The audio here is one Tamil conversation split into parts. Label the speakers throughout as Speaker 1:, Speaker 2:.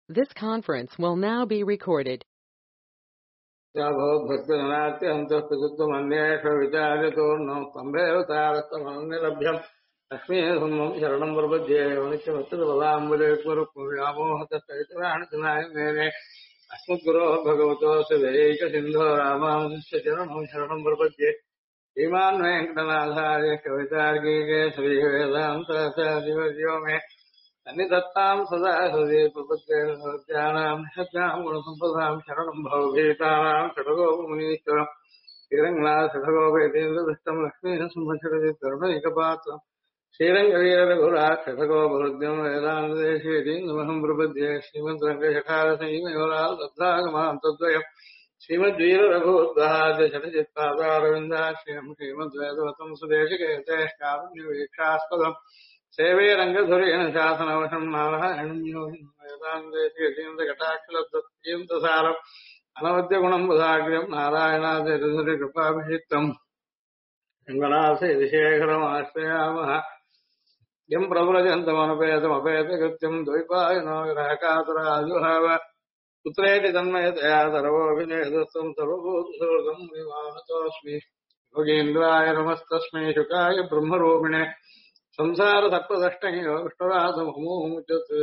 Speaker 1: This conference will now be recorded.
Speaker 2: भक्तनाट्य अंतस्तुत्वमन्येष विचार्यतोर्णं स्तम्भेव तारस्तमन्यलभ्यम् लक्ष्मीसम्मं शरणं प्रपद्ये नित्यमत्तपदाम्बुलेश्वरव्यामोहतस्तैतराणितनायमेने अस्मद्गुरोः भगवतोऽस्य दैकसिन्धो रामानुजस्य चरणं शरणं प्रपद्ये श्रीमान् वेङ्कटनाथार्य कवितार्किके श्रीवेदान्ताचार्यवर्यो मे सन्निधत्तां सदा हृदि प्रपद्येनां निषद्यां गुणसम्पदां शरणं भवभीतानां षडगोपमुनीश्वरम् श्रीरङ्गनाथषडगोपेतीन्द्रदृष्टं लक्ष्मीनसंवत्सरति तरुणैकपात्रम् श्रीरङ्गवीररघुराक्षसगोपहृद्यं वेदान्तदेशीयतीन्द्रमहं प्रपद्ये श्रीमद्रङ्गशठारसंहिमयोराल्लब्धागमां तद्वयम् श्रीमद्वीररघुद्वहाद्य षट्चित्पादारविन्दाश्रियं श्रीमद्वेदवतं सुदेशिकेते कारुण्यवीक्षास्पदम् सेवे रङ्गधुरेण शासनवशं नारायणं वेदान्तेशीयतीन्द्रकटाक्षलब्धतीन्द्रसारम् अनवद्यगुणं बुधाग्र्यं नारायणादिकृपाभिषिक्तम् रङ्गनाथशेखरमाश्रयामः यं प्रव्रजन्तमनुपेतमपेतकृत्यं द्वैपायनो विरहकातराजुहाव पुत्रेति तन्मयतया सर्वोऽभिनेदस्तं सर्वभूतसुहृदं विमानतोऽस्मि योगीन्द्राय नमस्तस्मै शुकाय ब्रह्मरूपिणे संसार சர்ப்பதஷ்டையோ விஷ்ணுராசமுச்சத்து.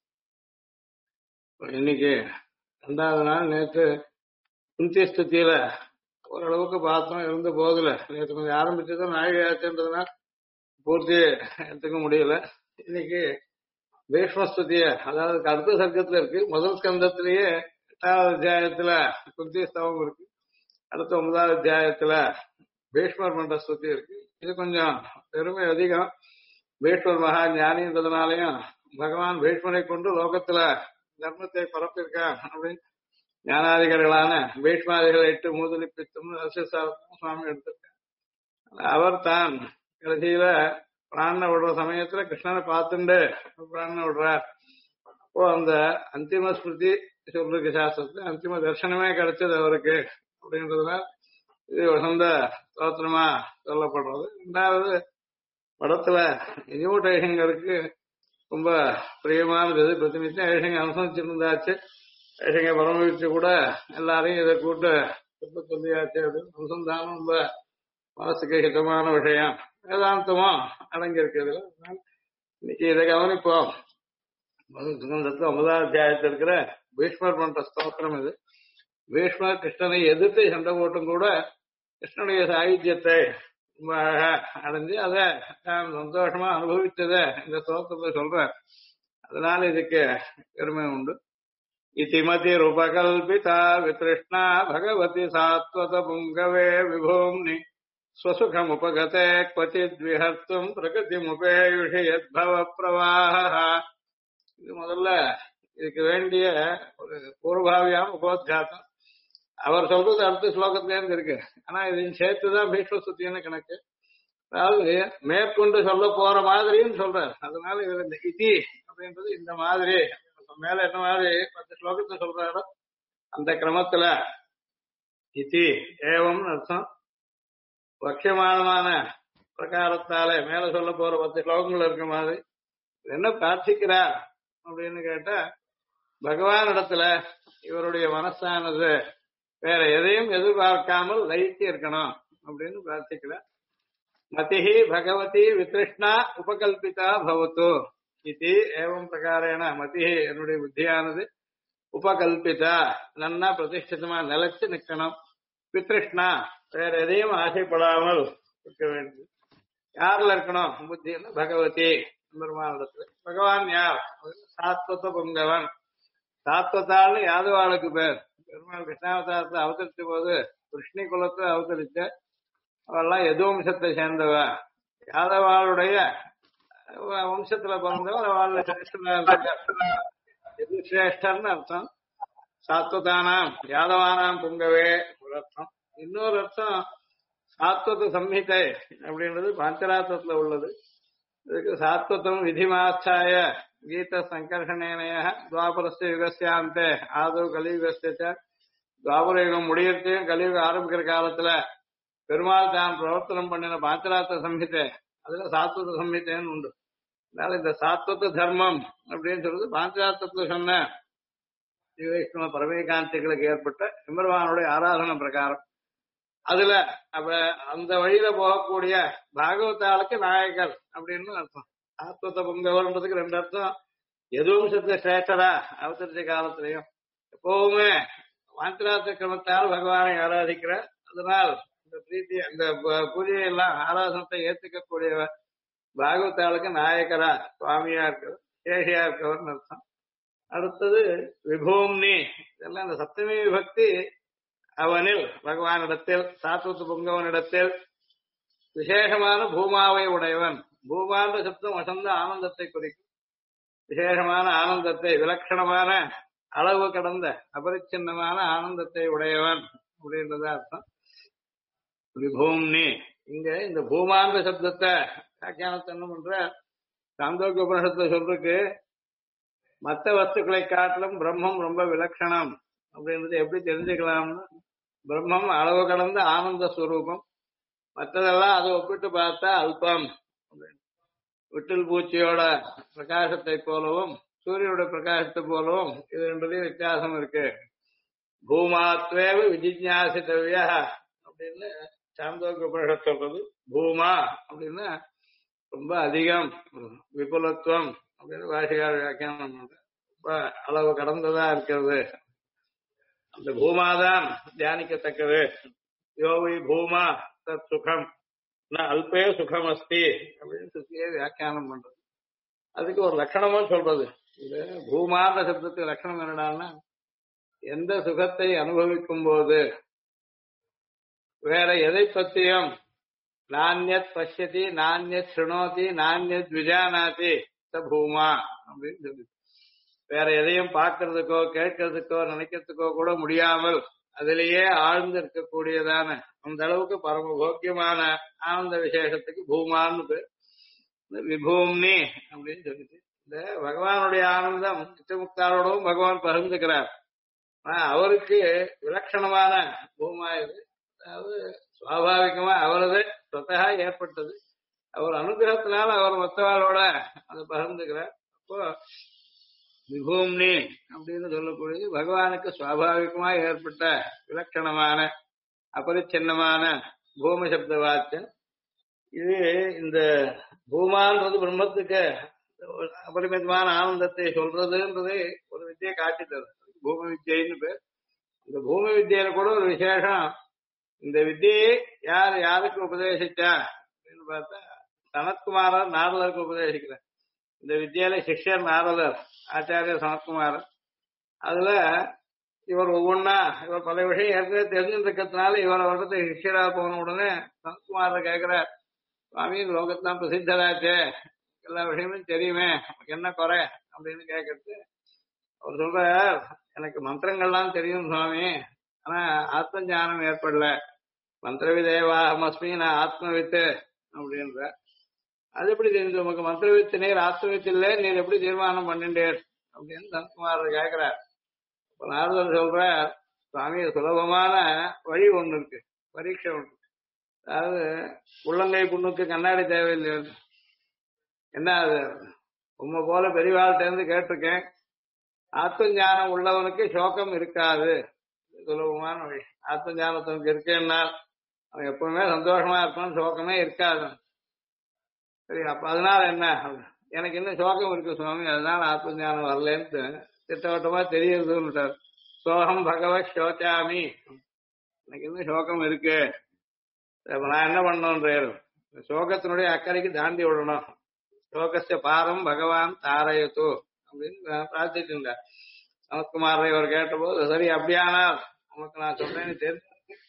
Speaker 2: இன்னைக்கு ரெண்டாவது நாள். நேற்று குந்தி ஸ்துதியில ஓரளவுக்கு பார்த்தோம், இருந்த போதில் நேற்று கொஞ்சம் ஆரம்பிச்சதும் நாயகியாச்சுன்றதுனால பூர்த்தி எடுத்துக்க முடியல. இன்னைக்கு பீஷ்மஸ்துதிய, அதாவது அடுத்த சர்க்கத்துல இருக்கு. முதல் ஸ்கந்தத்திலேயே 8வது அத்தியாயத்துல குந்தி ஸ்தவம் இருக்கு. அடுத்த 9வது அத்தியாயத்துல பீஷ்மர் மன்ற ஸ்துதி இருக்கு. இது கொஞ்சம் பெருமை அதிகம். பீஷ்மர் மகா ஞானின்றதுனாலையும் பகவான் பீஷ்மரை கொண்டு லோகத்துல தர்மத்தை பரப்பிருக்கான் அப்படின்னு ஞானாதிகாரிகளான பீஷ்மாதிகளை 8 மூதலிப்பித்தும் சுவாமி எடுத்திருக்கார். அவர் தான் கடைசியில பிராணனை விடுற சமயத்துல கிருஷ்ணனை பார்த்துட்டு பிராணனை விடுறார். அப்போ அந்த அந்திம ஸ்மிருதி சொல்லிருக்கு சாஸ்திரத்துல, அந்திம தர்சனமே கிடைச்சது அவருக்கு அப்படின்றதுனால இது வசந்த ஸ்தோத்திரமா சொல்லப்படுறது. ரெண்டாவது படத்துல யூட் ஐஷங்கருக்கு ரொம்ப பிரியமானது. பிரதிநித்தியம் ஐஷங்க அனுசரிச்சிருந்தாச்சு. ஐஷங்க பரமவிச்சு கூட எல்லாரையும் இதை கூட்டு சொல்லியாச்சு அப்படின்னு அனுசந்தானம் ரொம்ப மனசுக்கு ஹிதமான விஷயம். வேதாந்தமும் அடங்கியிருக்கு இதுல. இன்னைக்கு இதை கவனிப்போம். சுகந்தத்துல 9வது அத்தியாயத்தில் இருக்கிற பீஷ்மர் பண்ற ஸ்தோத்திரம் இது. பீஷ்மர் கிருஷ்ணனை எதிர்த்து சண்டை போட்டும் கூட கிருஷ்ணனுடைய சாகித்யத்தை ரொம்ப அழகா அடைஞ்சு அதை நான் சந்தோஷமா அனுபவித்ததை இந்த ஸ்தோத்திரத்தை சொல்றேன். அதனால இதுக்கு பெருமை உண்டு. இதிமதி உபகல்பிதா வித்ருஷ்ணா பகவதி சாத்வத புங்கவே விபூம்னி ஸ்வசுகம் உபகதே க்வச்சித் விஹர்த்தும் பிரகிருதிமுபேயுஷி யத்பவ பிரவாஹ. இது முதல்ல இதுக்கு வேண்டிய ஒரு பூர்வபாவியான உபோத்காத்தம். அவர் சொல்றது அடுத்த ஸ்லோகத்திலேருந்து இருக்கு. ஆனா இதையும் சேர்த்துதான் பீஷ்மஸ்துதின்னு கணக்கு. அதாவது மேற்கொண்டு சொல்ல போற மாதிரின்னு சொல்றாரு. அதனால இதுல இந்த இதி அப்படின்றது இந்த மாதிரி மேல என்ன மாதிரி 10 ஸ்லோகத்தை சொல்றாரோ அந்த கிரமத்துல இதி ஏவம்னு அர்த்தம். பட்சமானமான பிரகாரத்தாலே மேல சொல்ல போற 10 ஸ்லோகங்கள் இருக்க மாதிரி என்ன பிரார்த்திக்கிறார் அப்படின்னு கேட்டா, பகவான் இடத்துல இவருடைய மனசானது வேற எதையும் எதிர்பார்க்காமல் லயித்து இருக்கணும் அப்படின்னு பிரார்த்திக்கிறார். மதிஹி பகவதி வித்ருஷ்ணா உபகல்பிதா பவத்து இது ஏவம் பிரகாரேன. மதிஹி என்னுடைய புத்தியானது உபகல்பிதா நன்னா பிரதிஷ்டிதமா நிலைச்சு நிக்கணும். வித்ருஷ்ணா வேற எதையும் ஆசைப்படாமல் இருக்க வேண்டும். யாருல இருக்கணும் புத்தியில? பகவதி பெருமானிடத்துல. பகவான் யார்? சாத்வத பொங்கவன். சாத்வத்தாள்னு யாதவாளுக்கு பேர். பெருமாள் கிருஷ்ணாவதாரத்தை அவதரித்த போது கிருஷ்ணி குலத்தை அவதரிச்ச அவெல்லாம் எது வம்சத்தை சேர்ந்தவ, யாதவாளுடைய வம்சத்துல பிறந்தவர். அவள் எது சிரேஷ்டர்னு அர்த்தம். சாத்வதானாம் யாதவானாம் பொங்கவே ஒரு அர்த்தம். இன்னொரு அர்த்தம் சாத்வத சம்ஹிதை அப்படின்றது பாஞ்சராத்திரத்துல உள்ளது. இதுக்கு சாத்வதம் விதிமாச்சாய கீத சங்கர்ஷணேனய துவாபரஸ்ய யுகஸ்யாந்தே ஆதோ கலியுகஸ்ய. துவாபர யுகம் முடியறதையும் கலியுகம் ஆரம்பிக்கிற காலத்துல பெருமாள் தான் பிரவர்த்தனம் பண்ணின பாஞ்சராத்திர சம்ஹிதை, அதுல சாத்வத சம்ஹிதைன்னு உண்டு. அதனால இந்த சாத்வத தர்மம் அப்படின்னு சொல்றது பாஞ்சராத்திரத்துல சொன்ன வைஷ்ணவ பரமேகாந்திகளுக்கு ஏற்பட்ட எம்பெருமானுடைய ஆராதனை பிரகாரம் அதுல அப்ப அந்த வழியில போகக்கூடிய பாகவதாளுக்கு நாயகர் அப்படின்னு அர்த்தம். ஆத்மத்தை பொங்கவர்ன்றதுக்கு ரெண்டு அர்த்தம். எதுவும் சித்த சிரேஷ்டரா அவதரிச்ச காலத்திலையும் எப்பவுமே மாந்திராத்த கிரமத்தால் பகவானை ஆராதிக்கிற, அதனால் இந்த பிரீத்தி அந்த பூஜையை எல்லாம் ஆராதனத்தை ஏத்துக்கக்கூடிய பாகவதாளுக்கு நாயகரா சுவாமியா இருக்கிறவர் சேஷியா இருக்கவர்னு அர்த்தம். அடுத்தது விபூம்னி, இதெல்லாம் இந்த சப்தமி விபக்தி அவனில் பகவானிடத்தில் சாத்வத்து பொங்கவனிடத்தில் விசேஷமான பூமாவை உடையவன். பூமான்ற சப்தம் வசந்த ஆனந்தத்தை குறிக்கும். விசேஷமான ஆனந்தத்தை, விலட்சணமான அளவு கடந்த அபரிச்சின்னமான ஆனந்தத்தை உடையவன் அப்படின்றத அர்த்தம். விபூம்னி இங்க இந்த பூமான்ற சப்தத்தை வியாக்கியானத்தை என்ன பண்ற, சாந்தோக்கிய உபனிஷத்துல சொல்றதுக்கு மற்ற வஸ்துக்களை காட்டிலும் பிரம்மம் ரொம்ப விலட்சணம் அப்படின்றது எப்படி தெரிஞ்சுக்கலாம்னு, பிரம்மம் அளவு கடந்த ஆனந்த ஸ்வரூபம், மற்றதெல்லாம் அதை ஒப்பிட்டு பார்த்தா அல்பம். விட்டில் பூச்சியோட பிரகாசத்தை போலவும் சூரியனோட பிரகாசத்தை போலவும் இது ரெண்டுலையும் வித்தியாசம் இருக்கு. பூமாத்வேவ விஜிஞாசித்தவ்யா அப்படின்னு சாந்தோக்கிய உபனிஷத் சொல்றது. பூமா அப்படின்னா ரொம்ப அதிகம், விபுலத்துவம் அப்படின்னு பாஷிகார வியாக்கியானம் பண்ற, ரொம்ப அளவு கடந்ததா இருக்கிறது. அந்த பூமாதான் தியானிக்கத்தக்கது. யோவி பூமா தத் சுகம் அல்பே சுகம் அஸ்தி அப்படின்னு சுத்தியே வியாக்கியானம் பண்றது. அதுக்கு ஒரு லட்சணமும் சொல்றது. இது பூமான்ற சப்தத்துக்கு லட்சணம் என்னடான்னா, எந்த சுகத்தை அனுபவிக்கும் போது வேற எதை பத்தியும் நானியத் பசியதி நானியத் சுணோதி நானியத் விஜானாதி ச பூமா அப்படின்னு சொல்லி, வேற எதையும் பார்க்கறதுக்கோ கேட்கறதுக்கோ நினைக்கிறதுக்கோ கூட முடியாமல் அதிலேயே ஆழ்ந்து இருக்கக்கூடியதான அந்த அளவுக்கு பரம போக்கியமான ஆனந்த விசேஷத்துக்கு பூமான்னு பேர். விபூம்னி அப்படின்னு சொல்லிட்டு இந்த பகவானுடைய ஆனந்தம் நித்தியமுக்தாரோடவும் பகவான் பகிர்ந்துக்கிறார். ஆனா அவருக்கு விலட்சணமான பூமா இது. அதாவது சுவாபாவிகமா அவரது சொத்தகா ஏற்பட்டது. அவர் அனுகிரகத்தினால அவர் மற்றவாளோட அதை பகிர்ந்துக்கிறார். அப்போ விபூம்னி அப்படின்னு சொல்லக்கூடியது பகவானுக்கு சுவாபாவிகமா ஏற்பட்ட விலட்சணமான அபரிச்சின்னமான பூம சப்த வாக்கியம். இது இந்த பூமான்றது பிரம்மத்துக்கு அபரிமிதமான ஆனந்தத்தை சொல்றதுன்றது ஒரு வித்தியை காட்டித்தது. பூமி வித்தியைன்னு பேர். இந்த பூமி வித்தியில கூட ஒரு விசேஷம். இந்த வித்தியை யாருக்கு உபதேசிச்சா அப்படின்னு பார்த்தா சனத்குமாரர் நாரதருக்கு உபதேசிக்கிறார். இந்த வித்தியால சிஷ்யர் நாரதர், ஆச்சாரியர் சனத்குமாரர். அதுல இவர் ஒவ்வொன்னா இவர் பல விஷயம் ஏற்கனவே தெரிஞ்சிருக்கிறதுனால இவர் அவர்கிட்ட சிஷ்யரா போன உடனே சனத்குமார கேட்கிறார், சுவாமி லோகத்தான் பிரசித்தராச்சே, எல்லா விஷயமும் தெரியுமே, என்ன குறை அப்படின்னு கேட்கறது. அவர் சொல்ற, எனக்கு மந்திரங்கள்லாம் தெரியும் சுவாமி, ஆனா ஆத்ம ஞானம் ஏற்படல. மந்திரவிதேவாஹமஸ்மி, நான் ஆத்மவித்து அப்படின்ற. அது எப்படி தெரிஞ்சு உமக்கு மந்திரவித்து, நீர் ஆத்மவித்து இல்லை, நீர் எப்படி தீர்மானம் பண்ணிண்டேர் அப்படின்னு சனத்குமாரர் கேட்கிறார். இப்ப நாரதர் சொல்ற, சுவாமி சுலபமான வழி ஒண்ணு இருக்கு, பரீட்சை ஒண்ணு. அதாவது உள்ளங்கை புண்ணுக்கு கண்ணாடி தேவையில்லை. என்ன அது, உண்மை போல பெரியவாழ்கிட்ட இருந்து கேட்டிருக்கேன், ஆத்ம ஞானம் உள்ளவனுக்கு சோகம் இருக்காது. சுலபமான வழி. ஆத்ம ஞானத்தவனுக்கு இருக்கேன்னா அவன் எப்பவுமே சந்தோஷமா இருப்பான், சோகமே இருக்காது. சரி, அப்ப அதனால என்ன, எனக்கு இன்னும் சோகம் இருக்கு சுவாமி, அதனால ஆத்ம ஞானம் வரலன்னு திட்டவட்டமா தெரியுதுன்னு. சோகம் பகவத் சோச்சாமி, எனக்கு இன்னும் சோகம் இருக்கு, நான் என்ன பண்ணணும்ன்றாரு. சோகத்தினுடைய அக்கறைக்கு தாண்டி விடணும். சோகஸ்ய பாரம் பகவான் தாரயத்து அப்படின்னு பிரார்த்திட்டு சனத்குமாரை அவர் கேட்டபோது, சரி அப்படியானால் உனக்கு நான் சொல்றேன்னு தெரிஞ்சு,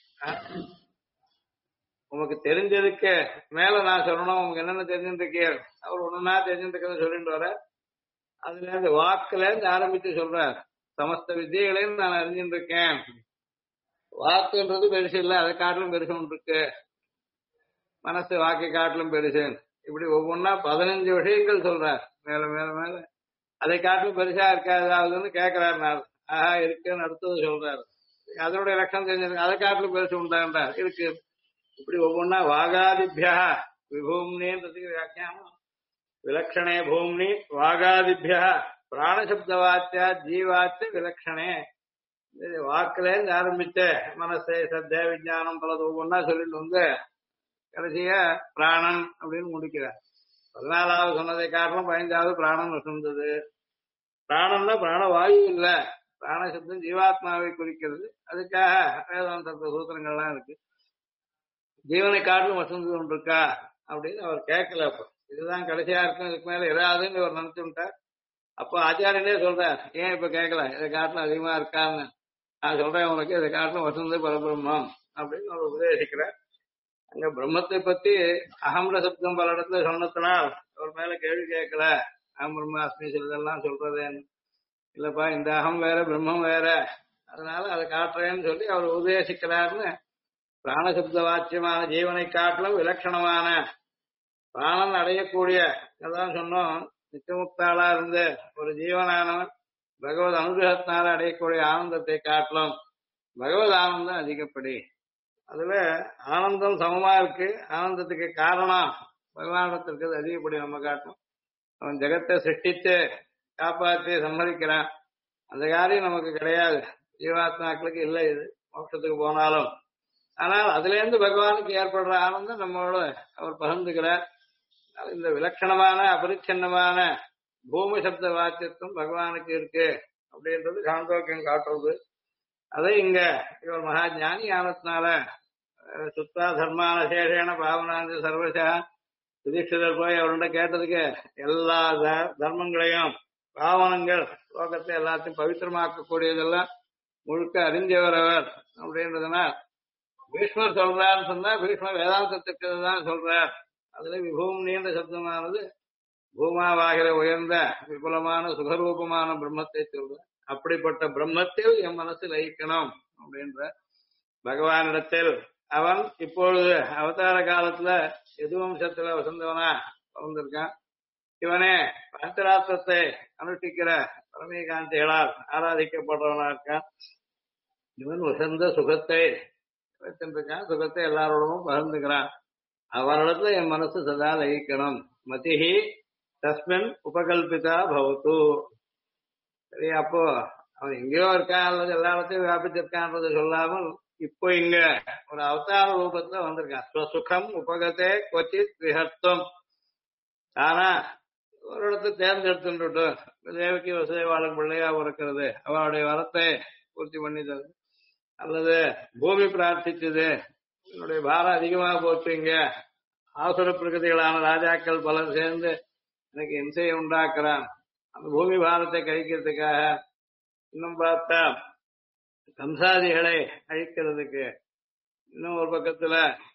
Speaker 2: உனக்கு தெரிஞ்சதுக்கு மேல நான் சொல்லணும், உனக்கு என்னென்ன தெரிஞ்சுருக்கீர். அவர் ஒண்ணுன்னா தெரிஞ்சுருக்கிறத சொல்லிட்டு வர, அதுல இருந்து வாக்குல இருந்து ஆரம்பிச்சு சொல்றார், சமஸ்த வித்தியைகளையும் நான் அறிஞ்சுட்டு இருக்கேன். வாக்குன்றது பெருசு இல்லை, அதை காட்டிலும் பெருசு ஒன்று இருக்கு. மனசு வாக்கை காட்டிலும் பெருசு. இப்படி ஒவ்வொன்னா 15 விஷயங்கள் சொல்றார். மேல மேல மேல அதை காட்டிலும் பெருசா இருக்காதாவதுன்னு கேட்கிறார். ஆஹா இருக்குன்னு அடுத்தது சொல்றாரு. அதனுடைய லட்சணம் தெரிஞ்சிருக்கு, அதை காட்டிலும் பெருசு உண்டான்றார், இருக்கு. இப்படி ஒவ்வொன்னா வாகாதிபியா விபூம்னின்றதுக்கு வியாக்கியானம், விலக்ஷணே பூம்னி வாகாதிபியா பிராணசப்த வாத்தியா ஜீவாத்திய விலட்சணே. இது வாக்குல இருந்து ஆரம்பிச்ச மனசு சத்த விஞ்ஞானம் பலது ஒவ்வொன்னா சொல்லிட்டு வந்து கடைசியா பிராணன் அப்படின்னு முடிக்கிறார். 14வது சொன்னதை காரணம் 15வது பிராணன் வசந்தது. பிராணம்னா பிராணவாயு இல்ல, பிராணசப்தம் ஜீவாத்மாவை குறிக்கிறது. அதுக்காக வேதாந்த சூத்திரங்கள்லாம் இருக்கு. ஜீவனை காட்டிலும் வசந்தது ஒன்று இருக்கா அப்படின்னு அவர் கேட்கல. அப்ப இதுதான் கடைசியா இருக்கும், இதுக்கு மேல இராதுன்னு அவர் நினைச்சுட்டார். அப்போ ஆச்சாரியனே சொல்றார், ஏன் இப்ப கேட்கல, இதை காட்டிலும் அதிகமா இருக்கான்னு. நான் சொல்றேன் உனக்கு, இதை காட்டிலும் வசந்தது பரபிரம்மம் அப்படின்னு அவர் உபதேசிக்கிறார். அங்க பிரம்மத்தை பத்தி அகம்ர சப்தம் பல இடத்துல சொன்னதுனால் அவர் மேல கேள்வி கேட்கல. அகம் பிரம்மாஸ்மி சிலதெல்லாம் சொல்றதேன்னு. இல்லப்பா, இந்த அகம் வேற பிரம்மம் வேற, அதனால அதை காட்டுறேன்னு சொல்லி அவர் உபதேசிக்கிறார்னு. பிராணசப்த வாச்சியமான ஜீவனை காட்டிலும் விலட்சணமான பிராணன் அடையக்கூடிய, அதான் சொன்னோம், நித்தியமுக்தாளா இருந்து ஒரு ஜீவனானவன் பகவத் அனுகிரகத்தினால அடையக்கூடிய ஆனந்தத்தை காட்டிலும் பகவத் ஆனந்தம் அதிகப்படி. அதுல ஆனந்தம் சமமா இருக்கு, ஆனந்தத்துக்கு காரணம் பகவானிடத்திற்கு அது அதிகப்படி நம்ம காட்டணும். அவன் ஜெகத்தை சிருஷ்டித்து காப்பாற்றி சம்மதிக்கிறான், அந்த காரியம் நமக்கு கிடையாது, ஜீவாத்மாக்களுக்கு இல்லை. இது மோட்சத்துக்கு போனாலும், ஆனால் அதுல இருந்து பகவானுக்கு ஏற்படுற ஆனந்தம் நம்மளோட அவர் பகிர்ந்துக்கிறார். இந்த விலட்சணமான அபரிச்சின்னமான பூமி சப்த வாக்கியத்துவம் பகவானுக்கு இருக்கு அப்படின்றது சாந்தோக்கியம் காட்டுறது. அதை இங்க இவர் மகா ஞானி ஆனத்தினால சுத்தா தர்மான சேஷேன பாவனாந்து சர்வசா யுதிஷ்டிரர் போய் அவர்கிட்ட கேட்டதுக்கு எல்லா தர்மங்களையும் பாவனங்கள் லோகத்தை எல்லாத்தையும் பவித்திரமாக்கக்கூடியதெல்லாம் முழுக்க அறிஞ்சவர் அவர் அப்படின்றதுனால் பீஷ்மர் சொல்றாருன்னு சொன்னா பீஷ்மர் வேதாந்தத்துக்கு தான் சொல்றார். அதுல விபூம் நீண்ட சப்தமானது பூமாவாகிற உயர்ந்த விபுலமான சுகரூபமான பிரம்மத்தை சொல்ற. அப்படிப்பட்ட பிரம்மத்தில் என் மனசு லயிக்கணும் அப்படின்ற பகவானிடத்தில் அவன் இப்பொழுது அவதார காலத்துல எதுவம்சத்துல வசந்தவனா பிறந்திருக்கான். இவனே பஞ்சராத்திரத்தை அனுஷ்டிக்கிற பரமேகாந்திகளால் ஆராதிக்கப்படுறவனா இருக்கான். இவன் வசந்த சுகத்தை வைத்திருக்கான், சுகத்தை எல்லாரோடவும் பகிர்ந்துக்கிறான். அவனிடத்துல என் மனசு சதா லயிக்கணும். மதிஹி தஸ்மின் உபகல்பிதா பவத்து. சரி, அப்போ அவன் எங்கேயோ இருக்கான் அல்லது எல்லா இடத்தையும் வியாபிச்சிருக்கான்றதை சொல்லாமல் இப்போ இங்க ஒரு அவதார ரூபத்துல வந்திருக்கான். ஸ்வசுகம் உபகத்தே கொச்சித் விஹர்த்தம். ஆனா ஒரு இடத்தை தேர்ந்தெடுத்துட்டு தேவகி வசுதேவாளன் பிள்ளையா பிறக்கிறது, அவனுடைய வரத்தை பூர்த்தி பண்ணி தருது. அல்லது பூமி பிரார்த்திச்சது, என்னுடைய பாரம் அதிகமாக போச்சு, இங்க ஆசுர பிரகதிகளான ராஜாக்கள் பலர் சேர்ந்து எனக்கு இம்சையை உண்டாக்குறான், அந்த பூமி பாரத்தை கழிக்கிறதுக்காக. இன்னும் பார்த்தா கம்சாதிகளை அழிக்கிறதுக்கு. இன்னும் ஒரு பக்கத்துல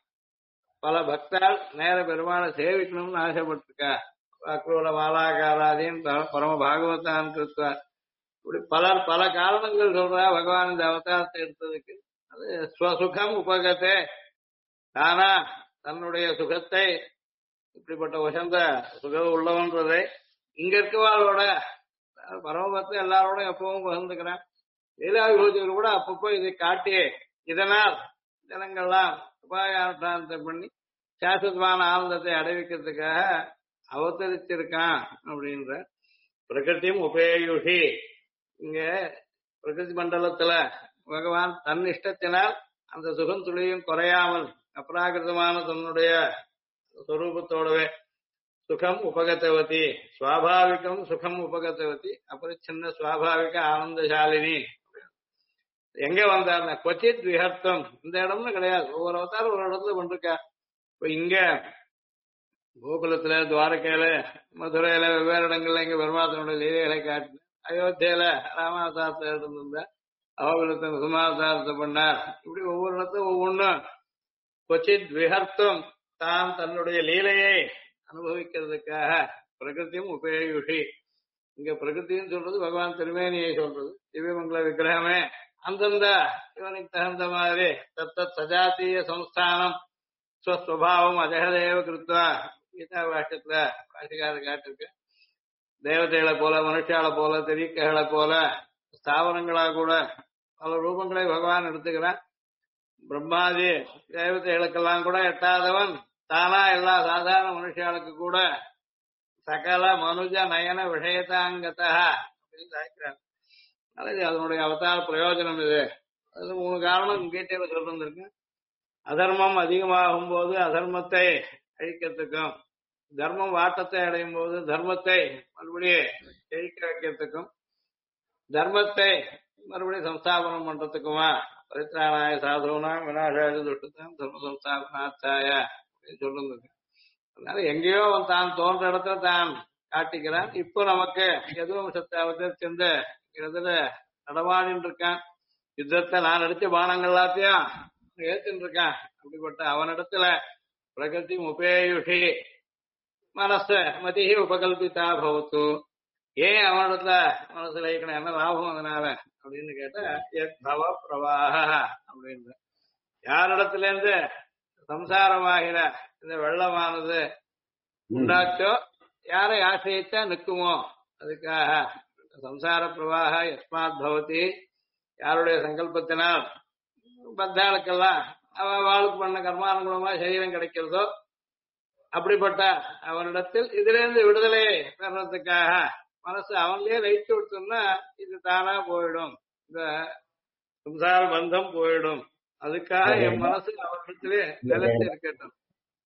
Speaker 2: பல பக்தால் நேர பெருமாளை சேவிக்கணும்னு ஆசைப்பட்டிருக்கா. அக்ரூர மாலாகாராதீன் பரம பாகவதான் கிருத்வா. இப்படி பலர் பல காரணங்கள் சொல்றா பகவான் இந்த அவதாரத்தை எடுத்ததுக்கு. அது ஸ்வசுகம் உபகத்தை, தானா தன்னுடைய சுகத்தை, இப்படிப்பட்ட வசந்த சுகம் உள்ளவன்றதை இங்க இருக்கவாளோட பரமபத்தை எல்லாரோட எப்பவும் பகிர்ந்துக்கிறேன். லீலாவிபூதிகள் கூட அப்பப்போ இதை காட்டி இதனால் ஜனங்கள்லாம் உபாயானுஷ்டானத்தை பண்ணி சாஸ்வதமான ஆனந்தத்தை அடைவிக்கிறதுக்காக அவதரிச்சிருக்கான் அப்படின்ற. பிரகிருதியும் உபேயுஷி. இங்க பிரகிருதி மண்டலத்துல பகவான் தன் இஷ்டத்தினால் அந்த சுகம் துளியும் குறையாமல் அப்ராகிருதமான தன்னுடைய ஸ்வரூபத்தோடவே சுகம் உபகத்தவதி, சுவாபாவிகம் சுகம் உபகத்தவதி, அபரிச்சின்ன சுவாபாவிக ஆனந்தசாலினி. எங்க வந்தார் கொச்சித் விஹர்த்தம், இந்த இடம்னு கிடையாது, ஒவ்வொரு அவதாரம் ஒரு இடத்துல பண்ணிருக்கா. இப்ப இங்க கோகுலத்துல துவாரகையில மதுரையில வெவ்வேறு இடங்கள்ல இங்க பெருமாத்தனுடைய லீலைகளை காட்டு. அயோத்தியில ராமாவதாரத்தை இருந்திருந்த அவகுலத்தை சுமாவதாரத்தை பண்ணார். இப்படி ஒவ்வொரு இடத்துல ஒவ்வொன்றும் கொச்சித் விஹர்த்தம், தான் தன்னுடைய லீலையை அனுபவிக்கிறதுக்காக. பிரகிருத்தியும் உபேயுஷி. இங்க பிரகிருத்தின்னு சொல்றது பகவான் திருமேனியை சொல்றது. திவ்யமங்கல விக்கிரகமே அந்தந்த இவனுக்கு தகுந்த மாதிரி தத்தத் சஜாத்திய சம்ஸ்தானம் ஸ்வஸ்வபாவம் அஜகதேவ கிருத்வா. கீதா பாஷ்யத்துல பாஷிகார காட்டிருக்கு. தேவதைகளை போல, மனுஷால போல, தெரியக்கைகளை போல, ஸ்தாவரங்களா கூட பல ரூபங்களை பகவான் எடுத்துக்கிறான். பிரம்மாதி தேவதைகளுக்கெல்லாம் கூட எட்டாதவன் தானா எல்லா சாதாரண மனுஷாளுக்கு கூட சகல மனுஜ நயன விஷயதாங்கதா அப்படின்னு சாய்க்கிறார். அது அதனுடைய அவதார பிரயோஜனம் இது. அது 3 காரணம் கீதையில சொல்லிருந்திருக்கு. அதர்மம் அதிகமாகும் போது அதர்மத்தை அழிக்கிறதுக்கும், தர்மம் வாட்டத்தை அடையும் போது தர்மத்தை மறுபடியும் ஜெயிக்க வைக்கிறதுக்கும், தர்மத்தை மறுபடியும் சம்ஸ்தாபனம் பண்றதுக்குமா பரித்ராணாய சாதுனா விநாசாய துஷ்டத்தான் தர்ம சம்ஸ்தாபனாச்சாய அப்படின்னு சொல்லிருந்திருக்கு. அதனால எங்கேயோ அவன் தான் தோன்ற இடத்துல தான் காட்டிக்கிறான். இப்போ நமக்கு எதுவம்சத்தை அவதரிச்சிருந்த இடத்துல நடமாடின்னு இருக்கான். யுத்தத்தை நான் அடிச்ச பானங்கள் எல்லாத்தையும் ஏத்துட்டு இருக்கான். அப்படிப்பட்ட அவனிடத்துல பிரகிருதி உபேயுஷி மனச மதி உபகல்பிதா பவத்து. ஏன் அவனிடத்துல மனசு லயிக்கணும், என்ன லாபம் அதனால அப்படின்னு கேட்டா எத் பவ பிரவாக அப்படின்னு யாரிடத்துல இருந்து சம்சாரமாகிற இந்த வெள்ளமானது உண்டாச்சோ, யாரை ஆசிரியத்தா நிற்குமோ அதுக்காக சம்சார பிரவாக யஸ்மாத் பவதி. யாருடைய சங்கல்பத்தினால் பத்தாளுக்கெல்லாம் அவ வாழ்க்கை பண்ண கர்மானுகுணமா சரீரம் கிடைக்கிறதோ அப்படிப்பட்ட அவனிடத்தில் இதுல இருந்து விடுதலை பெறறதுக்காக மனசு அவன்லயே லைட்டு விட்டோம்னா இது தானா போயிடும், இந்த சம்சார பந்தம் போயிடும். அதுக்காக என் மனசு அவனிடத்திலே நிலைத்து இருக்கட்டும்.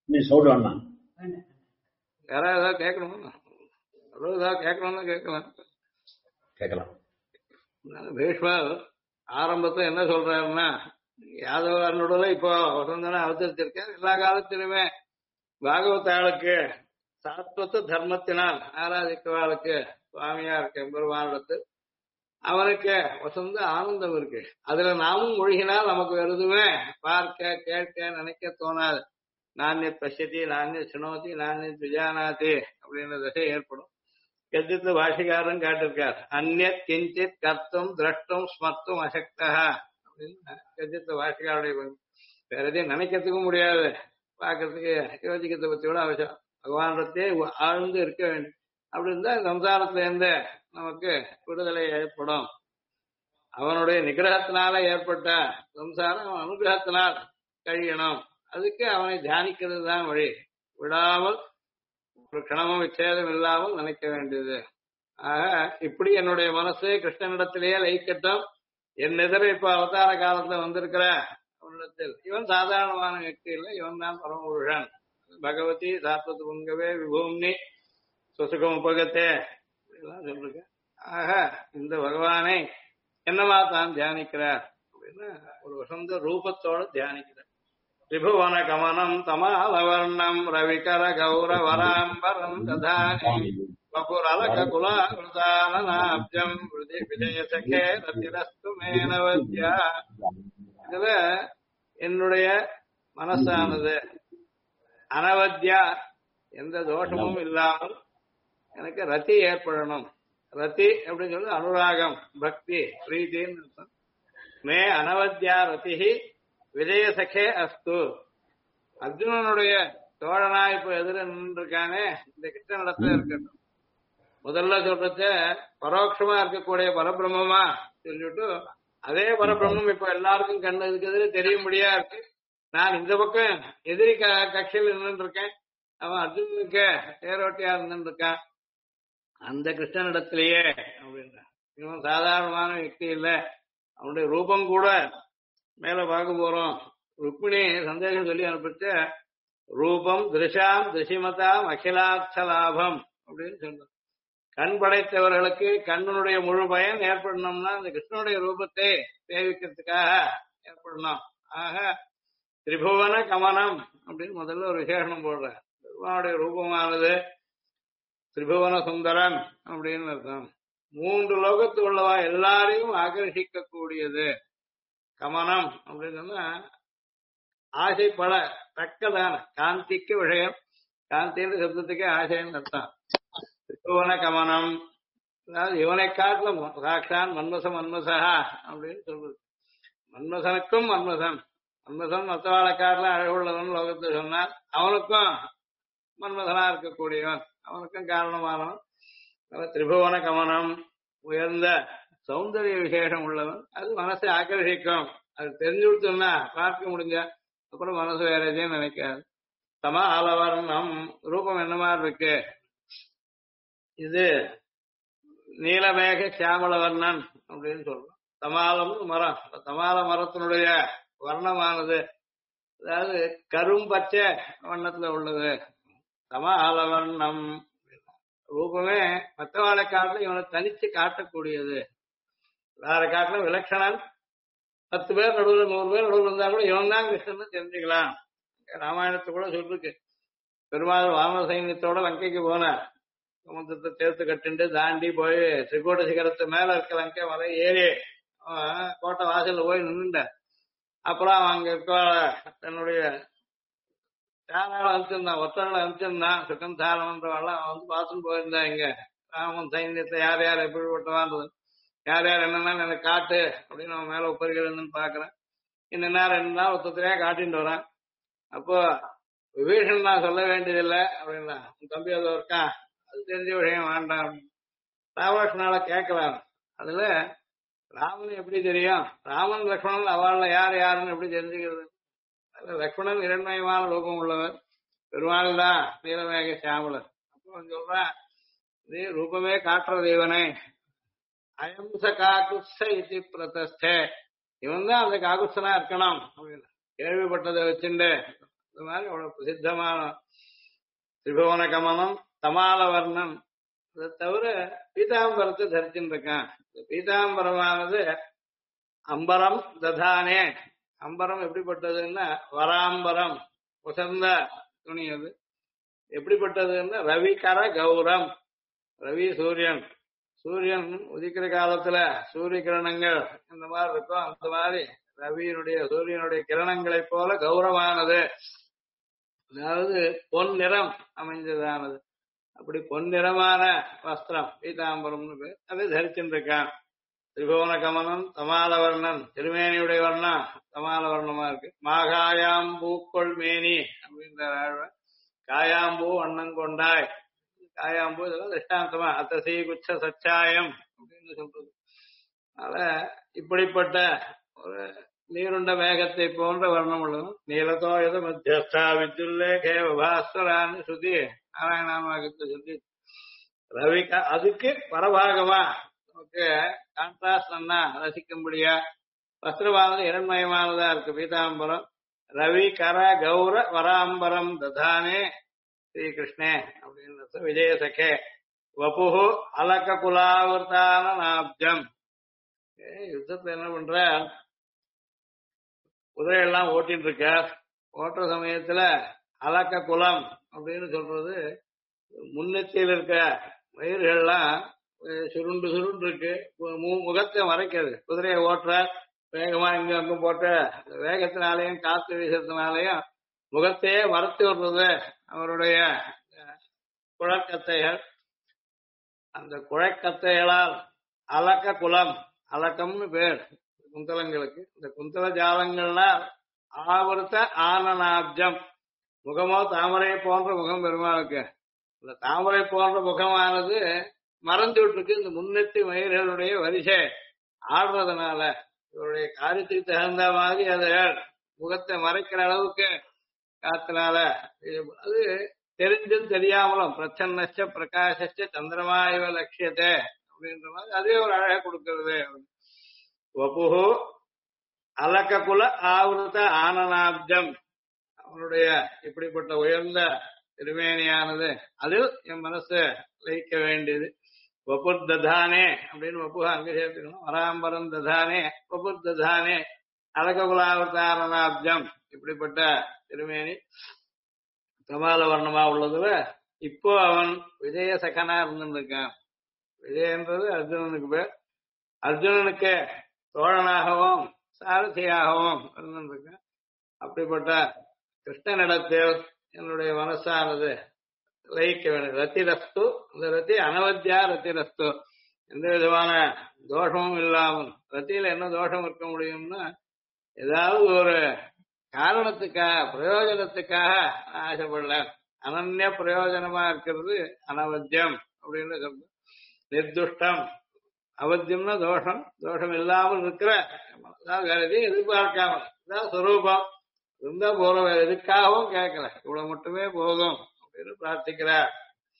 Speaker 2: யாராவது ஏதாவது கேட்கணுமா? ஏதாவது கேட்கணும்னா கேட்கலாம். பீஷ்மர் ஆரம்பத்துல என்ன சொல்றாருன்னா, யாதவனுடைய இப்போ வசந்தனா அவதரிச்சிருக்கேன். எல்லா காலத்திலுமே பாகவதாளுக்கு சாத்வத்த தர்மத்தினால் ஆராதிக்கவாளுக்கு சுவாமியா இருக்க பெருமானிடத்து அவனுக்கு வசந்த ஆனந்தம் இருக்கு. அதுல நாமும் மூழ்கினால் நமக்கு வருதுமே பார்க்க கேட்க நினைக்க தோணாது. நானிய பசியதி நானிய சுனோதி நானிய விஜானாதி அப்படின்ற திசை ஏற்படும். கத்தித்து பாஷிகாரன் காட்டிருக்கார். அந்நியத் கிஞ்சித் கர்த்தும் திரஷ்டும் ஸ்மர்த்தும் அசக்தா அப்படின்னு கத்தித்து பாஷிகாருடைய வேற எதையும் நினைக்கிறதுக்கும் முடியாது, பார்க்கறதுக்கு யோசிக்கிறத பத்தி கூட அவசியம். பகவானிடத்தே ஆழ்ந்து இருக்க வேண்டும். அப்படி இருந்தா சம்சாரத்துல இருந்து நமக்கு விடுதலை ஏற்படும். அவனுடைய நிகிரகத்தினால ஏற்பட்ட சம்சாரம் அவன் அனுகிரகத்தினால் கழியணும். அதுக்கு அவனை தியானிக்கிறது தான் வழி. விடாமல் ஒரு கணமும் விச்சேதம் இல்லாமல் நினைக்க வேண்டியது. ஆக இப்படி என்னுடைய மனசு கிருஷ்ணனிடத்திலேயே லயிக்கட்டும். என் எதிர இப்ப அவதார காலத்துல வந்திருக்கிற அவனிடத்தில் இவன் சாதாரணமான व्यक्ति இல்லை, இவன் தான் பரமபுருஷன். பகவதி சாத்வத் புங்கவே விபூம்னி சுசுகம் உபகத்தே எல்லாம் சொல்லிருக்க. ஆக இந்த பகவானை என்னவா தான் தியானிக்கிறார் அப்படின்னா ஒரு வசந்த ரூபத்தோட தியானிக்கிறார். திரிபுவன கமனம் தமாலவர்ணம் ரவிகர கௌரவராம்பரம் ததானி வபுரலக குலாபியம் விஜய சகே ரத்திரஸ்து மேனவத்யா. இதுல என்னுடைய மனசானது அனவத்யா எந்த தோஷமும் இல்லாமல் எனக்கு ரத்தி ஏற்படணும். ரத்தி அப்படின்னு சொல்லி அனுராகம் பக்தி பிரீத்தின்னு அர்த்தம். மே அனவத்யா ரத்திஹி விஜயசகே அஸ்து. அர்ஜுனனுடைய தோழனா இப்ப எதிர நின்றுருக்கானே இந்த கிருஷ்ணனிடத்துல இருக்கட்டும். முதல்ல சொல்றத பரோட்சமா இருக்கக்கூடிய பரபிரம்மமா சொல்லிட்டு அதே பரபிரம்மம் இப்ப எல்லாருக்கும் கண்ணு இருக்கிறது தெரிய முடியா இருக்கு. நான் இந்த பக்கம் எதிரி கட்சியில் நின்று இருக்கேன், அவன் அர்ஜுனனுக்கு தேரோட்டியா இருந்துட்டு இருக்கான். அந்த கிருஷ்ணனிடத்திலேயே அப்படின்னா இவன் சாதாரணமான व्यक्ति இல்ல, அவனுடைய ரூபம் கூட மேல பார்க்க போறோம். ருக்மிணி சந்தேகம் சொல்லி அனுப்பிச்ச ரூபம் திருஷாம் திருஷிமதாம் அகிலாட்ச லாபம் அப்படின்னு சொன்னோம். கண் படைத்தவர்களுக்கு கண்ணனுடைய முழு பயன் ஏற்படணும்னா அந்த கிருஷ்ணனுடைய ரூபத்தை சேவிக்கிறதுக்காக ஏற்படணும். ஆக திரிபுவன கமனம் அப்படின்னு முதல்ல ஒரு விசேஷனம் போடுற. பெருமானுடைய ரூபமானது திரிபுவன சுந்தரன் அப்படின்னு அர்த்தம். 3 லோகத்து உள்ளவா எல்லாரையும் ஆகர்ஷிக்க கூடியது. கமனம் அப்படின்னு சொன்னா ஆசைப்பட தக்கதான காந்திக்கு விஷயம். காந்தின்ற சப்தத்துக்கே ஆசைன்னு அர்த்தம். திரிபுவன கமனம் அதாவது இவனை காட்டிலும் சாட்சான் மன்மசா அப்படின்னு சொல்றது. மன்மசனுக்கும் மன்மசன் மற்றவாழக்காரெல்லாம் அழகுள்ளவன் லோகத்தை சொன்னார். அவனுக்கும் மன்மதனா இருக்கக்கூடியவன், அவனுக்கும் காரணமானவன். திரிபுவன கமனம் உயர்ந்த சௌந்தரிய விசேஷம் உள்ளவன். அது மனசை ஆக்கர்ஷிக்கும். அது தெரிஞ்சு கொடுத்தோம்னா பார்க்க முடிஞ்ச அப்புறம் மனசு வேற எதையும் நினைக்காது. சம ஆலவர்ணம் ரூபம் என்ன மாதிரி இருக்கு, இது நீலமேக சியாமல வர்ணன் அப்படின்னு சொல்றோம். தமாலம் மரம், தமால மரத்தினுடைய வர்ணமானது அதாவது கரும்பச்சை வண்ணத்துல உள்ளது. தமால வர்ணம் ரூபமே மற்றவாளை காட்டிலும் இவனை தனிச்சு காட்டக்கூடியது. வேற காட்டிலும் விலட்சணன். 10 பேர் நடுவில் 100 பேர் நடுவில் இருந்தா கூட இவன் தான் கிருஷ்ணன் தெரிஞ்சுக்கலாம். ராமாயணத்தை கூட சொல்லிருக்கு. பெருமாள் வாமன சைன்யத்தோட லங்கைக்கு போனார். சமுத்திரத்தை சேர்த்து கட்டுண்டு தாண்டி போய் திரிகோட சிகரத்து மேல இருக்க லங்கை மலை ஏறி கோட்டை வாசல்ல போய் நின்றுட்டார். அப்புறம் அங்க இருக்க தன்னுடைய யாரால அனுப்பிச்சிருந்தான், ஒத்தனை அனுப்பிச்சிருந்தான். சுகம் சாரம்ன்றவெல்லாம் வந்து பார்த்துன்னு போயிருந்தா இங்க ராமன் சைன்யத்தை யார் யார் எப்படிப்பட்டவான்றது, யார் யார் என்னன்னா எனக்கு காட்டு அப்படின்னு அவன் மேல ஒப்பரிக்கிறதுன்னு பாக்குறேன். என்னன்னா 2 நாள் ஒருத்தரையா காட்டிட்டு வரான். அப்போ விபீஷன் நான் சொல்ல வேண்டியதில்லை அப்படின்னா உன் தம்பி அது இருக்கான், அது தெரிஞ்ச விஷயம் வேண்டாம். ராமலட்சுமணால கேட்கலாம். அதுல ராமன் எப்படி தெரியும், ராமன் லக்ஷ்மணன் அவள்ல யார் யாருன்னு எப்படி தெரிஞ்சுக்கிறது? லக்ஷ்மணன் இரண்மயமான ரூபம் உள்ளவர், பெருமாள் தான் நீலமேக சியாமலர். அப்போ சொல்றான் இது ரூபமே காட்டுற தேவனே, அயம்ச காகுத்ஸ இதி பிரதஸ்தே, இவன் தான் அந்த காகுத்ஸனா இருக்கணும் அப்படின்னு கேள்விப்பட்டதை வச்சுட்டு இந்த மாதிரி அவ்வளவு பிரசித்தமான திரிபுவன கமனம் தமாலவர்ணன். அதை தவிர பீதாம்பரத்தை தரிச்சுட்டு இருக்கான். பீதாம்பரமானது அம்பரம் ததானே, அம்பரம் எப்படிப்பட்டதுன்னா வராம்பரம், உசந்த துணி. அது எப்படிப்பட்டதுன்னா ரவிகர கௌரம், ரவி சூரியன், சூரியன் உதிக்கிற காலத்துல சூரிய கிரணங்கள் இந்த மாதிரி இருக்கும். அந்த மாதிரி ரவியினுடைய சூரியனுடைய கிரணங்களை போல கௌரவானது, அதாவது பொன் நிறம் அமைஞ்சதானது. அப்படி பொன்னிறமான வஸ்திரம் பீதாம்பரம்னு பேர். அதை தரிச்சுட்டு இருக்கான். திரிபுவன கமனம் தமாலவர்ணன், திருமேனியுடைய வர்ணம் தமாலவர்ணமா இருக்கு. மாகாயாம்பூக்கொள் மேனி அப்படின்ற ஆழ்வார். காயாம்பூ வண்ணம் கொண்டாய், காயாம்பூ இதெல்லாம் திஷ்டாந்தமா அத்தசீ குச்ச சச்சாயம் அப்படின்னு சொல்றது. அதனால இப்படிப்பட்ட ஒரு நீருண்ட மேகத்தை போன்ற வர்ணம் உள்ளதும் நீலத்தோயத மத்தியஸ்தா வித்யுல்லேகே பாஸ்வரான்னு சுத்தி நாராயணாமாகத்தை சொல்லி ரவிகா அதுக்கு பரபாகமா நமக்கு கான்ட்ராஸ்ட் நன்னா ரசிக்கும்படியா வஸ்திரமானது இரண்மயமானதா இருக்கு பீதாம்பரம். ரவி கர கௌர வராம்பரம் ததானே ஸ்ரீகிருஷ்ணே அப்படின்னு விஜயசகே வபுஹு அலக்க குலாவர்த்தான நாப்ஜம். யுத்தத்துல என்ன பண்ற, குதிரையெல்லாம் ஓட்டிட்டு இருக்க, ஓட்டுற சமயத்துல அலக்க குலம் அப்படின்னு சொல்றது முன்னெத்தியில் இருக்க வயிறுகள்லாம் சுருண்டு சுருண்டு இருக்கு, முகத்தை மறைக்கிறது. குதிரையை ஓட்டுற வேகமா இங்க அங்கும் போட்டு வேகத்தினாலையும் காத்து வீசத்தினாலையும் முகத்தையே மறைத்து விடுறது அவருடைய குழக்கத்தைகள். அந்த குழக்கத்தைகளால் அலக்க குலம், அலக்கம்னு பேர் குந்தலங்களுக்கு. இந்த குந்தல ஜாலங்கள்னால் ஆவர்த்த ஆனநாப்ஜம், முகமோ தாமரை போன்ற முகம் பெருமாளுக்கு. இந்த தாமரை போன்ற முகமானது மறைஞ்சு விட்டுருக்கு. இந்த முன்னெத்தி மயிர்களுடைய வரிசை ஆடுறதுனால இவருடைய காரியத்துக்கு தகுந்த மாதிரி அதை முகத்தை மறைக்கிற அளவுக்கு காத்தினால அது தெரிஞ்சும் தெரியாமலும் பிரச்சன்னச்ச பிரகாசச்ச சந்திரமா இவ லட்சியத்தை அப்படின்ற மாதிரி அதே ஒரு அழகை கொடுக்கிறது. வபுஹு அலக்ககுல ஆவருத்த ஆனநாப்ஜம், அவனுடைய இப்படிப்பட்ட உயர்ந்த திருமேனியானது அது என் மனசு லயிக்க வேண்டியது. வபுர் ததானே அப்படின்னு வபுக அங்க சேர்த்துக்கணும். வராம்பரம் ததானே வபுர் ததானே அலக்ககுலாவர்த்த ஆனநாப்ஜம், இப்படிப்பட்ட திருமேனி கபால வர்ணமா உள்ளதுல இப்போ அவன் விஜய சகனா இருந்துருக்கான். விஜயன்றது அர்ஜுனனுக்கு பேர். அர்ஜுனனுக்கு தோழனாகவும் சாரதியாகவும் இருந்திருக்கான். அப்படிப்பட்ட கிருஷ்ணனிடத்தில் என்னுடைய மனசானது லயிக்க வேண்டும். ரத்திரஸ்து, இந்த ரத்தி அனவத்தியா ரத்திரஸ்து, எந்த விதமான தோஷமும் இல்லாமல். ரத்தியில என்ன தோஷம் இருக்க முடியும்னா ஏதாவது ஒரு காரணத்துக்காக பிரயோஜனத்துக்காக ஆசைப்படல. அனன்ய பிரயோஜனமா இருக்கிறது அனவத்தியம் அப்படின்னு சொல்றது. நிர்துஷ்டம், அவத்தியம்னா தோஷம், தோஷம் இல்லாமல் இருக்கிற வேற எதையும் எதிர்பார்க்காமல் இதான் சுரூபம் இருந்தா போற, வேற எதுக்காகவும் கேட்கல, இவ்வளவு மட்டுமே போதும் அப்படின்னு பிரார்த்திக்கிறார்.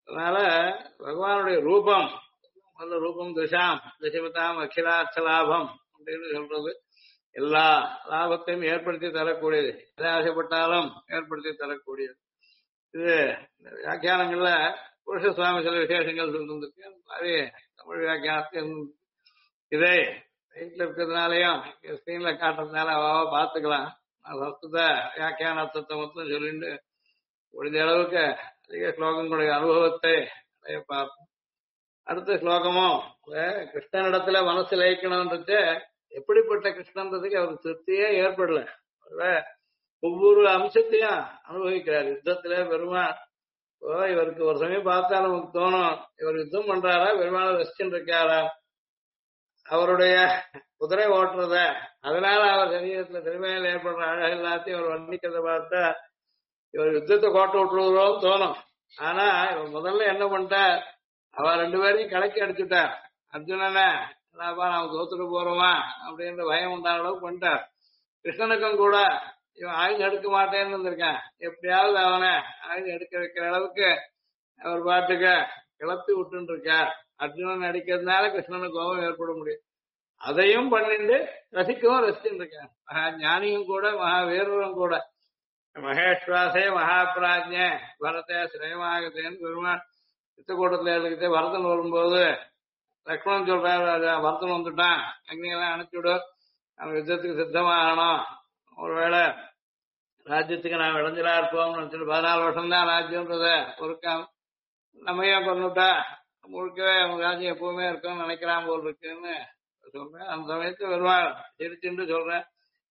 Speaker 2: அதனால பகவானுடைய ரூபம் அந்த ரூபம் திசாம் திசமதாம் அகிலாட்ச லாபம் அப்படின்னு சொல்றது எல்லா லாபத்தையும் ஏற்படுத்தி தரக்கூடியது. எதை ஆசைப்பட்டாலும் ஏற்படுத்தி தரக்கூடியது. இது வியாக்கியானங்கள்ல புருஷ சுவாமி சில விசேஷங்கள் சொல்லிருக்கு. அது தமிழ் வியாக்கியானத்தில் இதே வீட்டில் இருக்கிறதுனாலையும் ஸ்கிரீன்ல காட்டுறதுனால அவாவா பார்த்துக்கலாம். சம்ஸ்கிருத வியாக்கியான அர்த்தத்தை மட்டும் சொல்லிட்டு முடிஞ்ச அளவுக்கு அதிக ஸ்லோகங்களுடைய அனுபவத்தை பார்ப்போம். அடுத்த ஸ்லோகமும் கிருஷ்ணனிடத்துல மனசு லயிக்கணும்ன்றது எப்படிப்பட்ட கிருஷ்ணன்றதுக்கு அவருக்கு திருப்தியே ஏற்படல. ஒவ்வொரு அம்சத்தையும் அனுபவிக்கிறார். யுத்தத்திலே பெருமாள் இவருக்கு ஒரு சமயம் பார்த்தா நமக்கு தோணும், இவர் யுத்தம் பண்றாரா பெருமாள் ரசிச்சுட்டு இருக்காரா, அவருடைய குதிரை ஓட்டுறத அதனால அவர் சரீரத்துல திறமையில ஏற்படுற அழகு எல்லாத்தையும் அவர் வர்ணிக்கிறத பார்த்தா இவர் யுத்தத்தை கோட்டை விட்டுருவோம் தோணும். ஆனா இவர் முதல்ல என்ன பண்ணிட்டார், அவ ரெண்டு பேரையும் கலக்கி அடிச்சுட்டார். அர்ஜுனனை என்னப்பா நாம தோத்துட்டு போறோமா அப்படின்ற பயம் உண்டான அளவுக்கு பண்ணிட்டார். கிருஷ்ணனுக்கும் கூட இவன் ஆயுதம் எடுக்க மாட்டேன்னு இருந்திருக்கான், எப்படியாவது அவனை ஆயுதம் எடுக்க வைக்கிற அளவுக்கு அவர் பாட்டுக்கு கிளப்பி விட்டு இருக்கார். அர்ஜுனன் அடிக்கிறதுனால கிருஷ்ணனுக்கு கோபம் ஏற்பட முடியும். அதையும் பண்ணிட்டு ரசிக்கவும் ரசிச்சுட்டு இருக்கார். மகா ஞானியும் கூட மகா வீரரும் கூட மகேஸ்வாசே மகாபிராஜ்ய பரத சிரேமாகத்தேன்னு பெருமாள் சித்தக்கூட்டத்துல எழுதிக்கிட்டே பரதன் வரும்போது லக்ஷ்மணன் சொல்றாரு, பரதன் வந்துட்டான், அக்னியெல்லாம் அனுப்பிச்சுடு, நம்ம யுத்தத்துக்கு சித்தமாகணும், ஒருவேளை ராஜ்யத்துக்கு நான் இளைஞரா இருப்போம்னு நினைச்சிட்டு 14 வருஷம் தான் ராஜ்யம்ன்றத பொறுக்காம நம்ம ஏன் பண்ணிட்டா முழுக்கவே அவங்க ராஜ்யம் எப்பவுமே இருக்கும்னு நினைக்கிறான் போல் இருக்குன்னு சொல்றேன். அந்த சமயத்து வருவாள் சிரிச்சுட்டு சொல்றேன்,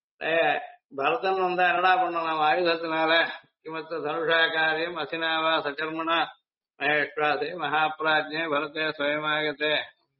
Speaker 2: பரதன் வந்தா என்னடா பண்ணலாம் ஆயுதத்தினால, கிமத்த தனுஷா காரியம் அசினாவா சச்சர்மனா மகேஸ்வராசே மகாபிராஜ்ய பரதே சுயமாகத்தே.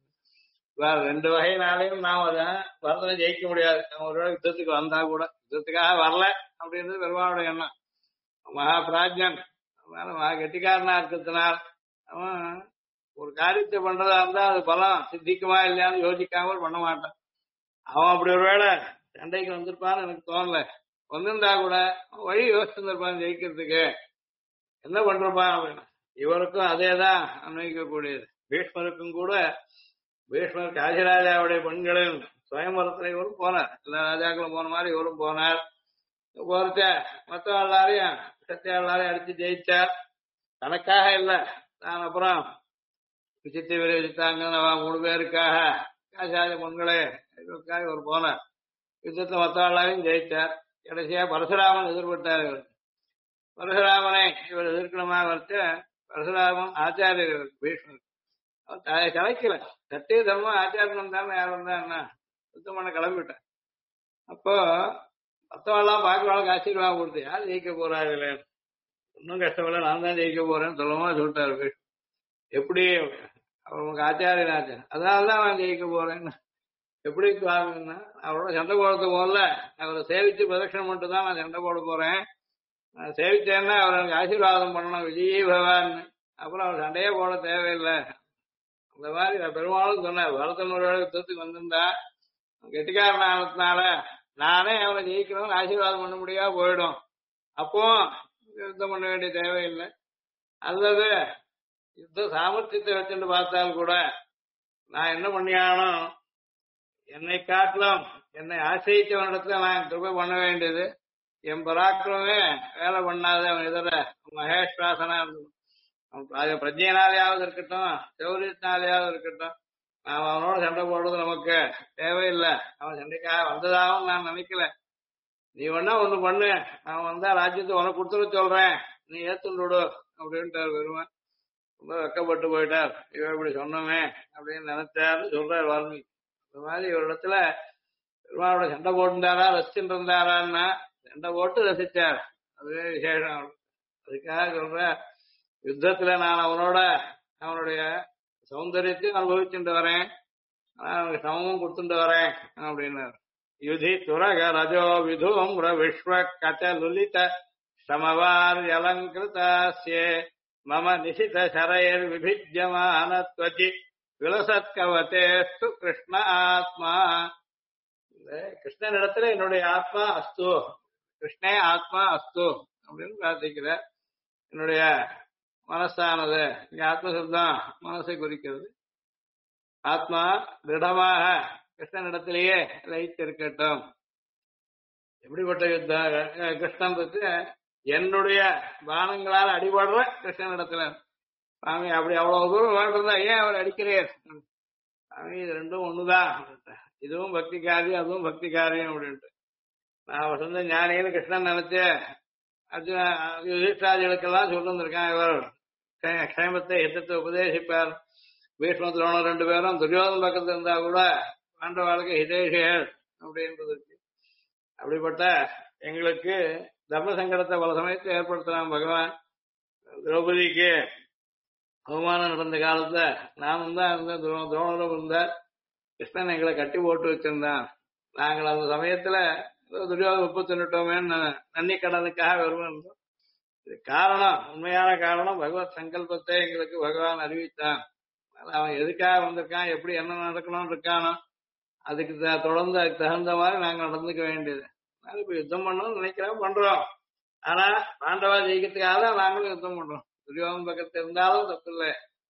Speaker 2: ரெண்டு வகையினாலையும் நாம் அதான் பரதனை ஜெயிக்க முடியாது. நம்ம ஒரு யுத்தத்துக்கு வந்தா கூட யுத்தத்துக்காக வரல அப்படின்றது பெருமாளுடைய எண்ணம். மகாபிராஜ்யன் மகா கெட்டிக்காரனா இருக்கிறதுனால் அவன் ஒரு காரியத்தை பண்றதா இருந்தா அது பலம் சித்திக்குமா இல்லையான்னு யோசிக்காமல் பண்ண மாட்டான். அவன் அப்படி ஒரு வேளை சண்டைக்கு வந்திருப்பான்னு எனக்கு தோணல, வந்திருந்தா கூட வழி யோசிச்சிருந்திருப்பான் ஜெயிக்கிறதுக்கு, என்ன பண்றப்பான் அப்படின்னு. இவருக்கும் அதேதான் அன்வைக்கக்கூடியது. பீஷ்மருக்கும் கூட பீஷ்மர் காசிராஜாவுடைய பெண்களின் சுயம்பரத்துல இவரும் போனார். எல்லா ராஜாக்களும் போன மாதிரி இவரும் போனார். போறச்ச மற்ற எல்லாரையும் சத்தியா எல்லாரையும் அடிச்சு ஜெயிச்சார். தனக்காக இல்ல, நான் அப்புறம் விசித்தி விரைவித்தாங்க 3 பேருக்காக காசிராஜ பெண்களே இவர் போனார். யுத்தத்தை மற்ற எல்லாரையும் ஜெயிச்சார். கடைசியா பரசுராமன் எதிர்பட்டார். இவர் பரசுராமனை இவர் எதிர்க்கணுமா வச்சு பரசுராமன் ஆச்சாரியர் பீஷ்மர் கலைக்கல. சத்திய தர்மம் ஆச்சாரம் வந்தாலும் யார் வந்தா என்ன சுத்தம் பண்ண கிளம்பிட்டேன். அப்போ மற்றவெல்லாம் பார்க்கவாளுக்கு ஆசீர்வாதம் கொடுத்து யார் ஜெயிக்க போறாரு, இன்னும் கஷ்டமில்ல, நான் தான் ஜெயிக்க போறேன்னு சொல்லமா சொல்லிட்டாரு. எப்படி அவருக்கு ஆச்சாரியன் ஆச்சார், அதனாலதான் நான் ஜெயிக்க போறேன்னு. எப்படி வாங்கன்னா அவரோட சண்டை போடுறது போல அவரை சேவிச்சு பிரதட்சணம் மட்டும் தான் நான் சண்டை போட போறேன். நான் சேவிச்சேன்னா அவர் எனக்கு ஆசீர்வாதம் பண்ணணும், விஜய் பகவான். அப்புறம் அவர் சண்டையே போட தேவையில்லை. அந்த மாதிரி பெருமாளும் சொன்னார், பரதன் ஒரு யுத்தத்துக்கு வந்திருந்தா கெட்டிக்காரன் ஆனதுனால நானே அவனை ஜெயிக்கணும்னு ஆசீர்வாதம் பண்ண முடியா போயிடும். அப்போ யுத்தம் பண்ண வேண்டிய தேவையில்லை. அல்லது யுத்த சாமர்த்தியத்தை வச்சுட்டு பார்த்தால் கூட நான் என்ன பண்ணியானோ என்னை காட்டிலும் என்னை ஆசிரியச்சவனிடத்துல நான் கிருபை பண்ண வேண்டியது. என் பராக்கிரமே வேலை பண்ணாத அவன் இதர மகேஸ்வாசனா அவன் பிரஜையினாலேயாவது இருக்கட்டும், சௌரியத்தினாலேயாவது இருக்கட்டும், நான் அவனோட சண்டை போடுறது நமக்கு தேவையில்லை. அவன் சண்டைக்காக வந்ததாகவும் நான் நினைக்கல. நீ வேணா ஒண்ணு பண்ணு, அவன் வந்தா ராஜ்யத்தை உனக்கு கொடுத்துட சொல்றேன், நீ ஏத்துண்டு அப்படின்ட்டார் பெருமாள். ரொம்ப வெக்கப்பட்டு போயிட்டார். இவன் இப்படி சொன்னோமே அப்படின்னு நினைச்சாரு சொல்றார் வால்மீகி. இந்த மாதிரி ஒரு இடத்துல பெருமாளோட சண்டை போட்டுருந்தாரா ரசிச்சுட்டு இருந்தாரான்னா சண்டை போட்டு ரசிச்சார். அதுவே விசேஷம். அதுக்காக சொல்ற யுத்தத்துல நான் அவனோட அவனுடைய சௌந்தரியத்தையும் அனுபவிச்சுட்டு வரேன், அவனுக்கு சமமும் கொடுத்துட்டு வரேன் அப்படின்னாரு. யுதி துரக ரஜோ விதும் விஸ்வ கச்ச லுலித சமவார்யலங்கிருதாஸ்யே மம நிசித சரையர் விபிஜ்யமான த்வச்சி விலசத்கவதேஸ்து கிருஷ்ண ஆத்மா. கிருஷ்ணனிடத்துல என்னுடைய ஆத்மா அஸ்து, கிருஷ்ணே ஆத்மா அஸ்து அப்படின்னு பிரார்த்திக்கிற. என்னுடைய மனசானது. இங்க ஆத்மசப்தம் மனசை குறிக்கிறது. ஆத்மா திடமாக கிருஷ்ணனிடத்திலேயே லயித்திருக்கட்டும். எப்படிப்பட்ட யுத்தம்? கிருஷ்ணன் இருக்கு, என்னுடைய பானங்களால் அடிபடுற கிருஷ்ணனிடத்துல. சாமி அப்படி அவ்வளவு தூரம் வேண்டிருந்தா ஏன் அவர் அடிக்கிறீர்? சாமி இது ரெண்டும் ஒண்ணுதான், இதுவும் பக்தி காரியம் அதுவும் பக்தி காரியம் அப்படின்ட்டு. நான் அவர் சொந்த ஞானின்னு கிருஷ்ணன் நினைச்சு அர்ஜுன யுதிஷ்டாதிகளுக்கெல்லாம் சொல்லிருந்திருக்கான். இவர் க்ஷேமத்தை யுத்தத்தை உபதேசிப்பார். பீஷ்ம துரோணர் ரெண்டு பேரும் துரியோதன பக்கத்துல இருந்தா கூட பாண்டவாளுக்கு ஹிதேஷிகள் அப்படின்றது இருக்கு. அப்படிப்பட்ட எங்களுக்கு தர்ம சங்கடத்தை பல சமயத்தை ஏற்படுத்தலாம் பகவான். திரௌபதிக்கு அவமானம் நடந்த காலத்துல நானும் தான் இருந்தேன், துரோணரும் இருந்தார். கிருஷ்ணன் எங்களை கட்டி போட்டு வச்சிருந்தான். நாங்கள் அந்த சமயத்துல துரியோதன உப்பு தின்னுட்டோமேன்னு நன்னி கடனுக்காக வருவோம். இது காரணம், உண்மையான காரணம் பகவத் சங்கல்பத்தை எங்களுக்கு பகவான் அறிவித்தான். அவன் எதுக்காக வந்திருக்கான், எப்படி என்ன நடக்கணும்னு இருக்கானோ அதுக்கு தொடர்ந்து அதுக்கு தகுந்த மாதிரி நாங்க நடந்துக்க வேண்டியது. இப்ப யுத்தம் பண்ணணும்னு நினைக்கிறோம், பண்றோம். ஆனா பாண்டவா ஜெயிக்கிறதுக்காக தான் நாங்களும் யுத்தம் பண்றோம். துரியோதன பக்கத்துல இருந்தாலும் தப்பு இல்லை.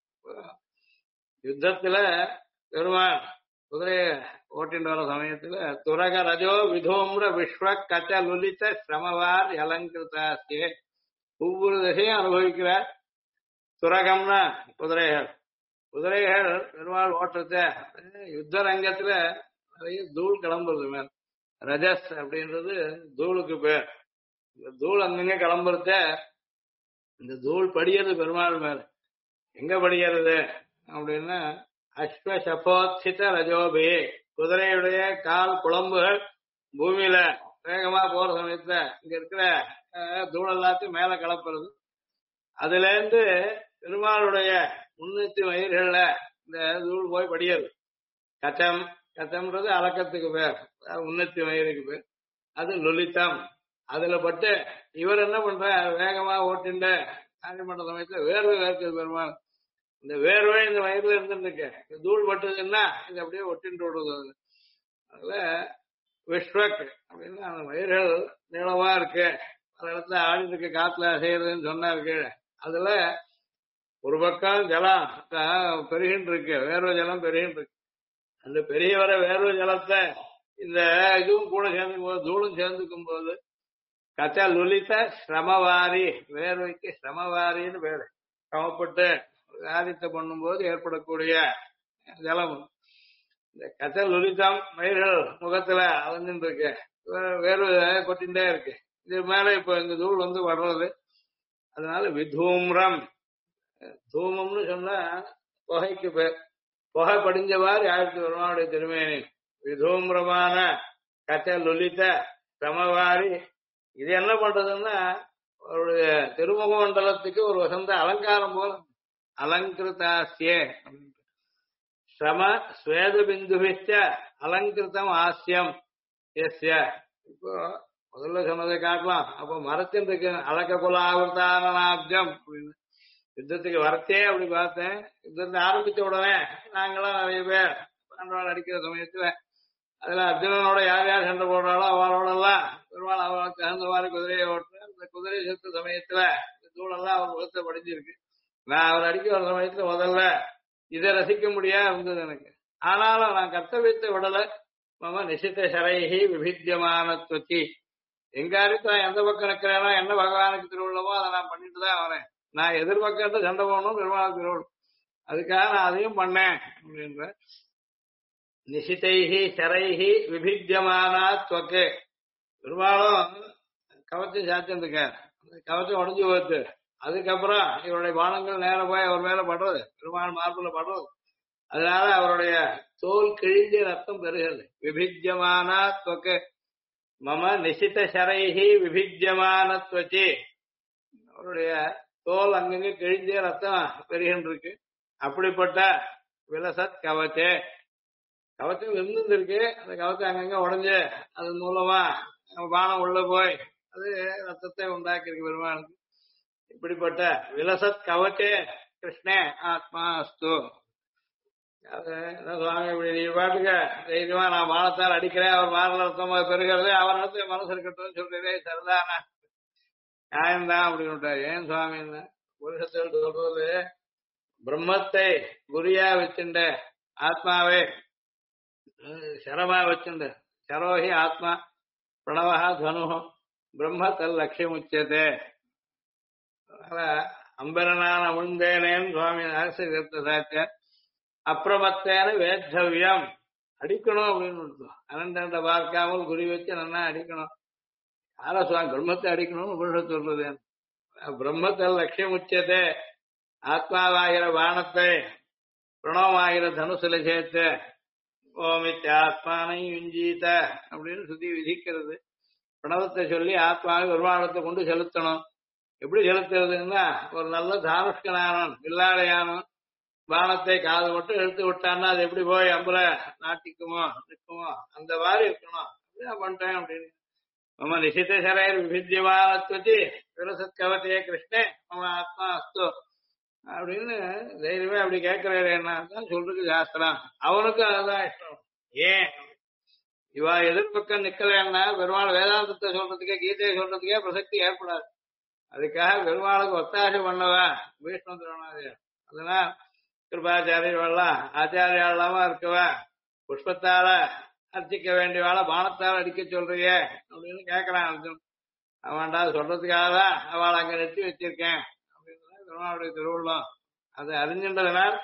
Speaker 2: யுத்தத்துல பெருமாள் குதிரைய ஓட்டிட்டு வர சமயத்துல துரக ரஜோ விதோம்ர விஸ்வ கச்ச லுலித்த சிரமவார் அலங்கிருத்தாசியே ஒவ்வொரு திசையும் அனுபவிக்கிறார். துரகம்னா குதிரைகள். குதிரைகள் பெருமாள் ஓட்டுறத யுத்த ரங்கத்துல நிறைய தூள் கிளம்புறது மேல். ரஜஸ் அப்படின்றது தூளுக்கு பேர். இந்த தூள் அங்கங்க கிளம்புறத இந்த தூள் படியறது பெருமாள் மேல. எங்க படிக்கிறது அப்படின்னா அஸ்வசபோத்சித ரஜோபி, குதிரையுடைய கால் குழம்புகள் பூமியில வேகமா போற சமயத்துல இங்க இருக்கிற தூள் எல்லாத்தையும் மேல கலப்புறது. அதுல இருந்து பெருமாளுடைய முன்னூத்தி மயிர்கள்ல இந்த தூள் போய் படியாது. கச்சம், கச்சம்ன்றது அலக்கத்துக்கு பேர், உன்னத்தி மயிருக்கு பேர். அது லுலித்தம். அதுல பட்டு இவர் என்ன பண்ற, வேகமா ஓட்டிண்டு காண்டி பண்ற சமயத்துல வேர்வை வேர்க்குது பெருமாள். இந்த வேர்வை இந்த வயிறுல இருந்துருக்கு, தூள் பட்டுதுன்னா இது அப்படியே ஒட்டின்று விடுவது. அதுல விஸ்வக் அப்படின்னா அந்த வயிறுகள் நீளமா இருக்கு, அந்த இடத்துல ஆடி இருக்கு, காத்துல செய்யறதுன்னு சொன்னா இருக்கு. அதுல ஒரு பக்கம் ஜலம் பெருகின்னு இருக்கு, வேர்வை ஜலம் பெருகின்னு இருக்கு. அந்த பெரிய வர வேர்வை ஜலத்தை இந்த இதுவும் கூட சேர்ந்துக்கும் போது, தூளும் சேர்ந்துக்கும் போது கச்சா லுலித்த சிரமவாரி, வேர்வைக்கு சிரமவாரின்னு பேரு. சிரமப்பட்டு காரியத்தை பண்ணும்போது ஏற்படக்கூடிய ஜலம். இந்த கச்சா லுலித்தம் மயிர்கள் முகத்துல அலைஞ்சுட்டு இருக்கு, வேர்வை கொட்டின்ண்டே இருக்கு. இது மேல இப்ப இந்த தூள் வந்து வர்றது. அதனால விதூம்ரம், தூமம்னு சொன்னா புகைக்கு பேர். புகை படிஞ்சவாறு ஆயிரத்தி பெருமாளுடைய திருமேனி. விதூம்ரமான கச்ச லுலித்த சமவாரி. இது என்ன பண்றதுன்னா அவருடைய திருமுக மண்டலத்துக்கு ஒரு வசந்த அலங்காரம் போல. அலங்கிருத்தாசியே சம ஸ்வேத பிந்துபிச்ச அலங்கிருத்தம் ஆசியம் எஸ்ய. இப்போ முதல்ல சொன்னதை காட்டலாம். அப்போ மரத்தின் இருக்கு அலக்க குல ஆவர்த்தானாப்ஜம் அப்படின்னு. யுத்தத்துக்கு வரத்தே அப்படி பார்த்தேன். யுத்தத்தை ஆரம்பிச்ச உடனே நாங்களாம் நிறைய பேர் பாண்டவாள் அடிக்கிற சமயத்துல அதுல அர்ஜுனனோட யார் யார் சண்டை போடுறாளோ அவளோட எல்லாம் பெருமாள் அவளுக்கு தகுந்த மாதிரி குதிரையை ஓட்டுறேன். இந்த குதிரை செலுத்த சமயத்துல இந்த தூளெல்லாம் அவர் முகத்தை படிஞ்சிருக்கு. நான் அவர் அடிக்க வர சமயத்துல முதல்ல இதை ரசிக்க முடியாது இருந்தது எனக்கு. ஆனாலும் நான் கர்த்தவியத்தை விடல. மம நிசித்த சரைகி விபித்தியமானத்வச்சி, எங்காருக்கு நான் எந்த பக்கம் நிற்கிறேனோ என்ன பகவானுக்கு திருவிழவோ அதை நான் பண்ணிட்டு தான் வரேன். நான் எதிர்பக்கம் சண்டை போகணும் பெருமாள் திருவிழம், அதுக்காக நான் அதையும் பண்ணேன் அப்படின்ற. நிசிதைஹி சரைஹி விபித்தியமானா துவக்கு. பெரும்பாலும் கவச்சம் சாத்திருக்கார், அந்த கவச்சம் உடஞ்சு போச்சு. அதுக்கப்புறம் இவருடைய பானங்கள் நேரம் போய் அவர் மேல படுறது, பெருமாள் மார்புல படுறது. அதனால அவருடைய தோல் கிழிஞ்ச ரத்தம் பெறுகிறது. விபித்தியமானா துவக்கு மம நிசித சரைஹி விபித்தியமான துவச்சி. அவருடைய தோல் அங்கங்க கிழிஞ்ச ரத்தம் பெறுகின்றிருக்கு. அப்படிப்பட்ட விலசத் கவச்சே, கவச்சம் இருந்துருக்கு. அந்த கவச்சம் அங்கங்க உடஞ்சு அது மூலமா பானம் உள்ள போய் அது ரத்தத்தை உண்டாக்கி இருக்கு பெருமாளுக்கு. இப்படிப்பட்ட விலசத் கவச்சே கிருஷ்ணே ஆத்மா அஸ்து. சுவாமி இப்படி நீ பாட்டுக்க தைரியமா நான் பானத்தால் அடிக்கிறேன், அவர் மாறல ரத்தம் பெருகிறது, அவர் இடத்துல மனசு இருக்கட்டும் சொல்றதே சரிதானா, நியாயம்தான் அப்படின்னு விட்டாரு. ஏன் சுவாமி உபனிஷத்தில் சொல்றது பிரம்மத்தை குறியா வச்சுண்ட ஆத்மாவே சரமா வச்சுண்டு சரோஹி ஆத்மா பிரணவா தனு பிரம்ம தல் லட்சியம் உச்சதே. அம்பரனான அமுழ்ந்தேனேன்னு சுவாமி சாட்சிய அப்பிரமத்தேன வேத்தவியம் அடிக்கணும் அப்படின்னு அர்த்தம். அனந்த பார்க்காமல் குறி வச்சு நல்லா அடிக்கணும். யார சுவாமி பிரம்மத்தை அடிக்கணும்னு உபனிஷத்து சொல்றது. பிரம்மத்தல் லட்சியம் உச்சதே ஆத்மாவாகிற பானத்தை பிரணவமாகிற தனுசுல சேர்த்து ஓமித்த ஆத்மானை யுஞ்சீத அப்படின்னு சுத்தி விதிக்கிறது. பிரணவத்தை சொல்லி ஆத்மாவை வருமானத்தை கொண்டு செலுத்தணும். எப்படி செலுத்துறதுன்னா ஒரு நல்ல தானுஷ்கனானவன் வில்லாடையானவன் பானத்தை காது மட்டும் எடுத்து விட்டான்னா அது எப்படி போய் அம்புல நாட்டிக்குமோ நிற்குமோ அந்த மாதிரி இருக்கணும். அப்படிதான் பண்றேன் அப்படின்னு மம நிஷித சரைர் விபித்தியமானத்வதி விரசத் கவத்தையே கிருஷ்ணே மம ஆத்மா அஸ்து அப்படின்னு தைரியமே அப்படி கேட்கிறாரு. என்னதான் சொல்றதுக்கு சாஸ்திரம் அவனுக்கும் அதுதான் இஷ்டம். ஏன் இவா எதிர்பக்கம் நிக்கலன்னா பெருமாள் வேதாந்தத்தை சொல்றதுக்கே கீதையை சொல்றதுக்கே பிரசக்தி ஏற்படாது. அதுக்காக பெருமாளுக்கு ஒத்தாசை பண்ணவா பீஷ்ம துரோணாதிகள். அதெல்லாம் கிருபாச்சாரியர்கள்லாம் ஆச்சாரியாலாமா இருக்கவா புஷ்பத்தால அர்ச்சிக்க வேண்டியவாள பானத்தால் அடிக்க சொல்றியே அப்படின்னு கேட்கறான் அர்ஜுன். அவன்டா சொல்றதுக்காக தான் அவளை அங்க நிறுத்தி வச்சிருக்கேன் அப்படின்னு பெருமாளுடைய திருவுள்ளம். அதை அறிஞ்சின்றதுனால்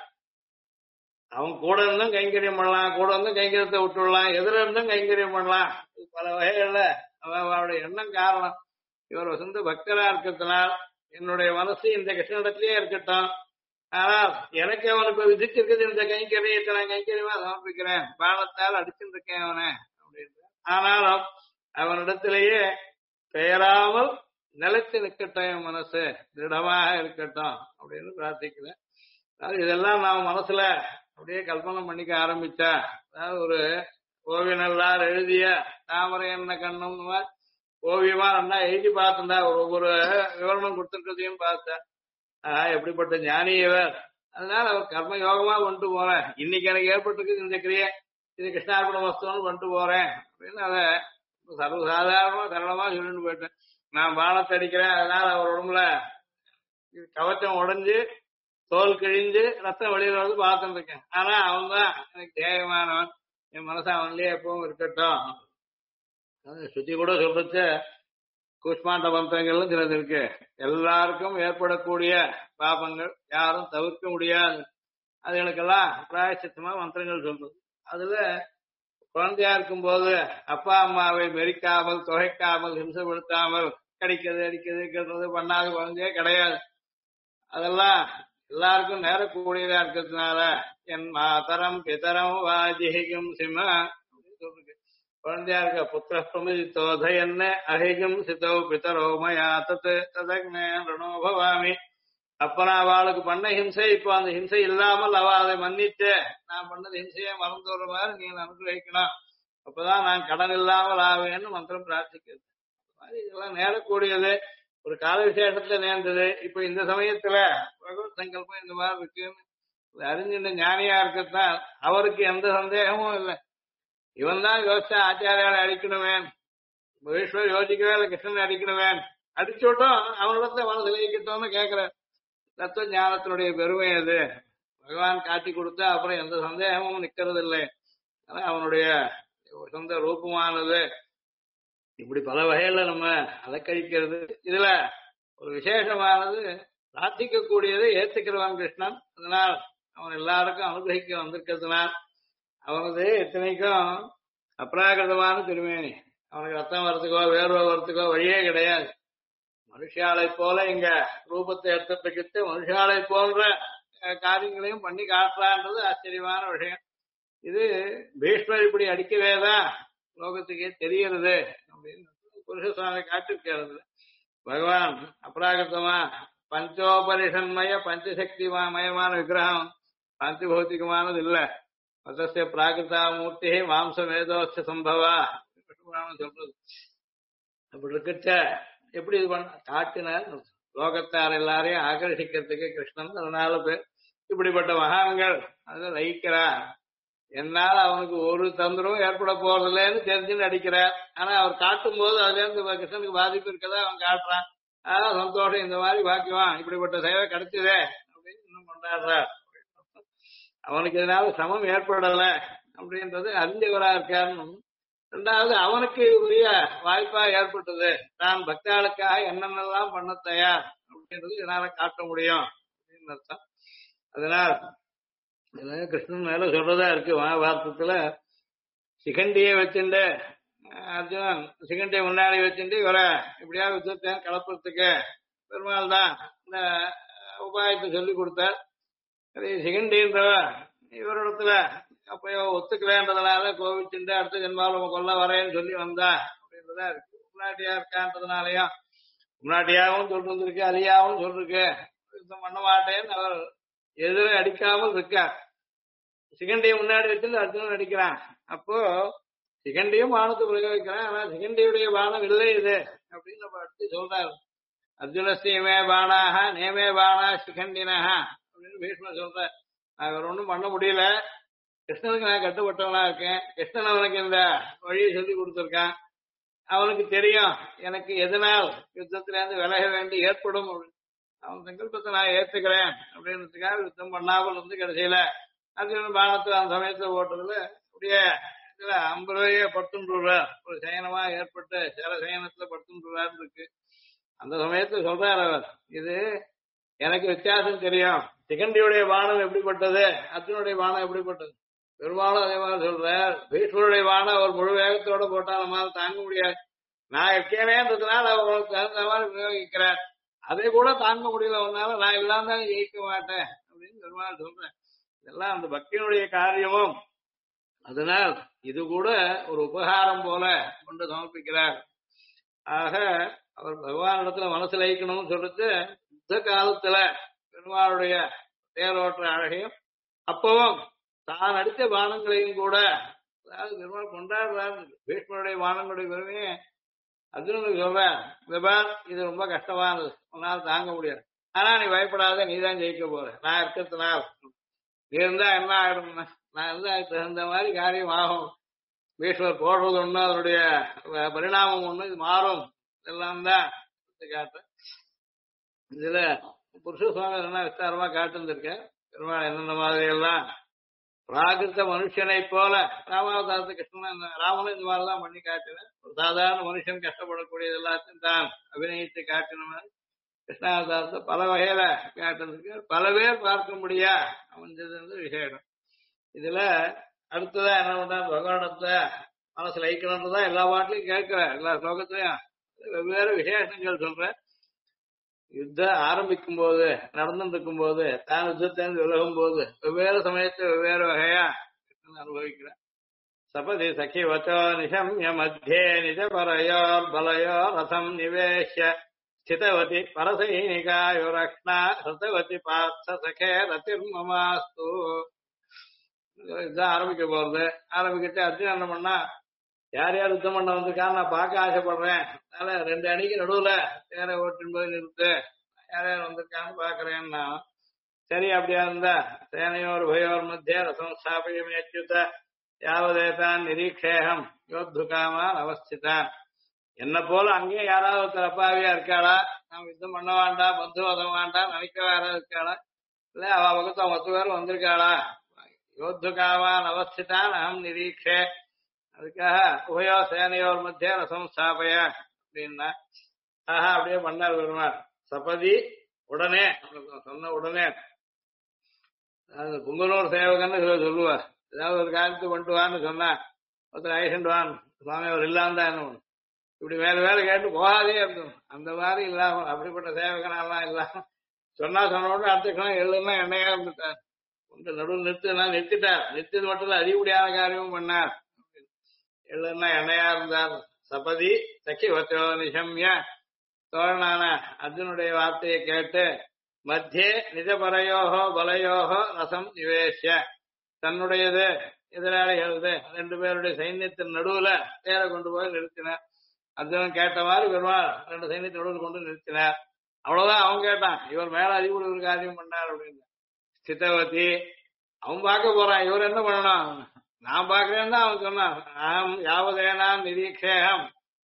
Speaker 2: அவன் கூட இருந்தும் கைங்கரியம் பண்ணலாம், கூட இருந்தும் கைங்கரியத்தை விட்டுடலாம், எதிர இருந்தும் கைங்கரியம் பண்ணலாம். பல வகைகள்ல அவளுடைய எண்ணம் காரணம். இவர் வசந்த பக்தரா இருக்கிறதுனால் என்னுடைய மனசு இந்த கிருஷ்ணனிடத்திலேயே இருக்கட்டும். ஆனால் எனக்கு அவனுக்கு விதிச்சிருக்குது இந்த கைங்கரியத்தை நான் கைங்கரியமா சமர்ப்பிக்கிறேன், பானத்தால் அடிச்சுட்டு இருக்கேன் அவனை அப்படின்னு. ஆனாலும் அவனிடத்திலேயே பெயராமல் நிலைத்து நிற்கட்டும், என் மனசு திருடமாக இருக்கட்டும் அப்படின்னு பிரார்த்திக்கிறேன். அதாவது இதெல்லாம் நாம் மனசுல அப்படியே கல்பனை பண்ணிக்க ஆரம்பிச்சா, அதாவது ஒரு ஓவியனல்லார் எழுதிய தாமரை என்ன கண்ணும் ஓவியமா நல்லா எழுதி பார்த்துட்டா ஒவ்வொரு விவரணம் கொடுத்துருக்கதையும் பார்த்தேன். எப்படிப்பட்ட ஞானியவர். அதனால அவர் கர்ம யோகமா கொண்டு போறேன். இன்னைக்கு எனக்கு ஏற்பட்டிருக்கு இந்த கிரியை, இது கிருஷ்ணார்பண வஸ்துன்னு கொண்டு போறேன் அப்படின்னு அதை சர்வசாதாரணமா சரளமா சொல்லிட்டு போயிட்டேன். நான் பானத்தை அடிக்கிறேன், அதனால அவர் உடம்புல கவச்சம் உடைஞ்சு தோல் கிழிஞ்சு ரத்தம் வெளியில வந்து பார்த்துட்டு இருக்கேன். ஆனா அவன் தான் எனக்கு தேயமானவன், என் மனசு அவன்லயே எப்பவும் இருக்கட்டும். சுத்தி கூட சொல்றச்ச கூஷ்மாண்ட மந்திரங்கள்னு சிலது இருக்கு. எல்லாருக்கும் ஏற்படக்கூடிய பாபங்கள் யாரும் தவிர்க்க முடியாது. அதுகளுக்கெல்லாம் பிராயச்சித்தமா மந்திரங்கள் சொல்றது. அதுல குழந்தையா இருக்கும் போது அப்பா அம்மாவை மெரிக்காமல் தொகைக்காமல் ஹிம்சப்படுத்தாமல் கடிக்கிறது அடிக்கிறது கேட்கறது பண்ணாத குழந்தையே கிடையாது. அதெல்லாம் எல்லாருக்கும் நேரக்கூடியதா இருக்கிறதுனால என் மாதரம் பிதரம் வாஜிகும் சிம அப்படின்னு சொல்றது. குழந்தையா இருக்க புத்திர பிரமிதித்தோத என்ன அஹிகம் சிதோ பிதரோ மயா தத்து ததக்னோ பவாமி. அப்பனா அவளுக்கு பண்ண ஹிம்சை இப்போ அந்த ஹிம்சை இல்லாமல் அவ அதை மன்னித்து நான் பண்ணது ஹிம்சையை மறந்து வர மாதிரி நீ அனுகிரகிக்கணும், அப்பதான் நான் கடன் இல்லாமல் ஆவேன்னு மந்திரம் பிரார்த்திக்கிறது. இதெல்லாம் நேரக்கூடியது. ஒரு கால விசேஷத்துல நேர்ந்தது. இப்ப இந்த சமயத்துல பகவத் சங்கல்பம் இந்த மாதிரி இருக்குன்னு அறிஞ்சின்ற ஞானியா இருக்கத்தான் அவருக்கு எந்த சந்தேகமும் இல்லை. இவன் தான் யோசிச்சா ஆச்சாரியால அடிக்கணுவேன், ஈஸ்வர் யோசிக்கவே இல்லை கிருஷ்ணன் அடிக்கணுவேன், அடிச்சுட்டோம் அவனிடத்துல மனசு வைக்கட்டும்னு கேட்கிற தத்துவ ஞானத்தினுடைய பெருமை அது. பகவான் காட்டி கொடுத்தா அப்புறம் எந்த சந்தேகமும் நிக்கிறது இல்லை. ஆனா அவனுடைய சொந்த ரூபமானது இப்படி பல வகையில நம்ம அலக்கழிக்கிறது. இதுல ஒரு விசேஷமானது பிரார்த்திக்க கூடியதை ஏத்துக்கிறவன் கிருஷ்ணன். அதனால் அவன் எல்லாருக்கும் அனுகிரகிக்க வந்திருக்கிறதுனால் அவனது இத்தனைக்கும் அப்ராகிருதமான திருமேனி. அவனுக்கு ரத்தம் வர்றதுக்கோ வேர்வை வர்றதுக்கோ வழியே கிடையாது. மனுஷாலை போல இங்க ரூபத்தை எடுத்துக்கிட்டு மனுஷாலை போன்ற காரியங்களையும் பண்ணி காட்டுறான்றது ஆச்சரியமான விஷயம். இது பீஷ்மர் இப்படி அடிக்கவேதான் லோகத்துக்கே தெரிகிறது அப்படின்னு புருஷ சுவாமி காட்டிருக்கிறது. பகவான் அப்ராகிருத்தமா பஞ்சோபரிஷன்மய பஞ்சசக்தி மயமான விக்கிரகம், பஞ்சபௌத்திகமானது இல்ல. மதஸ்ய பிராகிருதா மூர்த்தி மாம்ச வேதோஸ்ய சம்பவா சொல்றது. அப்படி இருக்கச்ச எப்படி இது பண்ண காட்டினார் லோகத்தார் எல்லாரையும் ஆகர்ஷிக்கிறதுக்கு கிருஷ்ணன். அதனால பேர் இப்படிப்பட்ட மகான்கள் அதை லயிக்கிறா. என்னால அவனுக்கு ஒரு தந்திரமும் ஏற்பட போறதில்லைன்னு தெரிஞ்சுன்னு அடிக்கிறார். ஆனா அவர் காட்டும் போது அதுல இருந்து கிருஷ்ணனுக்கு பாதிப்பு இருக்கதா அவன் காட்டுறான். சந்தோஷம், இந்த மாதிரி பாக்கியவான், இப்படிப்பட்ட சேவை கிடைச்சதே அப்படின்னு இன்னும் கொண்டாடுறார். அவனுக்கு எதனால சிரமம் ஏற்படல அப்படின்றது அறிஞ்சவரா இருக்காருன்னு. ரெண்டாவது, அவனுக்கு உரிய வாய்ப்பா ஏற்பட்டது, தான் பக்தாளுக்காக என்னென்னலாம் பண்ண தயார் அப்படின்றது இதனால காட்ட முடியும் அப்படின்னு அர்த்தம். அதனால் கிருஷ்ணன் மேல சொல்றதா இருக்கு மகாபாரதத்துல. சிகண்டியை வச்சுட்டு அர்ஜுனன் சிகண்டியை முன்னாடி வச்சுட்டு இவரை இப்படியாவது யுத்தத்தை கலப்புறதுக்கு பெருமாள் தான் இந்த உபாயத்தை சொல்லி கொடுத்தார். சிகண்டின்றவ இவரிடத்துல அப்பயோ ஒத்துக்கலன்றதுனால கோவிச்சுட்டு அடுத்த ஜென்மாவில் நம்ம கொல்ல வரேன்னு சொல்லி வந்தா அப்படின்றதா இருக்கு. முன்னாடியா இருக்கான்றதுனாலயும் முன்னாடியாவும் சொல்லிருக்கு, அலியாவும் சொல்லிருக்கு, யுத்தம் பண்ண மாட்டேன்னு அவர் எதிர அடிக்காமல் இருக்கார். சிகண்டியை முன்னாடி வச்சு அர்ஜுனன் அடிக்கிறான். அப்போ சிகண்டியும் பானத்தை பிரயோகிக்கிறான். ஆனா சிகண்டியுடைய பானம் இல்லை இது அப்படின்னு நம்ம அடுத்து சொல்றாரு. அர்ஜுனஸ்தீமே பானாக நேமே பானா சிகண்டினஹ அப்படின்னு பீஷ்மர் சொல்ற. அவர் ஒன்றும் பண்ண முடியல, கிருஷ்ணனுக்கு நான் கட்டுப்பட்டவனா இருக்கேன், கிருஷ்ணன் அவனுக்கு இந்த வழியை சொல்லி கொடுத்துருக்கான், அவனுக்கு தெரியும் எனக்கு எதனால் யுத்தத்துல இருந்து விலக வேண்டி ஏற்படும், அவன் சங்கல்பத்தை நான் ஏத்துக்கிறேன் அப்படின்றதுக்காக யுத்தம் பண்ணாமல் இருந்து கடைசியில அர்ஜுனன் பானத்தை அந்த சமயத்துல ஓட்டுறதுல அப்படியே இதுல 50 ரூபாயே படுத்துன்றார். ஒரு சயனமா ஏற்பட்டு சில சயனத்துல படுத்துன்றாரு இருக்கு. அந்த சமயத்துல சொல்றாரு அவர், இது எனக்கு வித்தியாசம் தெரியும், சிகண்டியுடைய பானம் எப்படிப்பட்டது, அர்ஜுனுடைய பானம் எப்படிப்பட்டது. பெரும்பாலும் அதே மாதிரி சொல்றார், பீஷ்மருடைய பானம் அவர் முழு வேகத்தோட போட்டா நம்மளால தாங்க முடியாது, நான் இருக்கேனேன்றதுனால அவங்களுக்கு தகுந்த மாதிரி பிரயோகிக்கிறார், அதை கூட தாங்க முடியல உன்னால, நான் இல்லாம தான் ஜெயிக்க மாட்டேன் அப்படின்னு பெருமாள் சொல்றேன். இதெல்லாம் அந்த பக்தியினுடைய காரியமும். அதனால் இது கூட ஒரு உபகாரம் போல கொண்டு சமர்ப்பிக்கிறார். ஆக அவர் பகவானிடத்துல மனசு லயிக்கணும்னு சொல்லிட்டு யுத்த காலத்துல பெருமாளுடைய தேரோட்ட அழகையும் அப்பவும் தான் அடித்த பானங்களையும் கூட, அதாவது பெருமாள் கொண்டாடுறாரு. பீஷ்மருடைய பானங்களுடைய பெருமையை அர்ஜுனனுக்கு சொல்றேன், இது ரொம்ப கஷ்டமானது, உன்னால் தாங்க முடியாது, ஆனா நீ பயப்படாத, நீ தான் ஜெயிக்க போற, நான் இருக்கிறதுனால நீ இருந்தா என்ன ஆயிடும், நான் இருந்தா தகுந்த மாதிரி காரியம் ஆகும். பீஷ்மர் போடுறது ஒண்ணு, அதனுடைய பரிணாமம் ஒண்ணு, இது மாறும், எல்லாம் தான் காட்டு. இதுல புருஷ சுவாமி என்ன விஸ்தாரமா காட்டுருந்திருக்கேன். பெருமாள் என்னென்ன மாதிரி எல்லாம் பிராகிருத்த மனுஷனை போல ராமாவதாரத்து கிருஷ்ணன் ராமனும் இந்த மாதிரிலாம் பண்ணி காட்டினேன். ஒரு சாதாரண மனுஷன் கஷ்டப்படக்கூடியது எல்லாத்தையும் தான் அபிநயித்து காட்டின மாதிரி கிருஷ்ணாவதாரத்தை பல வகையில காட்டுறதுக்கு பல பேர் பார்க்க முடியா அமைஞ்சது விசேஷம். இதுல அடுத்ததா என்ன பண்ற, பகவானத்தை மனசுல ஐக்கணும்ன்றதான் எல்லா பாட்டிலையும் கேட்கிற, எல்லா ஸ்லோகத்திலையும் வெவ்வேறு விசேஷங்கள் சொல்ற. யுத்தம் ஆரம்பிக்கும் போது, நடந்துட்டு இருக்கும் போது, தான் யுத்தத்திலிருந்து விலகும் போது வெவ்வேறு சமயத்தை வெவ்வேறு வகையா அனுபவிக்கிறேன். சபதி சகி வச்சோ நிஷம்ய மத்தியே நிஜ பரயோர் பலயோ ரசம் நிவேஷ்ய ஸ்திதவதி பரசைனிகாயுரக்ஷ்ணா சதவதி பார்த்த சகே ரதிர்மமாஸ்து. இதுதான் ஆரம்பிக்க போறது. ஆரம்பிக்கிட்டு அர்ஜுன் என்ன பண்ணா, யார் யார் யுத்தம் பண்ண வந்திருக்கான்னு நான் பார்க்க ஆசைப்படுறேன், அதனால 2 அணிக்கு நடுவுல தேரை ஓட்டின் போது நிறுத்து, யார் யார் வந்திருக்கான்னு பாக்குறேன்னா, சரி அப்படியா இருந்தா சேனையோர் பயோர் மத்திய ரசம் ஸ்தாபயம் அச்சுத யாவதேதான் நிரீக்ஷேகம் யோத்துகாமான் அவஸ்திதான். என்ன போல அங்கேயும் யாராவது ஒருத்தர் அப்பாவியா இருக்காளா, நாம் யுத்தம் பண்ண வேண்டாம், பந்து வதம் வேண்டாம் நினைக்க யாராவது இருக்காளா, இல்ல அவ பக்கத்து 10 பேரும் வந்திருக்காளா, யோத்துகாமான் அவஸ்திதான் அகம் நிரீக்ஷே, அதுக்காக உபயோ சேனையோர் மத்திய ரசம் ஸ்தாபய அப்படின்னா. ஆஹா அப்படியே பண்ணார் பெருமாள். சபதி உடனே சொன்ன உடனே, அதாவது புங்கனூர் சேவகன்னு சொல்லுவார், ஏதாவது ஒரு காரியத்தை கொண்டு வான்னு சொன்னா ஒருத்தர் ஐசண்ட் வான் சுவாமி அவர் இல்லாம தான் என்ன பண்ணும், இப்படி வேலை கேட்டு போகாதே இருக்கும், அந்த மாதிரி இல்லாம அப்படிப்பட்ட சேவகனெல்லாம் இல்லாம சொன்னா சொன்ன உடனே அடுத்த எழுதுனா எண்ணெயா இருந்துட்டார். ஒன்று நடுவில் நிறுத்திட்டார். நிறுத்தது மட்டும் இல்ல அதிகப்படியான காரியமும் பண்ணார். எழுதுனா எண்ணெயா இருந்தார். சபதி சக்கி வச்சோ நிஷம்ய, தோழனான அர்ஜுனுடைய வார்த்தையை கேட்டு மத்தியே நிஜபரையோகோ பலையோகோ ரசம் நிவேஷ்ய, தன்னுடையது எதிராளிகளது 2 பேருடைய சைன்யத்தின் நடுவுல தேரை கொண்டு போய் நிறுத்தினார். அர்ஜுனன் கேட்ட மாதிரி பெருமாள் 2 சைன்யத்தின் நடுவில் கொண்டு நிறுத்தினார். அவ்வளவுதான். அவன் கேட்டான், இவர் மேல அதிகப்படி ஒரு காரியம் பண்ணார் அப்படின்னு. ஸ்திதவதி அவன் பார்க்க போறான், இவர் என்ன பண்ணணும், நான் பாக்குறேன்னு தான் அவன் சொன்னான். யாவதேனாம் நிரீக்ஷேகம்,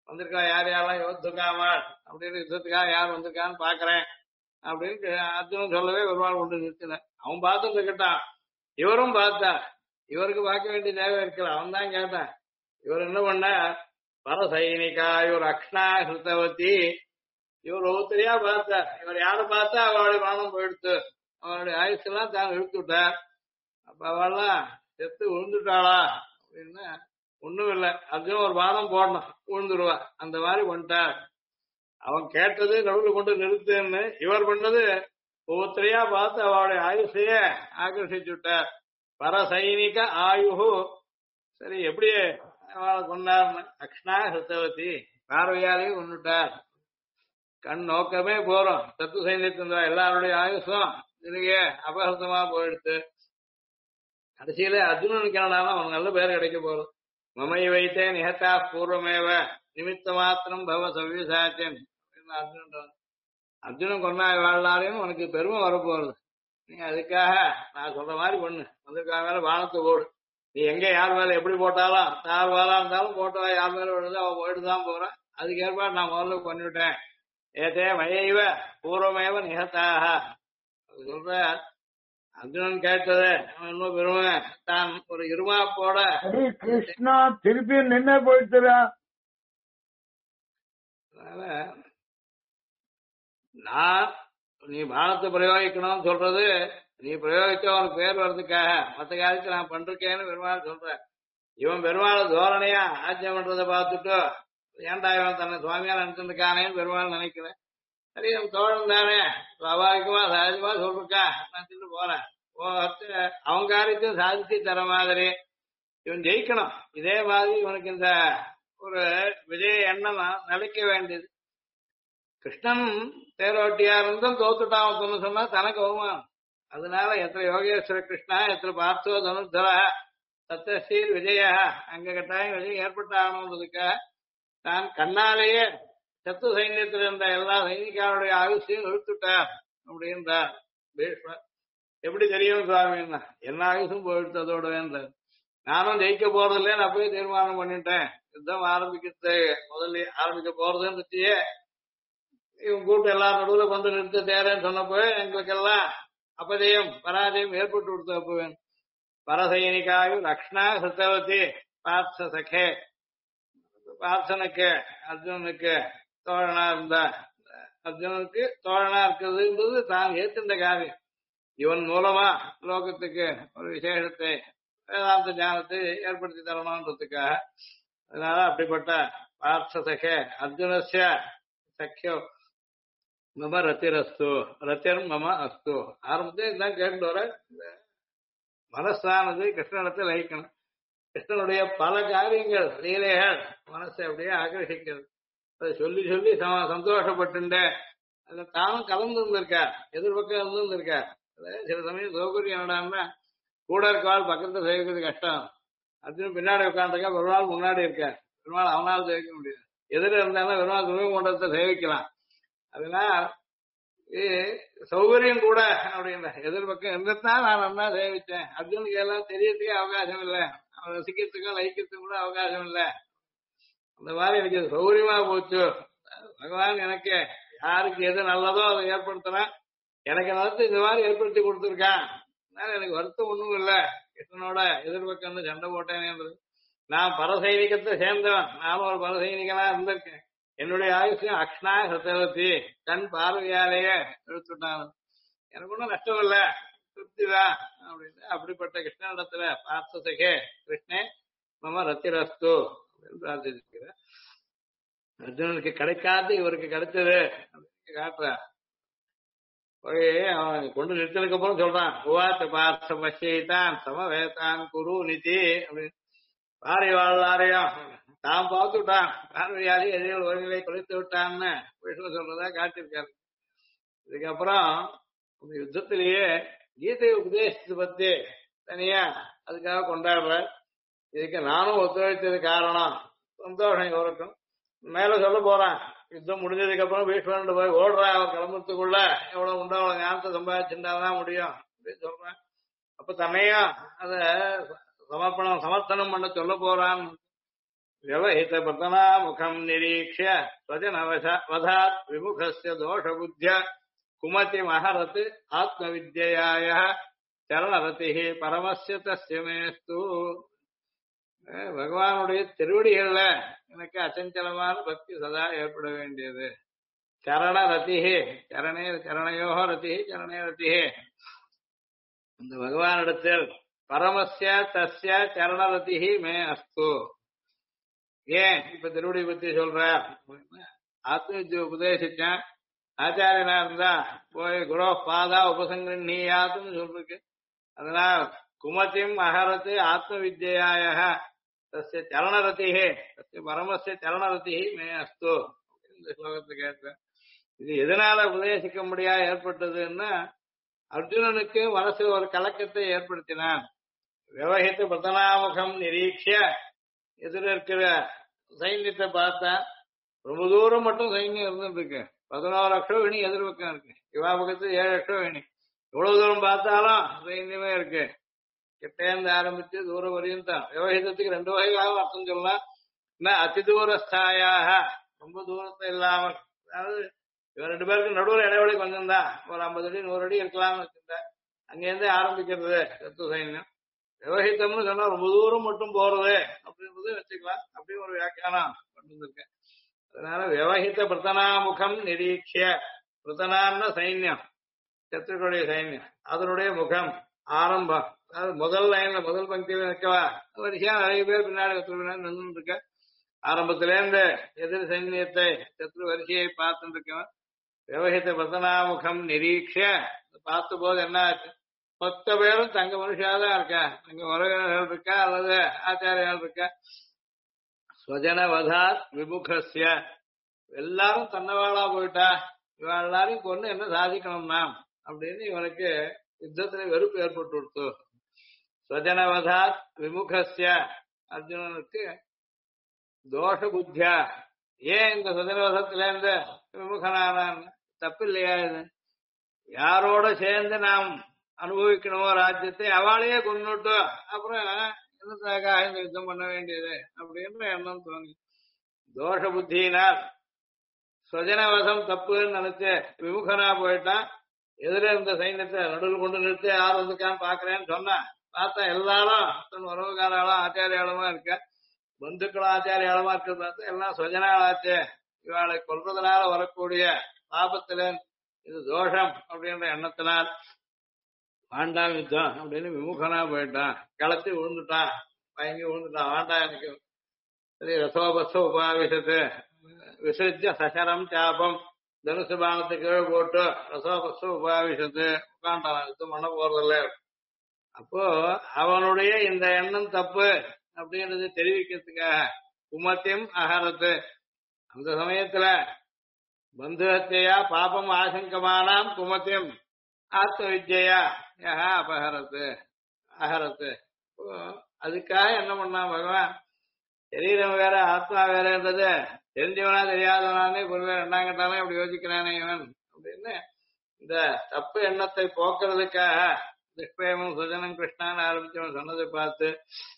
Speaker 2: வந்திருக்கா யார் யாரெல்லாம் யோத்துக்காமல் அப்படின்னு யுத்தத்துக்காக யார் வந்திருக்கான்னு பாக்குறேன் அப்படின்னு அர்ஜுனன் சொல்லவே பெருமாள் கொண்டு நிறுத்தின. அவன் பார்த்துட்டு இருக்கட்டான், இவரும் பார்த்தா. இவருக்கு பார்க்க வேண்டிய தேவை இருக்கல, அவன் தான் கேட்டான். இவர் என்ன பண்ண, பரசைனிகா இவர் அக்ஷனா ஹிருத்தவதி, இவர் ஒவ்வொருத்தரையா பார்த்தார். இவர் யாரை பார்த்தா அவளுடைய வானம் போயிடுத்து, அவளுடைய ஆயுசெல்லாம் தான் இழுத்து விட்டார். அப்ப அவள்லாம் செத்து விழுந்துட்டாளா அப்படின்னு ஒண்ணும் இல்லை, அர்ஜுன் ஒரு வானம் போடணும் விழுந்துருவா, அந்த மாதிரி பண்ணிட்டார். அவன் கேட்டது நடுவில் கொண்டு நிறுத்துன்னு இவர் பண்ணது ஒவ்வொருத்தரையா பார்த்து அவளுடைய ஆயுஷைய ஆகர்ஷிச்சு விட்டார். பரசைனிக ஆயுகு. சரி, எப்படி அவளை கொண்டார்னு, அக்ஷனா ஹிருத்தவதி பார்வையாலையும் கொண்டுட்டார். கண் நோக்கமே போறோம், சத்து சைன்யத்தின் எல்லாருடைய ஆயுஷம் இதுலயே அபகர்த்தமா போயிடுத்து. கடைசியில அர்ஜுனனுக்கு என்னடானா அவன் நல்ல பேர் கிடைக்க போறோம். மமை வைத்தே நிகத்தா பூர்வமேவ நிமித்த மாத்திரம் பவ சவ்யசாச்சன். அர்ஜுனன் கொண்டா வாழ்நாளையும் உனக்கு பெருமை வரப்போறது. நீ அதுக்காக நான் சொல்ற மாதிரி பண்ணு, வந்திருக்கா மேல வானத்தை போடு. நீ எங்க யார் மேல எப்படி போட்டாலும், யார் வேலா இருந்தாலும் போட்டவா யார் மேல விழுந்து அவன் போயிட்டுதான் போறான். அதுக்கு ஏற்பாடு நான் முதல்ல பண்ணிவிட்டேன். ஏதே மயைவ பூர்வமேவ நிகத்தாக சொல்ற. அர்ஜுனன் கேட்டது இன்னும் பெருமை, தான் ஒரு இருமாப்போட
Speaker 3: கிருஷ்ணா திருப்பி நின்ன போயிட்டுறா.
Speaker 2: அதனால நான் நீ பானத்தை பிரயோகிக்கணும்னு சொல்றது, நீ பிரயோகிக்க அவனுக்கு பேர் வர்றதுக்காக, மற்ற காலத்துல நான் பண்றேன்னு பெருமாள் சொல்றேன். இவன் பெருமாள் தோரணையா ஆஜ்யம் பண்றதை பார்த்துட்டு ஏன்டா இவன் தன்னை சுவாமியா நினைச்சிருக்கானேன்னு பெருமாள் நினைக்கிறேன். சரி, அவன் தோழன் தானே, சுவாபாவிகமா சகஜமா சொல்லிருக்கான், நான் தின்னு போறேன். அவன் காரியத்தையும் சாதிச்சு தர மாதிரி இவன் ஜெயிக்கணும். இதே மாதிரி இவனுக்கு இந்த ஒரு விஜய எண்ணம் நிலைக்க வேண்டியது. கிருஷ்ணன் தேரோட்டியா இருந்தும் தோத்துட்டான் சொன்னா தனக்கு அவமானம். அதனால எத்தனை யோகேஸ்வர கிருஷ்ணா எத்தனை பார்த்தோ தனுர்தர சத்தஸ்ரீர் விஜய, அங்க கட்டாயம் விஜயம் ஏற்பட்டாகணுன்றதுக்காக தான் கண்ணாலேயே சத்து சைன்யத்தில் இருந்த எல்லா சைனிக்காருடைய ஆயுஷையும் இழுத்துட்டார் அப்படின்றார் பீஷ்மர். எப்படி தெரியும் சுவாமின்னா, என்ன ஆயுஷம் போயிடுத்து அதோட வேண்டார். நானும் ஜெயிக்க போறதில்லைன்னு அப்பவே தீர்மானம் பண்ணிட்டேன். யுத்தம் ஆரம்பிக்கிறது முதல்ல ஆரம்பிக்க போறதுன்னு பற்றியே இவன் கூட்டு எல்லாரும் நடுவில் வந்து நிறுத்த தேரன்னு சொன்னப்போ எங்களுக்கெல்லாம் அப்பதயம் பராஜயம் ஏற்பட்டு கொடுத்த அப்பவேன். பரசைனிகாயும் லக்ஷ்ணா ஹிருத்தவதி பார்த்த சகே, பார்த்தனுக்கு அர்ஜுனனுக்கு தோழனா இருந்தா, அர்ஜுனனுக்கு தோழனா இருக்கிறதுன்றது தான் ஏத்துட்ட காரியம். இவன் மூலமா லோகத்துக்கு ஒரு விசேஷத்தை வேதாந்த ஞானத்தை ஏற்படுத்தி தரணும்ன்றதுக்காக. அதனால அப்படிப்பட்ட பார்த்த சகே அர்ஜுனஸ்ய சக்கியோ மம ரத்திரஸ்து ரத்திரம் மம அஸ்து. ஆரம்பத்தே இதுதான் கேட்டு வர, மனசானது கிருஷ்ணனிடத்தை லயிக்கணும். கிருஷ்ணனுடைய பல காரியங்கள் லீலைகள் மனசை அப்படியே ஆகர்ஷிக்கிறது. அதை சொல்லி சொல்லி சந்தோஷப்பட்டு அதுல தானும் கலந்து இருந்திருக்கார், எதிர்பக்கம் இருந்திருக்கார். சில சமயம் சௌகரியம் என்னடான்னா கூட இருக்கவாள் பக்கத்துல சேவிக்கிறது கஷ்டம். அர்ஜுன் பின்னாடி உட்காந்துருக்கா, பெருமாள் முன்னாடி இருக்கார். பெருமாள் அவனால் சேவிக்க முடியாது. எதிர இருந்தாலும் பெருமாள் துணை மண்டலத்தை சேவிக்கலாம். அதனால் சௌகரியம் கூட அப்படின்ற எதிர்பக்கம் இருந்துதான் நான் நல்லா சேவிச்சேன். அர்ஜுனுக்கு எல்லாம் தெரியறதுக்கே அவகாசம் இல்லை, அவன் ரசிக்கிறதுக்கும் லயிக்கிறதுக்கும் கூட அவகாசம் இல்லை. அந்த மாதிரி எனக்கு சௌகரியமா போச்சு. பகவான் எனக்கு யாருக்கு எது நல்லதோ அதை ஏற்படுத்தினான், எனக்கு நல்லது இந்த மாதிரி ஏற்படுத்தி கொடுத்துருக்கான். அதனால எனக்கு வருத்தம் ஒண்ணும் இல்லை. கிருஷ்ணனோட எதிர்பக்கம் வந்து சண்டை போட்டேன்ன்றது. நான் பரசைனிகத்தை சேர்ந்தவன், நானும் ஒரு பரசைனிகனா இருந்திருக்கேன். என்னுடைய ஆயுஷம் அக்ஷனா ஹிருத்தவதி, கண் பார்வையாலேயே எடுத்துட்டான். எனக்கு ஒன்றும் நஷ்டம் இல்லை, திருப்திதான் அப்படின்னு. அப்படிப்பட்ட கிருஷ்ணனிடத்துல பார்த்தசகே கிருஷ்ணே மம ரத்திரஸ்து அப்படின்னு பிரார்த்திச்சிருக்கிறேன். அர்ஜுனனுக்கு கிடைக்காது இவருக்கு கிடைச்சது அப்படின்னு காட்டுற. அவன் கொண்டு நிறுத்ததுக்கு அப்புறம் சொல்றான், உவாத்த பார்த்த பசியைத்தான் சமவேதான் குரு நிதி அப்படின்னு. பாரி வாழ்லாரையும் தான் பார்த்துட்டான், பார்வையாளி எதிரிகள் ஒருநிலை குறைத்து விட்டான்னு விஷ்ணு சொல்றதா காட்டியிருக்காரு. இதுக்கப்புறம் யுத்தத்திலேயே கீதை உபதேசத்தை பத்தி தனியா அதுக்காக கொண்டாடுற. இதுக்கு நானும் ஒத்துழைத்தது காரணம் சந்தோஷம் இவருக்கும். மேல சொல்ல போறான், யுத்தம் முடிஞ்சதுக்கு அப்புறம் பீஷ்மன் போய் ஓடுறான். அவன் கிளம்புறதுக்குள்ள எவ்வளவு உண்டோ அவ்வளவு ஞானத்தை சம்பாதிச்சுட்டாதான் முடியும் அப்படின்னு சொல்றான். அப்ப தன்னையும் அத சமர்ப்பணம் சமர்த்தனம் பண்ண சொல்ல போறான். व्यवहित प्रतनामुखम् निरीक्ष्य स्वजनवधात् विमुखस्य दोषबुद्ध्या कुमतिमहरत् आत्मविद्ययायः चरणरतिः परमस्य तस्य मेस्तु பகவானுடைய திருவடிகள்ல எனக்கு அச்சஞ்சலமான பக்தி சதா ஏற்பட வேண்டியது. சரண ரதிஹே சரணையோ ரதிஹி சரணே ரதிஹே இந்த பகவானிடத்தில் பரமஸ்ய தஸ்ய சரணரதிஹி மே அஸ்து. ஏன் இப்ப திருவடி பத்தி சொல்ற? ஆத்ம வித்யை உபதேசிச்சான் ஆச்சாரியனா இருந்தா போய் குரோ பாதா உபசங்கரீயாத்துன்னு சொல்லிருக்கு. அதனால் குமதிம் அகரத்து ஆத்ம வித்யாய தஸ்ய சரணரதிஹே தஸ்ய பரமஸ்ய சரணரதிஹி மே அஸ்து. இந்த ஸ்லோகத்தை கேட்கிறேன். இது எதனால உபதேசிக்க முடியாது ஏற்பட்டதுன்னா அர்ஜுனனுக்கு மனசுல ஒரு கலக்கத்தை ஏற்படுத்தினான். விவகித்து பிரதனாமுகம் நிரீட்சிய எதிர இருக்கிற சைன்யத்தை பார்த்தா ரொம்ப தூரம் மட்டும் சைன்யம் இருந்துட்டு இருக்கு. 11 லட்சம் வேணி எதிர்பக்கம் இருக்கு. இவா பக்கத்து 7 லட்சம் வேணி. எவ்வளவு தூரம் பார்த்தாலும் சைன்யமே இருக்கு. கிட்டேந்து ஆரம்பிச்சு தூரம் வரையும் தான். விவகிதத்துக்கு 2 வகையாக அர்த்தம் சொல்லலாம். அதி தூரஸ்தாயாக ரொம்ப தூரத்தை இல்லாமல், அதாவது இவன் 2 பேருக்கு நடுவில் இடைவெளி கொஞ்சம் தான், ஒரு 50 அடி 100 அடி இருக்கலாம்னு வச்சிருந்தேன். அங்கேருந்து ஆரம்பிக்கிறது சத்து சைன்யம். விவகித்தம்னு சொன்னா ரொம்ப தூரம் மட்டும் போறது அப்படின்றது வச்சுக்கலாம். அப்படியும் ஒரு வியாக்கியானம் பண்ணிருக்கேன். அதனால விவகித்த பிரதனாமுகம் நிரீட்சிய, பிரதனான்னு சைன்யம் சத்துருடைய சைன்யம், அதனுடைய முகம் ஆரம்பம், அதாவது முதல் லைன்ல முதல் பங்கில நிற்கவா வரிசையா நிறைய பேர் பின்னாடி நின்று இருக்க. ஆரம்பத்திலேருந்து எதிர் சைன்யத்தை சத்ரு வரிசையை பார்த்துட்டு இருக்கவன் விவகித்த பிரதனாமுகம் நிரீட்சிய பார்த்த போது என்ன ஆச்சு? 10 பேரும் தங்க மனுஷாதான் இருக்கா, தங்க உறவினர்கள் இருக்கா அல்லது ஆச்சாரியர்கள் இருக்கா. ஸ்வஜனவதாத் விமுகஸ்ய, எல்லாரும் தன்னவாளா போயிட்டா, இவன் எல்லாரையும் கொண்டு என்ன சாதிக்கணும்னா அப்படின்னு இவனுக்கு யுத்தத்துல வெறுப்பு ஏற்பட்டு கொடுத்து. ஸ்வஜனவதாத் விமுகஸ்ய, அர்ஜுனனுக்கு தோஷ புத்தியா, ஏன் இந்த சுதனவசத்துல இருந்து விமுகனானான்? தப்பு இல்லையா? இது யாரோட சேர்ந்து நாம் அனுபவிக்கணுமோ ராஜ்யத்தை அவளையே கொண்டுட்டு அப்புறம் என்னத்தாக இந்த யுத்தம் பண்ண வேண்டியது அப்படின்ற எண்ணம் தோணி தோஷ புத்தியினால் சுவஜனவசம் தப்புன்னு நினைச்சு விமுகனா போயிட்டான். எதிர இருந்த சைன்யத்தை நடுவில் கொண்டு நிறுத்தி யார் வந்துக்கான்னு பாக்குறேன்னு சொன்னா பார்த்தா எல்லாரும் தன் உறவுகாராலும் ஆச்சாரியாளமா இருக்க, பந்துக்களும் ஆச்சாரியாளமா இருக்கிறது பார்த்தா எல்லாம் சுவஜனாளாச்சு. இவாளை கொல்றதுனால வரக்கூடிய பாபத்துல இது தோஷம் அப்படின்ற எண்ணத்தினால் வாண்டாம் யுத்தம் அப்படின்னு விமுகனா போயிட்டான். களத்தி விழுந்துட்டான், பயங்கி விழுந்துட்டான். வேண்டாம் எனக்கு சரி. ரசோபச உபாவிஷத்து விசர்ஜ சசரம் சாபம், தனுசு பானத்தை கீழே போட்டு ரசோபச உபாவிஷத்து உட்காண்டான். யுத்தம் பண்ண போறதில்ல. அப்போ அவனுடைய இந்த எண்ணம் தப்பு அப்படின்றது தெரிவிக்கிறதுக்காக குமத்தியம் அகரத்து, அந்த சமயத்துல பந்துஹத்யா பாபம் ஆசங்கமானாம் குமத்தியம் ஆத்ம வித்யா அபஹரத்து அகரத்து. அதுக்காக என்ன பண்ணான் பகவான்? சரீரம் வேற ஆத்மா வேறன்றது தெரிஞ்சவனா தெரியாதவனானே பொருள் 2ஆம் கட்டாலே அப்படி யோசிக்கிறானே இவன் அப்படின்னு இந்த தப்பு எண்ணத்தை போக்குறதுக்காக நிஷ்பயமும் சுஜனம் கிருஷ்ணான்னு ஆரம்பிச்சவன் சொன்னதை பார்த்து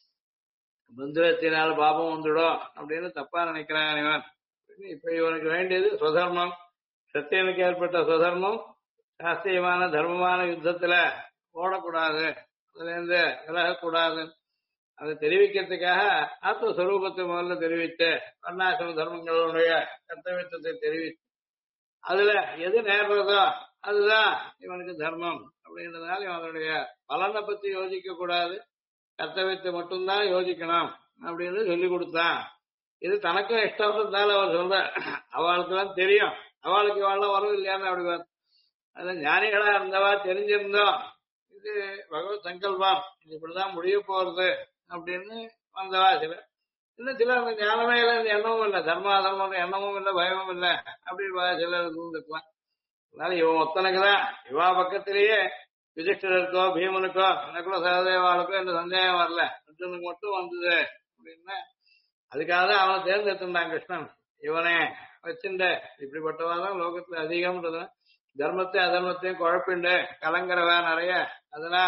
Speaker 2: பந்துரத்தினால் பாபம் வந்துடும் அப்படின்னு தப்பா நினைக்கிறான் இவன். இப்ப இவனுக்கு வேண்டியது சுதர்மம். சத்தியனுக்கு ஏற்பட்ட சுதர்மம் சாஸ்திரியமான தர்மமான யுத்தத்துல ஓடக்கூடாது, அதுல இருந்து விலகக்கூடாது. அதை தெரிவிக்கிறதுக்காக ஆத்மஸ்வரூபத்தை முதல்ல தெரிவித்து வர்ணாசிரம தர்மங்களுடைய கர்த்தவியத்தை தெரிவித்து அதுல எது நேர்றதோ அதுதான் இவனுக்கு தர்மம் அப்படின்றதுனால இவனுடைய பலனை பத்தி யோசிக்க கூடாது, கர்த்தவியத்தை மட்டும்தான் யோசிக்கணும் அப்படின்னு சொல்லி கொடுத்தான். இது தனக்கும் இஷ்டம் இருந்தாலும் அவர் சொல்ற, அவளுக்கு எல்லாம் தெரியும், அவளுக்கு இவாள்லாம் வரும் இல்லையான்னு அப்படி பார்த்து அது ஞானிகளா இருந்தவா தெரிஞ்சிருந்தோம் இது பகவத் சங்கல்பம், இது இப்படிதான் முடிய போறது அப்படின்னு வந்தவா சிலர். இன்னும் சிலர் அந்த ஞானமே இல்லை, இந்த எண்ணமும் இல்லை, தர்மாதர்மம் எண்ணமும் இல்லை, பயமும் இல்லை அப்படின்னு சிலர் இருந்துக்கலாம். அதனால இவன் ஒத்தனுக்குதான் இவா பக்கத்திலேயே யுதிஷ்டருக்கோ பீமனுக்கோ நகுல சகதேவாளுக்கோ இந்த சந்தேகம் வரல, அர்ஜுனுக்கு மட்டும் வந்தது அப்படின்னா அதுக்காக தான் அவனை தேர்ந்தெடுத்துட்டான் கிருஷ்ணன். இவனே வச்சுண்ட இப்படிப்பட்டவாதான் லோகத்துல அதிகம்ன்றது, தர்மத்தையும் அதர்மத்தையும் குழப்பிண்டு கலங்கிறவா நிறைய. அதனால்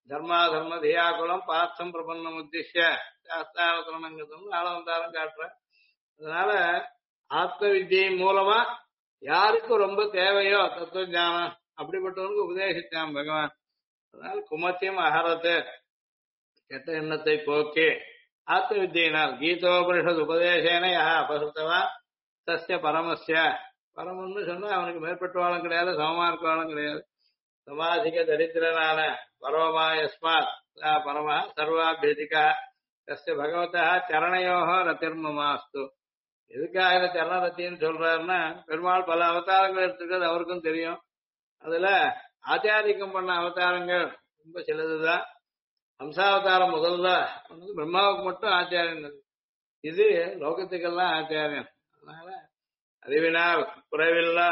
Speaker 2: தர்மாதர்ம தியாகுலம் பார்த்தம் பிரபன்னம் உத்திஷ்ய சாஸ்திராவதரணங்கிறது ஆளவந்தாரம் காட்டுற. அதனால ஆத்ம வித்தியை மூலமா யாருக்கு ரொம்ப தேவையோ தத்துவ ஞானம் அப்படிப்பட்டவனுக்கு உபதேசித்தான் பகவான். அதனால குமத்தியம் அகரத்து கெட்ட எண்ணத்தை போக்கி ஆத்ம வித்தியினால் கீதோபனிஷத் உபதேசேன யா அபகிருத்தவா சஸ்ய பரமஸ்ய பரமன்னு சொன்னா அவனுக்கு மேற்பட்டவாளும் கிடையாது, சமமா இருக்கவாளும் கிடையாது. சமாதிக தரித்திரனான பரமமா யஸ்மாத் பரம சர்வாபியதிகா தஸ்ய பகவதா சரணையோகோ ரத்திர்மமாஸ்து. எதுக்காக இதை சரண ரத்தின்னு சொல்றாருன்னா, பெருமாள் பல அவதாரங்கள் எடுத்துக்கிறது அவருக்கும் தெரியும். அதுல ஆச்சாரிக்கம் பண்ண அவதாரங்கள் ரொம்ப சிலதுதான். ஹம்சாவதாரம் முதல்ல பிரம்மாவுக்கு மட்டும் ஆச்சாரியன், இது லோகத்துக்கெல்லாம் ஆச்சாரியன். அதனால அறிவினால் குறைவில்லா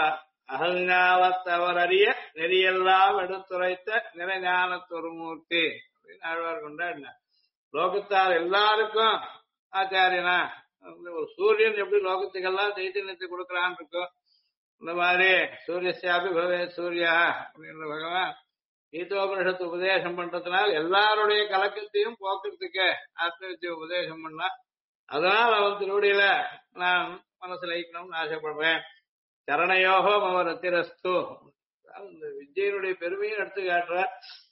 Speaker 2: அகஞானத்தவர் அறிய நெறியெல்லாம் எடுத்துரைத்த நிறைஞானத்தொரு மூர்த்தி அப்படின்னு ஆழ்வார் கொண்டாடினார். லோகத்தார் எல்லாருக்கும் ஆச்சாரியனா, ஒரு சூரியன் எப்படி லோகத்துக்கெல்லாம் சைத்தன்யத்தை கொடுக்கறான்னு இருக்கும், இந்த மாதிரி சூரியசாபி பவே சூர்யா அப்படின்ற பகவான் கீதோபனிஷத்து உபதேசம் பண்றதுனால எல்லாருடைய கலக்கத்தையும் போக்குறதுக்கு ஆத்மவித்தியை உபதேசம் பண்ணா. அதனால் அவன் திருவடியில நான் மனசுல ஐக்கணும்னு ஆசைப்படுறேன். சரணையோகோ மம ரத்திரஸ்து. இந்த வித்யினுடைய பெருமையும் எடுத்து காட்டுற.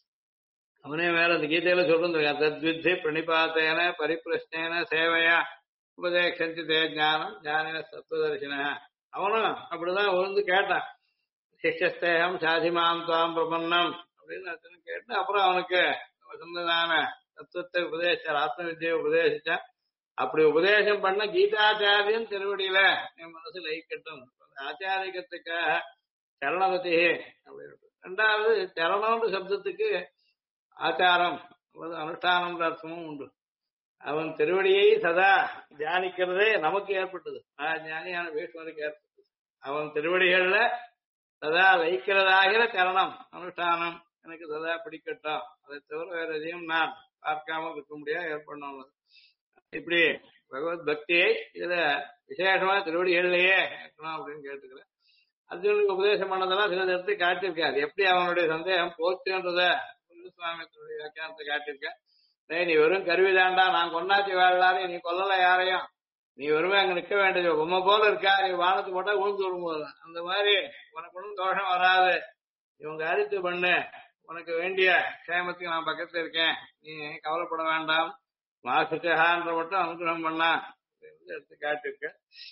Speaker 2: அவனே மேல அந்த கீதையில சொல்றது, தத்வித்தி பிரணிபாத்தேன பரிப்பிரஷ்னேன சேவையா உபதேசந்தி தே ஞானம் ஞானின சத்வதர்சின. அவனும் அப்படிதான் விழுந்து கேட்டான். சிஷ்யஸ்தேகம் சாதிமாம் துவாம் பிரபன்னம் அப்படின்னு கேட்டு அப்புறம் அவனுக்கு சொந்ததான தத்துவத்தை உபதேசிச்சார், ஆத்ம வித்தியை உபதேசிச்சான். அப்படி உபதேசம் பண்ண கீதாச்சாரியன் திருவடியில என் மனசு லயிக்கட்டும். ஆச்சாரிகத்துக்காக சரணபதி அப்படின்னு. ரெண்டாவது சரணம்ன்ற சப்தத்துக்கு ஆச்சாரம் அனுஷ்டானம் அர்த்தமும் உண்டு. அவன் திருவடியை சதா தியானிக்கிறதே நமக்கு ஏற்பட்டது, ஞானியான பீஷ்மருக்கு ஏற்பட்டது. அவன் திருவடிகள்ல சதா வைக்கிறதாகிற சரணம் அனுஷ்டானம் எனக்கு சதா பிடிக்கட்டும். அதை தவிர வேற எதையும் நான் பார்க்காம இருக்க முடியாது ஏற்படணும். இப்படி பகவத் பக்தியை இதுல விசேஷமா திருவடிகள்லயே இருக்கணும் அப்படின்னு கேட்டுக்கிறேன். அர்ஜுனுக்கு உபதேசம் பண்ணதெல்லாம் சில இடத்தை காட்டியிருக்காரு. எப்படி அவனுடைய சந்தேகம் போச்சுன்றத சுவாமியத்தினுடைய வியாக்கியானத்தை காட்டியிருக்கேன். நீ வெறும் கருவிதாண்டா, நான் கொண்டாச்சி வாழலாரு, நீ கொல்லல யாரையும், நீ வெறுமே அங்க நிக்க வேண்டியது, உண்மை போல இருக்கா, நீ வானத்து போட்டா விழுந்து விடும்போது அந்த மாதிரி உனக்கு ஒன்றும் தோஷம் வராது, இவங்க அரித்து பண்ணு, உனக்கு வேண்டிய க்ஷேமத்துக்கு நான் பக்கத்துல இருக்கேன், நீ கவலைப்பட வேண்டாம், மாசுச்சகான்ற மட்டும் அனுகிரகம் பண்ணா எடுத்து காட்டிருக்க.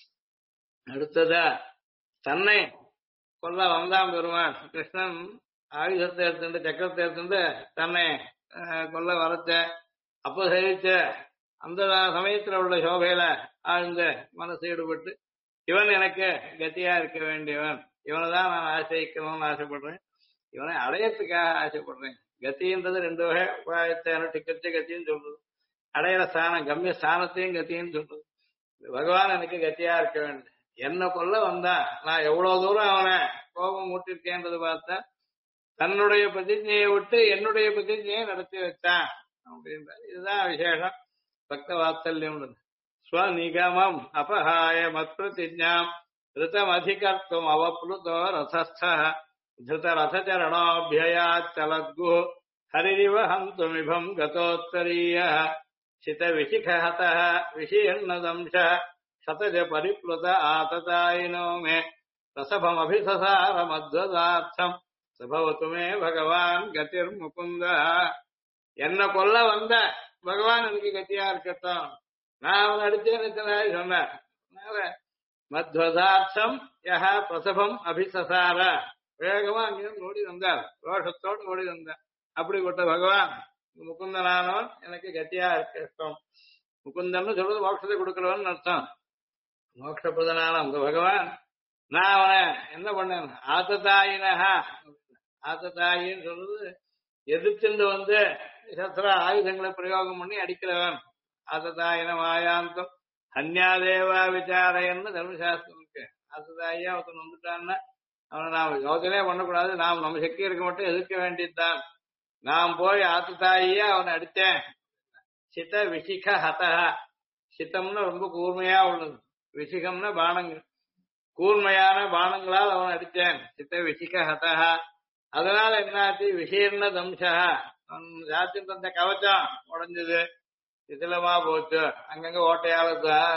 Speaker 2: அடுத்ததா தன்னை கொல்ல வந்தான் பெருமான் கிருஷ்ணன் ஆயுதத்தை எடுத்துட்டு சக்கரத்தை எடுத்துட்டு தன்னை கொல்ல வரச்ச அப்ப சேவிச்ச அந்த சமயத்துல உள்ள சோகையில ஆழ்ந்த மனசு ஈடுபட்டு இவன் எனக்கு கத்தியா இருக்க வேண்டியவன், இவனை தான் நான் ஆசைக்கணும்னு ஆசைப்படுறேன், இவனை அடையறதுக்காக ஆசைப்படுறேன். கத்தின்றது ரெண்டு வகை, உபாயத்தை அனுஷ்டிக்கச்ச கத்தின்னு சொல்றது, அடையிற ஸ்தானம் கம்ய ஸ்தானத்தையும் கத்தின்னு சொல்றது. பகவான் எனக்கு கத்தியா இருக்க வேண்டும், என்ன கொல்ல வந்தா நான் எவ்வளவு தூரம் அவனை கோபம் மூட்டிருக்கேன்றது பார்த்தா தன்னுடைய பிரதிஜையை விட்டு என்னுடைய பிரதிஜையை நடத்தி வச்சான் அப்படின்றார். இதுதான் விசேஷம் பக்த வாத்சல்யம். ஸ்வநிகமம் அபஹாய மத் பிரதிஜாம் ரிதம் அதிகர்த்தும் அவப்ளுதோ ரதஸ்த திருத ரதச்சரணோபியாச்சலத்கு ஹரிரிவ ஹந்துமிபம் கதோத்தரீய சித விசிகஹத விஷயன்னதம்ச சதஜ பரிப்ளுத ஆததாயினோ மே ரசபம் அபிசசார மத்வதார்த்தம் சபவத்துமே பகவான் கதிர் முகுந்த. என்ன கொல்ல வந்த பகவான் எனக்கு கத்தியா இருக்கட்டும், நான் அவன் அடிச்சேன்னு சொன்னார். மத்வதார்த்தம் யஹ பிரசபம் அபிசசார, வேகமா அங்கிருந்து ஓடி வந்தார், ரோஷத்தோடு ஓடி வந்தார். அப்படிப்பட்ட பகவான் முகுந்தனானவன் எனக்கு கத்தியா இருக்கட்டும். முகுந்தன்னு சொல்றது மோட்சத்தை கொடுக்கிறவன் அர்த்தம். மோட்சப்பிரதனான அந்த பகவான் நான் அவனை என்ன பண்ணேன், ஆத்ததாயினஹா, ஆத்ததாயின்னு சொல்றது எதிர்த்து வந்து சஸ்திர ஆயுதங்களை பிரயோகம் பண்ணி அடிக்கிறவன். ஆத்ததாயின மாயாந்தம் ஹன்யாதேவா விசாரையன்னு தர்மசாஸ்திரம் இருக்கு. ஆத்ததாயியா ஒருத்தன் வந்துட்டான்னா அவனை நாம் யோசனையே பண்ணக்கூடாது, நாம் நம்ம சக்தி இருக்க மட்டும் எதிர்க்க வேண்டியதுதான். நாம் போய் ஆத்ததாயியா அவனை அடித்தேன். சித விசிக ஹதஹா, சித்தம்னா ரொம்ப கூர்மையா உள்ளது, விசிகம்னா பானங்கள், கூர்மையான பானங்களால் அவன் அடித்தேன். சித்த விசிக ஹதஹா, அதனால என்னாச்சு, விஷீர்ண தம்சா, ஜாத்தின் தந்த கவச்சம் உடைஞ்சது, சிதிலமா போச்சு, அங்கங்க ஓட்டையால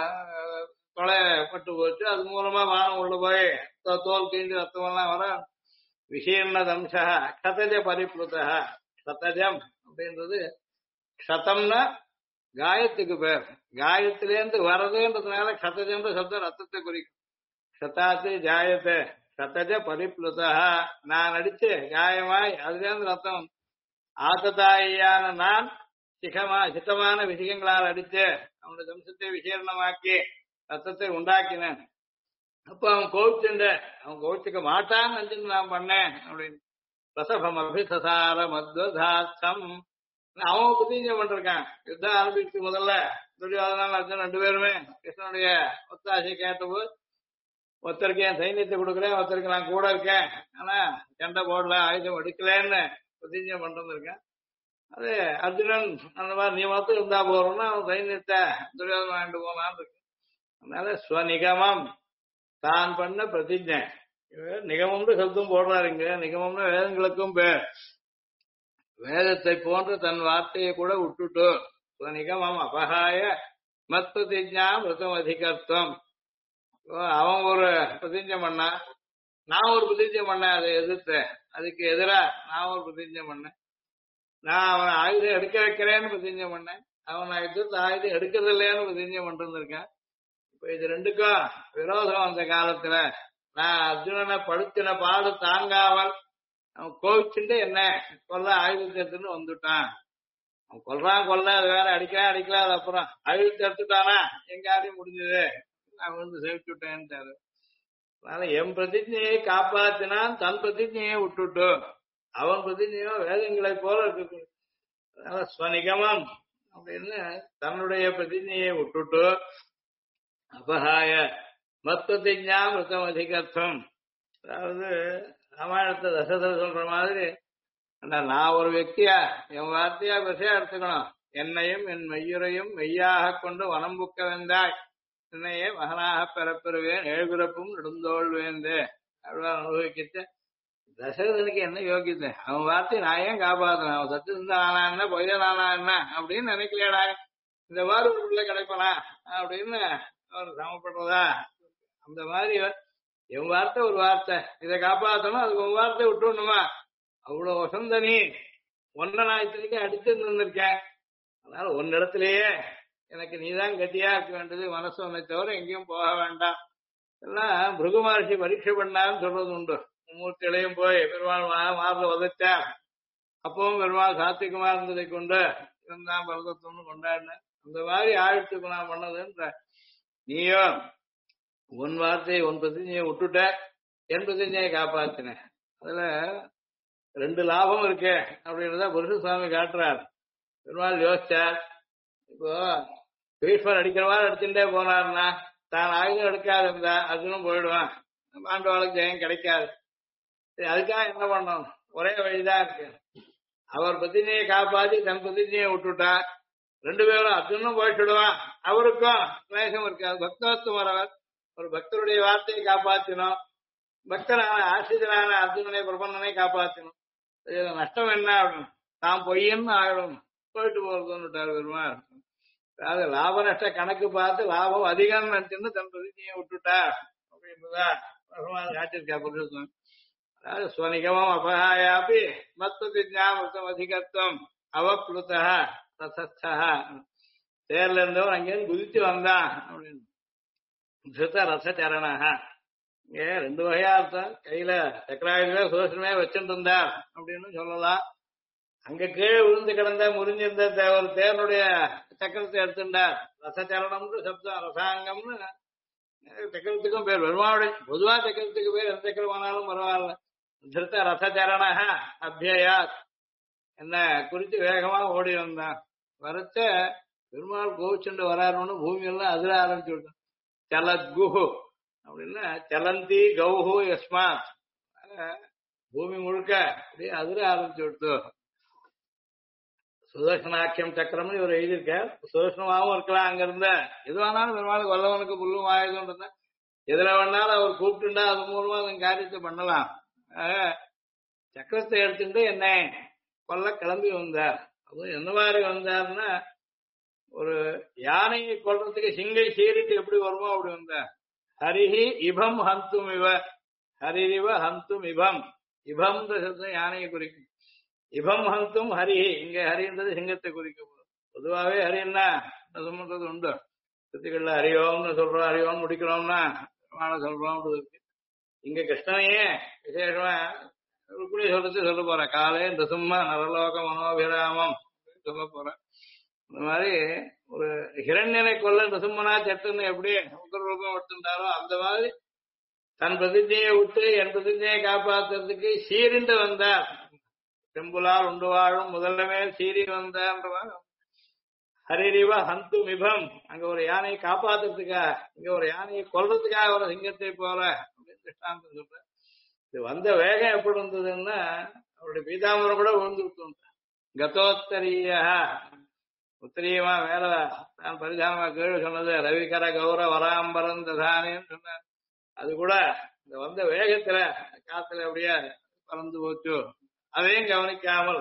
Speaker 2: தொலை பட்டு போச்சு. அது மூலமா வானம் உள்ள போய் தோல் கீழ்ந்து ரத்தமெல்லாம் வர விஷயம்ன தம்சா கதஜ பரிப்ளுதா. சதஜம் அப்படின்றது க்ஷதம்னா காயத்துக்கு பேர். காயத்திலேருந்து வரதுன்றதுனால க்ஷதஜம்ன்ற சப்தம் ரத்தத்தை குறிக்கும். க்ஷதாத்து ஜாயத்தை சதஜ பரிப்ளுதா. நான் அடிச்சு காயமாய் அதுலேருந்து ரத்தம் ஆத்ததாயான நான் சித்தமான விஷயங்களால் அடித்து அவனுடைய வம்சத்தை விசீரணமாக்கி ரத்தத்தை உண்டாக்கினேன். அப்ப அவன் கோவிச்சுண்ட, அவன் கோவிச்சுக்க மாட்டான்னு நினைச்சுட்டு நான் பண்ணேன் அப்படின்னு. ரசபம் அபிசசார மத்வதார்த்தம் அவன் பிரதிஜை பண்ணிருக்கான். யுத்தம் ஆரம்பிச்சு முதல்ல துரியோதனால அர்ஜுன் 2 பேருமே கிருஷ்ணனுடைய ஒத்தாசை கேட்டபோது, ஒருத்தருக்கு என் சைன்யத்தை கொடுக்குறேன், ஒருத்தருக்கு நான் கூட இருக்கேன், ஆனா சண்டை போடல, ஆயுதம் எடுக்கலன்னு பிரதிஜை பண்ணிட்டு இருக்கேன். அது அர்ஜுனன் அந்த மாதிரி நீ மட்டும் இருந்தா போறோம்னா அவன் சைன்யத்தை துரியோதனை வாங்கிட்டு போனான்னு இருக்கு. அதனால ஸ்வநிகமம் தான் பண்ண பிரதிஜை. நிகமம்னு சப்தம் போடுறாருங்க. நிகமம்னு வேதங்களுக்கும் பேர். வேதத்தை போன்று தன் வார்த்தையை கூட விட்டுட்டு ஸ்வநிகமம் அபகாய மத் பிரதிஜா மிருதம் அதிகர்த்தம். அவன் ஒரு பிரதிஜை பண்ணா, நான் ஒரு பிரதிஜை பண்ணேன், அதை எதிர்த்து அதுக்கு எதிரா நான் ஒரு பிரதிஜை பண்ணேன். நான் அவனை ஆயுதம் எடுக்க வைக்கிறேன்னு பிரதிஜை பண்ணேன், அவன் எதிர்த்து ஆயுதம் எடுக்கிறது இல்லையான்னு பிரதிஜை பண்ணிட்டு இருக்கேன். இப்ப இது ரெண்டுக்கும் விரோதம். அந்த காலத்துல நான் அர்ஜுனனை படுத்தின பாடு தாங்காமல் அவன் கோவிச்சுட்டு என்ன கொல்ல ஆயுதத்தை எடுத்துன்னு வந்துட்டான். அவன் கொல்றான் கொல்ல, அது வேற அடிக்கல அது அப்புறம் ஆயுதத்தை எடுத்துட்டானா எங்காரையும் முடிஞ்சது, நான் வந்து சேவிச்சு விட்டேன்ட்டாரு. அதனால என் பிரதிஜையை காப்பாத்தினான், தன் பிரதிஜையை விட்டுட்டு. அவன் பிரதிஜையோ வேதங்களை போல இருக்கு. அதனால ஸ்வநிகமம் அப்படின்னு தன்னுடைய பிரதிஜையை விட்டுட்டு அபகாய மத்வதிஜா மிருதம் அதிகர்த்தம். அதாவது ராமாயணத்தை தசரதர் சொல்ற மாதிரி நான் ஒரு వ్యక్తిயா என் வார்த்தையா விஷயம் எடுத்துக்கணும். என்னையும் என் மெய்யுரையும் மெய்யாக கொண்டு வனம் புக்க வந்தாய், என்னையே மகனாக பெறப்பெறுவேன், ஏழ்பிறப்பும் நெடுந்தோள் வேந்தே அப்படின்னு அனுபவிக்கிட்டு. தசரதனுக்கு என்ன யோகியத்தை? அவன் வார்த்தை நான் ஏன் காப்பாத்தணும்? அவன் சத்து இருந்தா ஆனா என்ன, பொய்யா நானா என்ன அப்படின்னு நினைக்கலையடா. இந்த மாதிரி ஒரு பிள்ளை கிடைப்பனா அப்படின்னு அவர் சமப்படுறதா? அந்த மாதிரி என் வார்த்தை ஒரு வார்த்தை, இதை காப்பாற்றணும், அதுக்கு ஒரு வார்த்தை விட்டுணுமா? அவ்வளவு வசந்த நீ ஒன்ன நான் இத்தனைக்கும் அடித்து இருந்திருக்கேன். அதனால ஒன்னிடத்திலேயே எனக்கு நீதான் கட்டியா இருக்க வேண்டியது, மனசு ஒன்னை தவிர எங்கேயும் போக வேண்டாம். எல்லாம் பிருகு மகர்ஷி பரீட்சை பண்ணான்னு சொல்றது உண்டு. மூர்த்திகளையும் போய் பெருமாள் மாறுல உதைச்சார். அப்பவும் பெருமாள் சாத்திகமா இருந்ததை கொண்டு இருந்தான் பரதத்துவம்னு கொண்டாடினேன். அந்த மாதிரி ஆழ்த்துக்கு நான் பண்ணதுன்ற நீயோ உன் வார்த்தையை உன் பிரதிஜையை விட்டுட்ட, என் பிரதிஜையை காப்பாத்தினேன். அதுல 2 லாபம் இருக்கு அப்படின்றத புருஷ சுவாமி காட்டுறார். பெருமாள் யோசிச்சார். இப்போ பீஷ்மர் அடிக்கிற மாதிரி அடிச்சுட்டே போனார்னா தான் ஆயுதம் எடுக்காது இருந்தா அர்ஜுனும் போயிடுவான், பாண்டவாளுக்கு ஜெயம் கிடைக்காது. அதுக்காக என்ன பண்ணணும்? ஒரே வழிதான் இருக்கு. அவர் பிரதிஜையை காப்பாத்தி தன் பிரதிஜையை விட்டுட்டா 2 பேரும் அர்ஜுனும் போயிட்டுடுவான், அவருக்கும் கிளேசம் இருக்காது. பக்தவத்துவம் வரவர் ஒரு பக்தருடைய வார்த்தையை காப்பாத்தினோம், பக்தரான ஆசிரியரான அர்ஜுனனை பிரபந்தனை காப்பாத்தினோம். நஷ்டம் என்ன அப்படின்னு தான் பொய்யன்னு ஆயிடும், போயிட்டு போறதுன்னு பெருமாள். அதாவது லாப நஷ்ட கணக்கு பார்த்து லாபம் அதிகம் நினைச்சுன்னு தன் பிரதிஜையை விட்டுட்டா அப்படின்றதா பெருமாள் காட்டிருக்கா புருஷன். அதாவது ஸ்வநிகமம் அபகாயாபி மத்வதிஜா மிருதம் அதிகத்துவம் அவப்ளுதா ரசஸ்தா. தேர்ல இருந்தவன் அங்கேருந்து குதிச்சு வந்தான் அப்படின்னு. திருத ரசச்சரணா. இங்க 2 வகையா அர்த்தம். கையில சக்கராயுதமே சுதர்சனமே வச்சுட்டு இருந்தார் அப்படின்னு சொல்லலாம். அங்க கீழே விழுந்து கிடந்த முறிஞ்சிருந்த ஒரு தேர்னுடைய சக்கரத்தை எடுத்துட்டார். ரசச்சரணம்னு சப்தம், ரசாங்கம்னு சக்கரத்துக்கும் பேர். பெருமாளுடைய பொதுவா சக்கரத்துக்கு பேர் எந்த சக்கரமானாலும் பரவாயில்ல. திருத்த ரசச்சரணா அபியாத் என்ன குறித்து வேகமா ஓடி வந்தான். வரச்ச பெருமாள் கோவிச்சுண்டு வராருன்னு பூமியெல்லாம் அதிர ஆரம்பிச்சு விட்டான். சலத் குஹு அப்படின்னா சலந்தி கௌஹு யஸ்மாத், பூமி முழுக்க அப்படியே அதிர ஆரம்பிச்சு விட்டு. சுதர்சனாக்கியம் சக்கரம்னு இவர் எழுதியிருக்கார். சுதர்சனமாவும் இருக்கலாம். அங்க இருந்த எதுவானாலும் பெருமாளுக்கு வல்லவனுக்கு புல்லும் ஆயுதம் எதுல வேணாலும் அவர் கூப்பிட்டுண்டா அது மூலமா அந்த காரியத்தை பண்ணலாம். சக்கரத்தை எடுத்துட்டு என்ன கொல்ல கிளம்பி வந்தார். அதுவும் என்ன மாதிரி வந்தார்னா, ஒரு யானையை கொல்றதுக்கு சிங்கை சீரிட்டு எப்படி வருமோ அப்படி வந்தார். ஹரிஹி இபம் ஹந்தும் இவ, ஹரிரிவ ஹந்தும் இபம். இபம்ன்ற சப்தம் யானையை குறிக்கும். இபம் ஹந்தும் ஹரிஹி, இங்க ஹரின்றது சிங்கத்தை குறிக்கும். பொதுவாகவே ஹரின்னா சொல்றது உண்டு. கிருத்திகள்ல ஹரியோம்னு சொல்றோம், ஹரியோம் முடிக்கிறோம்னா சொல்றோம் இருக்கு. இங்க கிருஷ்ணனையே விசேஷமா ருக்மிணி சொல்றது சொல்ல போறேன். காலே நசும்ம நரலோக மனோபிராமம் சொல்ல போறேன். இந்த மாதிரி ஒரு ஹிரண்யனை கொல்ல நசும்மனா சட்டுன்னு எப்படி உத்தரவுக்கும் எடுத்துட்டாரோ அந்த மாதிரி தன் பிரதிஜையை விட்டு என் பிரதிஜையை காப்பாத்துறதுக்கு சீரிண்டு வந்தார். செம்புலால் உண்டு வாழும் முதலமே சீறி வந்தார். ஹரிரிவ ஹந்து மிபம், அங்க ஒரு யானையை காப்பாத்துறதுக்காக, இங்க ஒரு யானையை கொல்றதுக்காக ஒரு சிங்கத்தை போல அப்படின்னு திருஷ்டாந்தம் சொல்ற. இது வந்த வேகம் எப்படி இருந்ததுன்னா, அவருடைய பீதாம்பரம் கூட விழுந்து விட்டு கதோத்தரிய உத்தரியமா மேல தான் பரிதானமா கீழே சொன்னது ரவிகர கௌர வராம்பரம் ததானேன்னு சொன்னார். அது கூட இந்த வந்த வேகத்துல காத்துல அப்படியே பறந்து போச்சு. அதையும் கவனிக்காமல்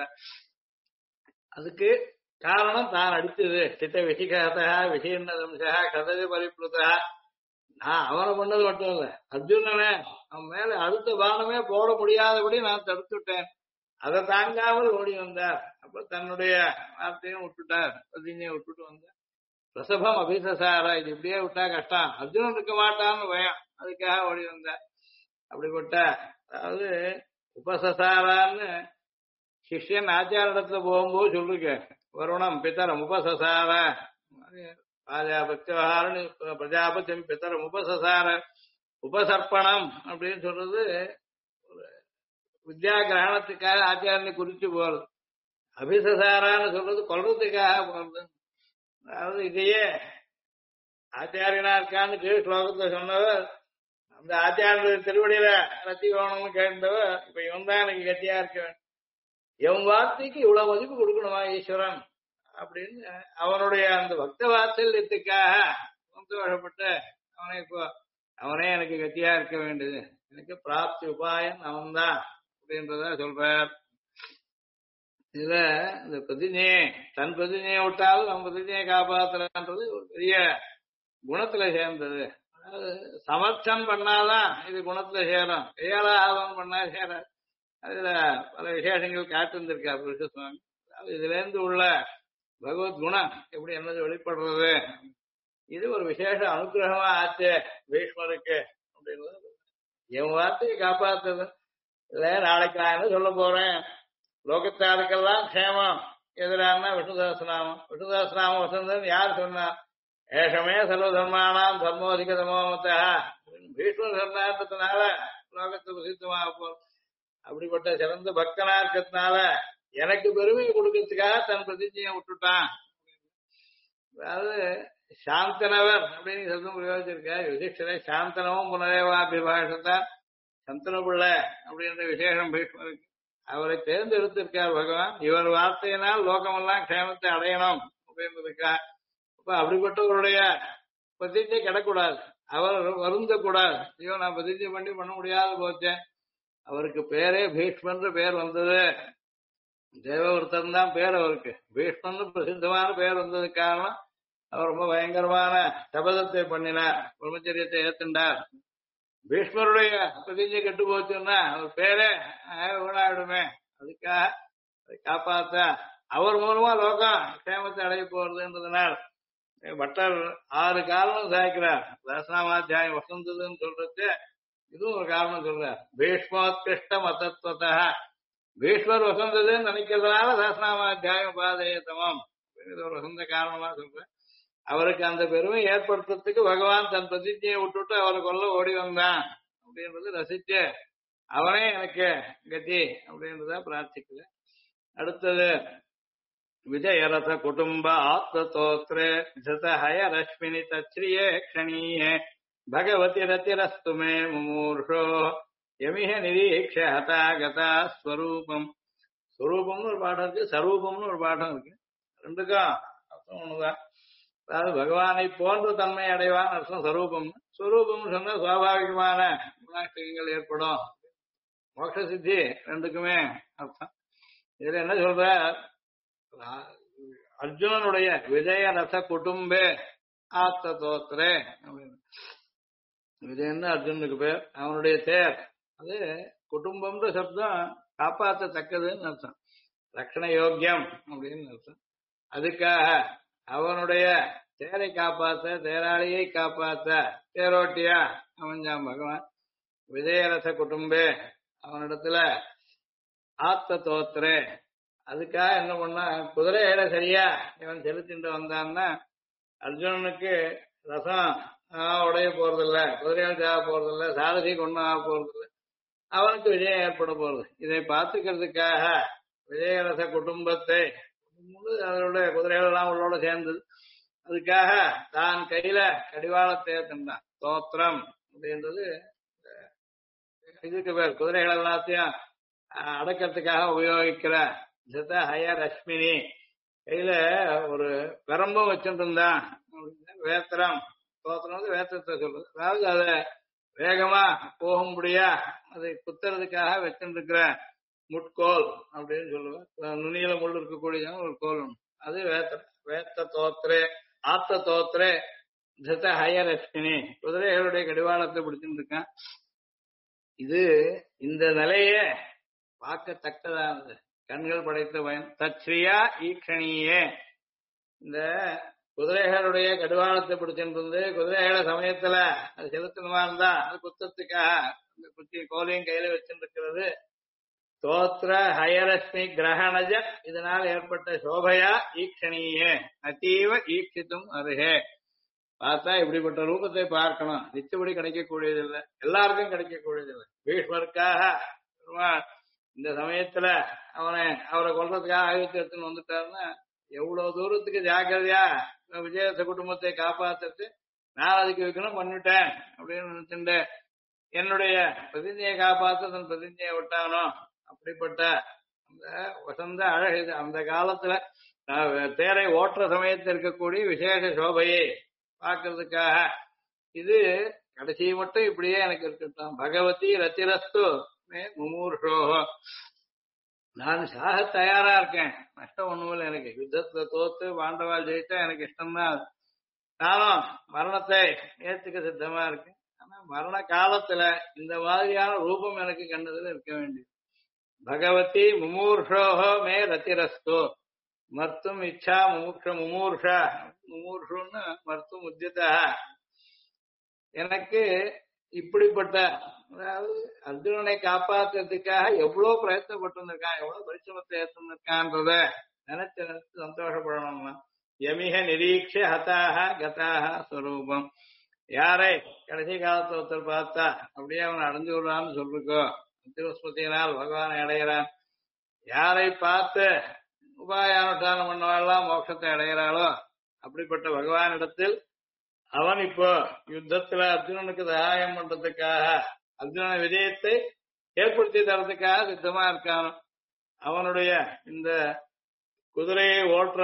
Speaker 2: அதுக்கு காரணம் தான் அடிச்சது. சித்த விஷிகதா விஷீர்ணதம்சா கதவி பரிப்ளுதா. நான் அவனை பண்ணது மட்டும் இல்ல, அர்ஜுனனே அவன் மேல அடுத்த பானமே போட முடியாதபடி நான் தடுத்துட்டேன். அதை தாங்காமல் ஓடி வந்தார். அப்ப தன்னுடைய வார்த்தையும் விட்டுட்டார், பிரதிஜையை விட்டுட்டு வந்தார். பிரசபம் அபிசசார, இது இப்படியே விட்டா கஷ்டம், அர்ஜுனன் இருக்க மாட்டான்னு பயம், அதுக்காக ஓடி வந்தார். அப்படிப்பட்ட அதாவது உபசசாரான்னு சிஷ்யன் ஆச்சாரிடத்துல போகும்போது சொல்லிருக்க, வருணம் பித்தரம் உபசசார பிரஜாபத்தியவகாரன்னு பிரஜாபத்தியம் பித்தரம் உபசசார உபசர்ப்பணம் அப்படின்னு சொல்றது வித்யா கிரகணத்துக்காக ஆச்சாரனை குறிச்சு போறது. அபிசசாரான்னு சொல்றது கொல்றதுக்காக போறது. அதாவது இதையே ஆச்சாரியனா இருக்கான்னு கீழ் ஸ்லோகத்தை சொன்னவர், அந்த ஆச்சாரிய திருவடியில ரத்தி வேணும்னு கேட்டவர், இப்ப இவன் தான் எனக்கு கத்தியா இருக்க வேண்டும், எவன் வார்த்தைக்கு இவ்வளவு மதிப்பு கொடுக்கணுமா ஈஸ்வரன் அப்படின்னு அவனுடைய அந்த பக்த வாத்சல்யத்துக்காக சந்தோஷப்பட்டு அவனை இப்போ அவனே எனக்கு கத்தியா இருக்க வேண்டியது, எனக்கு பிராப்தி உபாயம் அவன்தான் அப்படின்றத சொல்றார். இதுல இந்த பிரதிஜையை தன் பிரதிஜையை விட்டாலும் நம்ம பிரதிஜையை காப்பாற்றலன்றது ஒரு பெரிய குணத்துல சேர்ந்தது. அதாவது சமர்த்தம் பண்ணாதான் இது குணத்துல சேரும், கையால ஆதவம் பண்ணா சேராது. அதுல பல விசேஷங்கள் காட்டிருந்திருக்கார் புருஷ சுவாமி. இதுல இருந்து உள்ள பகவத் குணம் எப்படி என்னது வெளிப்படுறது, இது ஒரு விசேஷ அனுகிரகமா ஆச்சு பீஷ்மருக்கு அப்படின்றது. என் வார்த்தையை காப்பாத்துறது இல்ல. நாளைக்கு நான் என்ன சொல்ல போறேன், லோகத்தாருக்கெல்லாம் க்ஷேமம் எதிரான விஷ்ணுதாசநாமம். விஷ்ணுதாசநாமம் வசந்தன் யார் சொன்னார், ஏஷமே சர்வ தர்மானாம் தர்மோதிக தமோமத்தா பீஷ்மர் சொன்னார்ன்றதுனால லோகத்துக்கு பிரசித்தமாக போறோம். அப்படிப்பட்ட சிறந்த பக்தனா இருக்கிறதுனால எனக்கு பெருமை கொடுக்கறதுக்காக தன் பிரதிஜையை விட்டுட்டான். அதாவது சாந்தனவர் அப்படின்னு சப்தம் பிரயோகிச்சிருக்காரு யுதிஷ்டரை. சாந்தனவும் புனரேவாபிபாஷத்தான் சந்தன பிள்ளை அப்படின்ற விசேஷம் பீஷ்மருக்கு. அவரை தேர்ந்தெடுத்திருக்கார் பகவான். இவர் வார்த்தையினால் லோகமெல்லாம் க்ஷேமத்தை அடையணும் அப்படின்றதுக்கா. அப்ப அப்படிப்பட்டவருடைய பிரதிஜை கிடக்கூடாது, அவர் வருந்தக்கூடாது. ஐயோ நான் பிரதிஜை பண்ண முடியாத போச்சேன். அவருக்கு பேரே பீஷ்மன்ற பேர் வந்தது, தேவவர்த்தன் தான் பேர் அவருக்கு. பீஷ்மன்னு பிரசித்தமான பேர் வந்ததுக்கு காரணம் அவர் ரொம்ப பயங்கரமான சபதத்தை பண்ணினார், பிரம்மச்சரியத்தை ஏத்துண்டார். பீஷ்மருடைய பிரதிஜை கெட்டு போச்சுன்னா அவர் பேரே வீணாயிடுமே. அதுக்காக அதை காப்பாத்த அவர் மூலமா லோகம் க்ஷேமத்தை அடைய போறதுன்றதுனால் பட்டர் 6 காரணம் சாய்க்கிறார். தசனாமாத்தியாயம் வசந்ததுன்னு சொல்றது இதுவும் ஒரு காரணம் சொல்றார். பீஷ்மோத்கிருஷ்ட மதத்வதா, பீஷ்மர் வசந்ததுன்னு நினைக்கிறதுனால சஹஸ்ரநாமாத்தியாயம் உபாதேயத்தமம் இது ஒரு வசந்த காரணமா சொல்றேன். அவருக்கு அந்த பெருமை ஏற்படுத்துறதுக்கு பகவான் தன் பிரதிஜையை விட்டுட்டு அவரை கொல்ல ஓடி வந்தான் அப்படின்றது ரசிச்சு அவனே எனக்கு கதி அப்படின்றத பிரார்த்திக்குது. அடுத்தது விஜயரத குடும்ப ஆத்மதோத்ரே ஜதஹய ரஷ்மினி தச்ரியே க்ஷணீயே பகவதி ரத்திரஸ்து மே முமூர்ஷோ யமிஹ நிரீக்ஷ ஹதாகதா ஸ்வரூபம். ஸ்வரூபம்னு ஒரு பாடம் இருக்கு, சரூபம்னு ஒரு பாடம் இருக்கு. ரெண்டுக்கும் அர்த்தம் ஒண்ணுதான். அதாவது பகவானை போன்ற தன்மை அடைவான் அர்த்தம் ஸ்வரூபம். ஸ்வரூபம்னு சொன்னா சுவாபாவிகமான குணாஷ்டகங்கள் ஏற்படும், மோட்ச சித்தி ரெண்டுக்குமே அர்த்தம். இதுல என்ன சொல்ற, அர்ஜுனனுடைய விஜய ரச குடும்பே ஆத்த தோத்திரே அப்படின்னு. விஜயன்னு அர்ஜுனுக்கு பேர், அவனுடைய தேர் அது குடும்பம்ன்ற சப்தம் காப்பாற்றத்தக்கதுன்னு அர்த்தம், ரக்ஷண யோக்கியம் அப்படின்னு அர்த்தம். அதுக்காக அவனுடைய தேரை காப்பாத்த, தேராளியை காப்பாத்த தேரோட்டியா அமைஞ்சான் பகவான். விஜயரச குடும்பே அவனிடத்துல ஆத்த தோத்திரே, அதுக்காக என்ன பண்ணா, குதிரைகளை சரியா இவன் செலுத்திட்டு வந்தான்னா அர்ஜுனனுக்கு ரசம் உடைய போறதில்ல, குதிரைகள் தேவை போறதில்ல, சாரதி கொண்டு ஆக போறதில்ல, அவனுக்கு விஜயம் ஏற்பட போறது. இதை பார்த்துக்கிறதுக்காக விஜயரச குடும்பத்தை அதனுடைய குதிரைகள் எல்லாம் உள்ளோட சேர்ந்தது, அதுக்காக தான் கையில கடிவாளத்தை தந்தான். தோத்திரம் அப்படின்றது இதுக்கு பேர், குதிரைகள் எல்லாத்தையும் அடக்கிறதுக்காக உபயோகிக்கிற ஜத ஹய ரஷ்மினி, கையில ஒரு பெரம்பும் வச்சுட்டு இருந்தான். வேத்திரம், தோத்திரம் வேத்திரத்தை சொல்றது, அதாவது அதை வேகமா போகும்படியா அதை குத்துறதுக்காக வச்சுட்டு இருக்கிற முட்கோல் அப்படின்னு சொல்லுவேன். நுனியில முள் இருக்கக்கூடிய ஒரு கோல், அது வேத்த தோத்திரே ஆத்த தோத்திரே ஜத ஹய ரஷ்மினி, குதிரைகளுடைய கடிவாளத்தை பிடிச்சுட்டு இருக்கான். இது இந்த நிலையே பார்க்கத்தக்கதானது, கண்கள் படைத்த பயன். தத்ஸ்ரீயா ஈக்ஷணியே, இந்த குதிரைகளுடைய கடிவாளத்தை பிடிச்சிருந்து குதிரைகளை சமயத்துல அது செலுத்தணுமா இருந்தா அது குத்தத்துக்காக அந்த குத்தி கோலையும் கையில வச்சுருக்கிறது. தோத்திர ஹயரஸ்மி கிரகணஜ, இதனால் ஏற்பட்ட சோபையா ஈக்ஷணியே அத்தீவ ஈக்ஷித்தும் அருகே. பார்த்தா இப்படிப்பட்ட ரூபத்தை பார்க்கணும், நிச்சயப்படி கிடைக்கக்கூடியதில்லை, எல்லாருக்கும் கிடைக்கக்கூடியதில்லை. பீஷ்மருக்காக இந்த சமயத்துல அவரை கொல்றதுக்காக ஆயுதத்தை எடுத்துன்னு வந்துட்டாருன்னா எவ்வளவு தூரத்துக்கு ஜாக்கிரதையா விஜயரச குடும்பத்தை காப்பாத்துறது, நான் அதுக்கு வைக்கணும் பண்ணிட்டேன் அப்படின்னு நினைச்சுட்டு என்னுடைய பிரதிஞ்ஞையை காப்பாற்ற தன் பிரதிஞ்ஞையை விட்டானோ. அப்படிப்பட்ட அந்த வசந்த அழகு அந்த காலத்துல தேரை ஓட்டுற சமயத்தில் இருக்கக்கூடிய விசேஷ சோபையை பார்க்கறதுக்காக இது கடைசி மட்டும் இப்படியே எனக்கு இருக்கட்டும். பகவதி ரத்திரஸ்து முமூர்ஷோஹோ, நான் சாக தயாரா இருக்கேன், நஷ்டம் ஒண்ணுமில்லை எனக்கு. யுத்தத்துல தோத்து பாண்டவால் ஜெயிச்சா எனக்கு இஷ்டம்தான், நானும் மரணத்தை ஏத்துக்க சித்தமா இருக்கேன். ஆனா மரண காலத்துல இந்த மாதிரியான ரூபம் எனக்கு கண்டதுல இருக்க வேண்டியது. பகவதி முமூர்ஷோஹோ மே ரத்திரஸ்து, மர்த்தும் இச்சா முமூர்ஷா, முமூர்ஷுன்னு மர்த்தும் உத்தியதா, எனக்கு இப்படிப்பட்ட, அதாவது அர்ஜுனனை காப்பாற்றுறதுக்காக எவ்வளவு பிரயத்தனப்பட்டிருந்திருக்கான், எவ்வளவு பரிசிரமத்தை ஏற்றிருக்கான்றத நினைச்சு நினைச்சு சந்தோஷப்படணும்னா. யமிக நிரீட்ச ஹதாக கதாக ஸ்வரூபம், யாரை கடைசி காலத்தை ஒருத்தர் பார்த்தா அப்படியே அவனை அடைஞ்சு விடுறான்னு சொல்லிருக்கோ, திருஸ்மதியினால் பகவானை அடைகிறான். யாரை பார்த்து உபாயானுஷ்டானம் பண்ணவாள்லாம் மோட்சத்தை அடைகிறாளோ அப்படிப்பட்ட பகவானிடத்தில் அவன் இப்போ யுத்தத்துல அர்ஜுனனுக்கு சகாயம் பண்றதுக்காக, அர்ஜுன விஜயத்தை ஏற்படுத்தி தரதுக்காக சித்தமா இருக்கான். அவனுடைய இந்த குதிரையை ஓட்டுற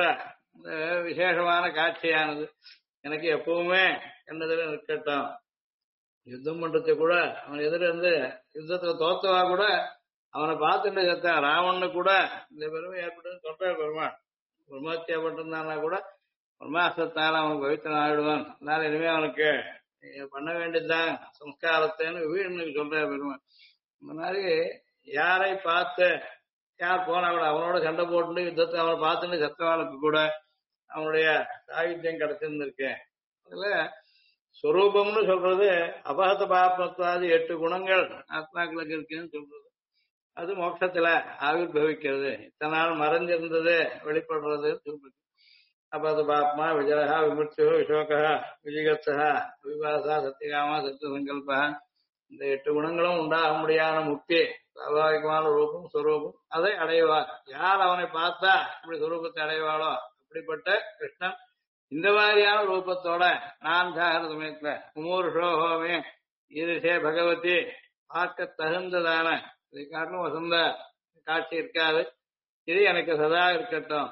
Speaker 2: விசேஷமான காட்சியானது எனக்கு எப்பவுமே என்னதுல இருக்கட்டும். யுத்தம் பண்றது கூட அவன் எதிர இருந்து யுத்தத்துல தோத்தவா கூட அவனை பார்த்துட்டு செத்தான். ராவணனு கூட இந்த பெருமை ஏற்பட்டு சொல்ற பெருமாள் பிரம்மத்தியா பட்டிருந்தானா கூட பிரம்மாஸ்திரத்தால அவனுக்கு பவித்திரன் ஆயிடுவான், அதனால இனிமே அவனுக்கு பண்ண வேண்டியதுதான் சம்ஸ்காரத்தைன்னு வீடுன்னு சொல்ற பெருமாள். இந்த மாதிரி யாரை பார்த்து யார் போனா கூட அவனோட சண்டை போட்டு யுத்தத்தை அவனை பார்த்துட்டு செத்தவாளுக்கு கூட அவனுடைய சாகித்யம் கிடைச்சிருந்திருக்கு. அதுல ஸ்வரூபம்னு சொல்றது அபகத பாப்மத்வாதி 8 குணங்கள் ஆத்மாக்களுக்கு இருக்குன்னு சொல்றது. அது மோட்சத்துல ஆவிர்பவிக்கிறது, இத்தனை நாள் மறைஞ்சிருந்தது வெளிப்படுறது சொல்றது. அபகத பாப்மா விஜயா விமுர்த்தியோ விசோகா விஜிகத்ஸா விபாசா சத்தியகாமா சத்திய சங்கல்பா, இந்த 8 குணங்களும் உண்டாக முடியாத முக்தி சுவாபாவிகமான ரூபம் ஸ்வரூபம், அதை அடைவார். யார் அவனை பார்த்தா இப்படி சுரூபத்தை அடைவாளோ அப்படிப்பட்ட கிருஷ்ணன் இந்த மாதிரியான ரூபத்தோட நான் சாகிற சமயத்துல முமூர்ஷோகோமே ஈரிஷே பகவதி பார்க்க தகுந்ததான இதை காரணம் வசந்த காட்சி இருக்காது, இது எனக்கு சதா இருக்கட்டும்.